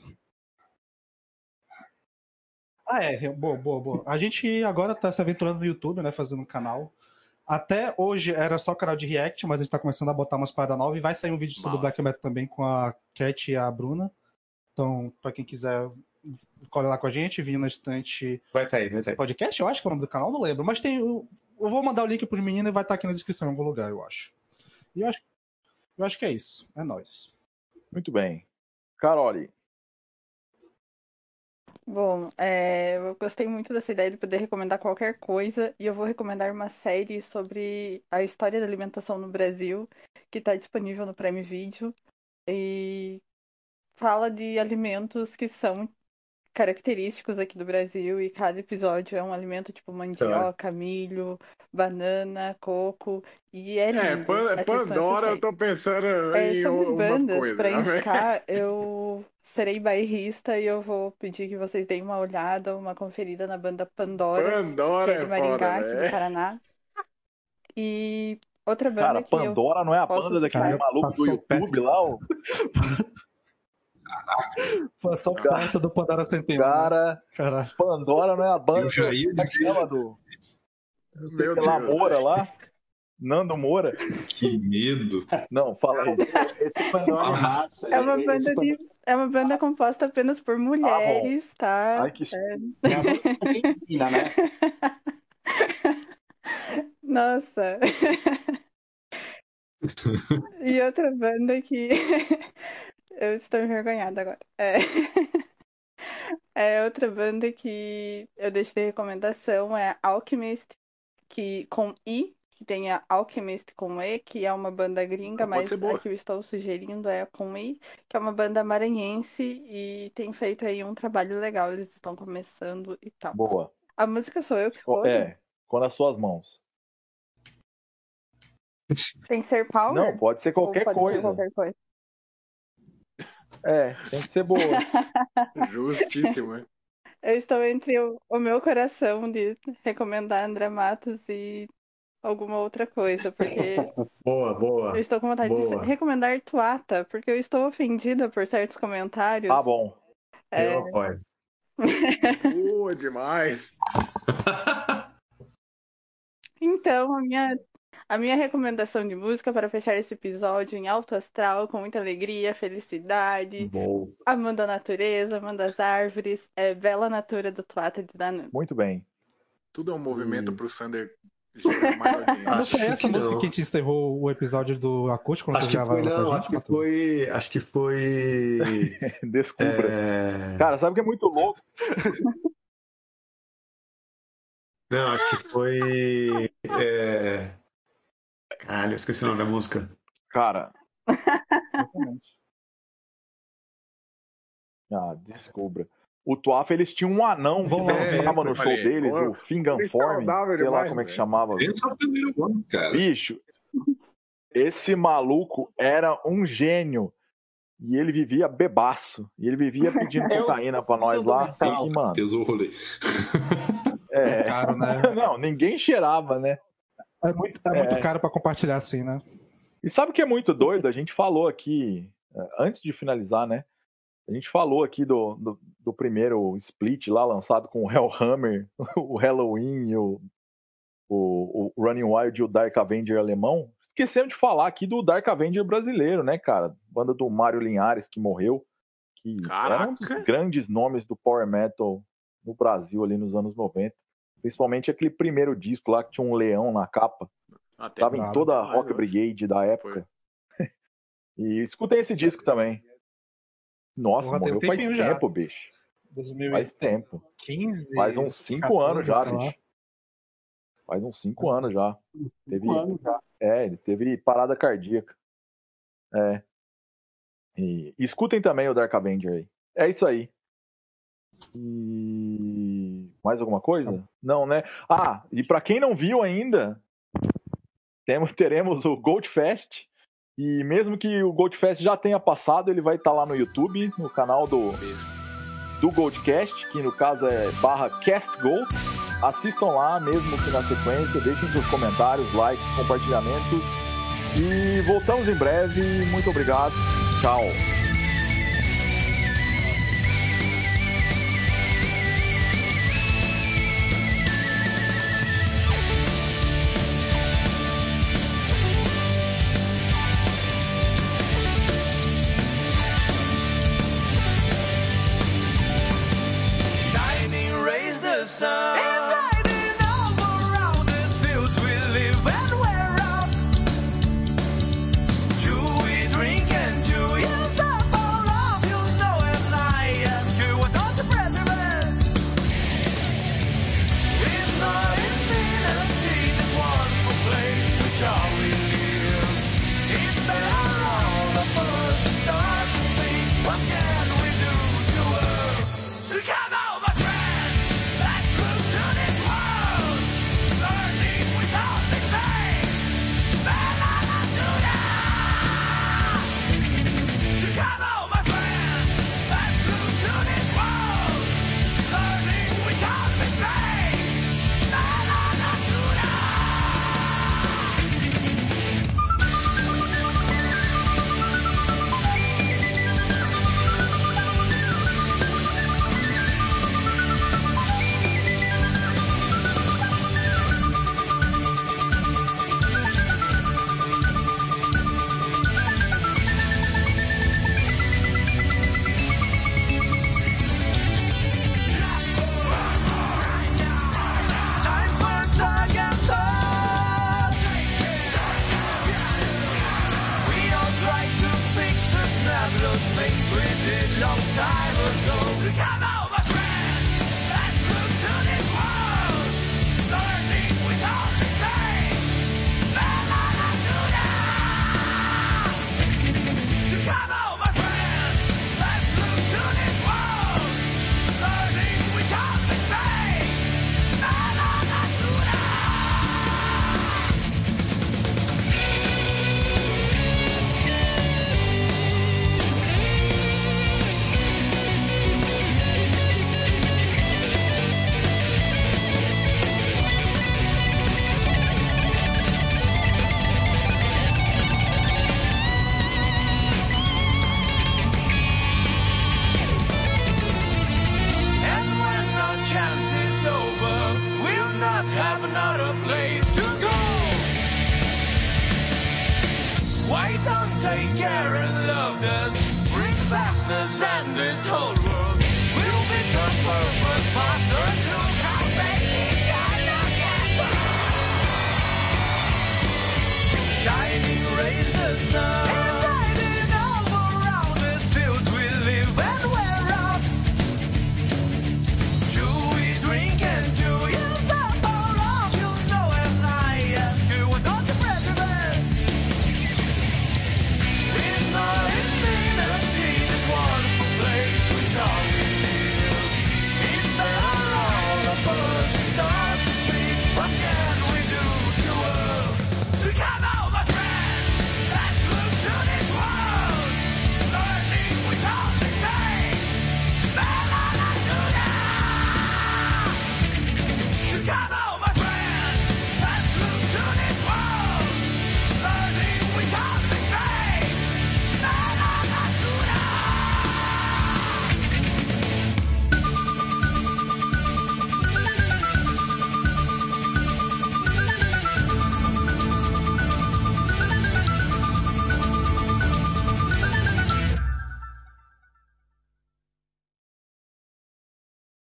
Boa. A gente agora tá se aventurando no YouTube, né, fazendo um canal. Até hoje era só canal de react, mas a gente tá começando a botar umas paradas novas e vai sair um vídeo sobre o Black Metal também com a Cat e a Bruna. Então, pra quem quiser, cola lá com a gente, vindo na estante. Vai sair. Podcast, eu acho que é o nome do canal, não lembro. Mas tem. Eu vou mandar o link pros meninos e vai estar aqui na descrição em algum lugar, eu acho. E eu acho que é isso. É nóis. Muito bem. Carole. Bom, eu gostei muito dessa ideia de poder recomendar qualquer coisa e eu vou recomendar uma série sobre a história da alimentação no Brasil, que está disponível no Prime Video e fala de alimentos que são característicos aqui do Brasil e cada episódio é um alimento tipo mandioca, milho, banana, coco e é lindo. Pandora, eu tô pensando em sobre uma bandas, coisa. pra indicar, eu serei bairrista e eu vou pedir que vocês deem uma olhada, uma conferida na banda Pandora, que é de Maringá, aqui do Paraná. E outra banda cara, que Pandora não é a banda daquele maluco do YouTube lá? Passou perto do Pandora Centenário. Cara, Pandora não é a banda do Moura lá? Nando Moura? Que medo. Não, fala aí. Esse Pandora é massa. É uma banda composta apenas por mulheres, tá? Ai, que... né? Nossa. E outra banda que... Eu estou envergonhada agora. Outra banda que eu deixo de recomendação é Alchemist, que com I, que tem a Alchemist com E, que é uma banda gringa, mas a que eu estou sugerindo é com I, que é uma banda maranhense e tem feito aí um trabalho legal, eles estão começando e tal. Boa. A música sou eu que escolho? Com nas suas mãos. Tem que ser power? Não, pode ser qualquer coisa. Ser qualquer coisa. Tem que ser boa. Justíssimo, hein? Eu estou entre o meu coração de recomendar André Matos e alguma outra coisa, porque Boa. eu estou com vontade de recomendar Tuata, porque eu estou ofendida por certos comentários. Tá bom. Eu apoio. Boa demais. Então, a minha recomendação de música para fechar esse episódio em alto astral, com muita alegria, felicidade, amando a natureza, amando as árvores, é Bela Natura do Tuata de Danone. Muito bem. Tudo é um movimento pro Sander. Não foi essa música que a gente encerrou o episódio do acústico quando vocês gravaram com a gente? Acho que foi... Descubra. Cara, sabe o que é muito louco? Não, acho que foi. Caralho, eu esqueci o nome da música. Cara. Exatamente. Descubra. O Tuafa, eles tinham um anão que dançava no show deles, o Finganform, sei lá como é que chamava. Bicho, esse maluco era um gênio. E ele vivia bebaço. E ele vivia pedindo cocaína pra nós lá. Só que, mano. Pesou o rolê. Caro, né? Não, ninguém cheirava, né? É muito caro pra compartilhar assim, né? E sabe o que é muito doido? A gente falou aqui, antes de finalizar, né? A gente falou aqui do primeiro split lá, lançado com o Hellhammer, o Halloween, o Running Wild e o Dark Avenger alemão. Esquecemos de falar aqui do Dark Avenger brasileiro, né, cara? Banda do Mário Linhares, que morreu. Que era um dos grandes nomes do Power Metal no Brasil ali nos anos 90. Principalmente aquele primeiro disco lá que tinha um leão na capa. Tava em toda a Rock Brigade da época. E escutem esse disco também. Nossa, morreu faz tempo, bicho. 2015, faz tempo. Faz uns 5 anos já, bicho. Faz uns 5 anos já. Ele teve parada cardíaca. E escutem também o Dark Avenger aí. É isso aí. E mais alguma coisa? Não, né? E pra quem não viu ainda, teremos o Gold Fest. E mesmo que o Gold Fest já tenha passado, ele vai estar lá no YouTube, no canal do Goldcast, que no caso é /CastGold. Assistam lá, mesmo que na sequência, deixem seus comentários, likes, compartilhamentos. E voltamos em breve. Muito obrigado. Tchau. Shining rays the sun. It's guiding all around these fields we live and wear out. Do we drink and do use up our love? You know, and I ask you, what does the president? It's not infinity, this wonderful place which all we live. It's better all of us to start to think, what can we do to her? So come on, my friends, let's move to this world, learning without mistakes. La la la do da. So come on, my friends, let's move to this world, learning without mistakes. La la la do da. Time for tug and stars. We all tried to fix the snap-loose things we did long time ago. So come on, my friends, let's move to this world, learning without mistakes. La la la do da. So come on, my friends, let's move to this world, learning without mistakes. La la la do da. And when our chance is over, we'll not have another place to go. Why don't take care and love us? Bring vastness and this whole world. We'll become perfect partners to come back together. Shining rays the sun. It's guiding all around these fields we live and wear out. Do we drink and do use up our Chicago.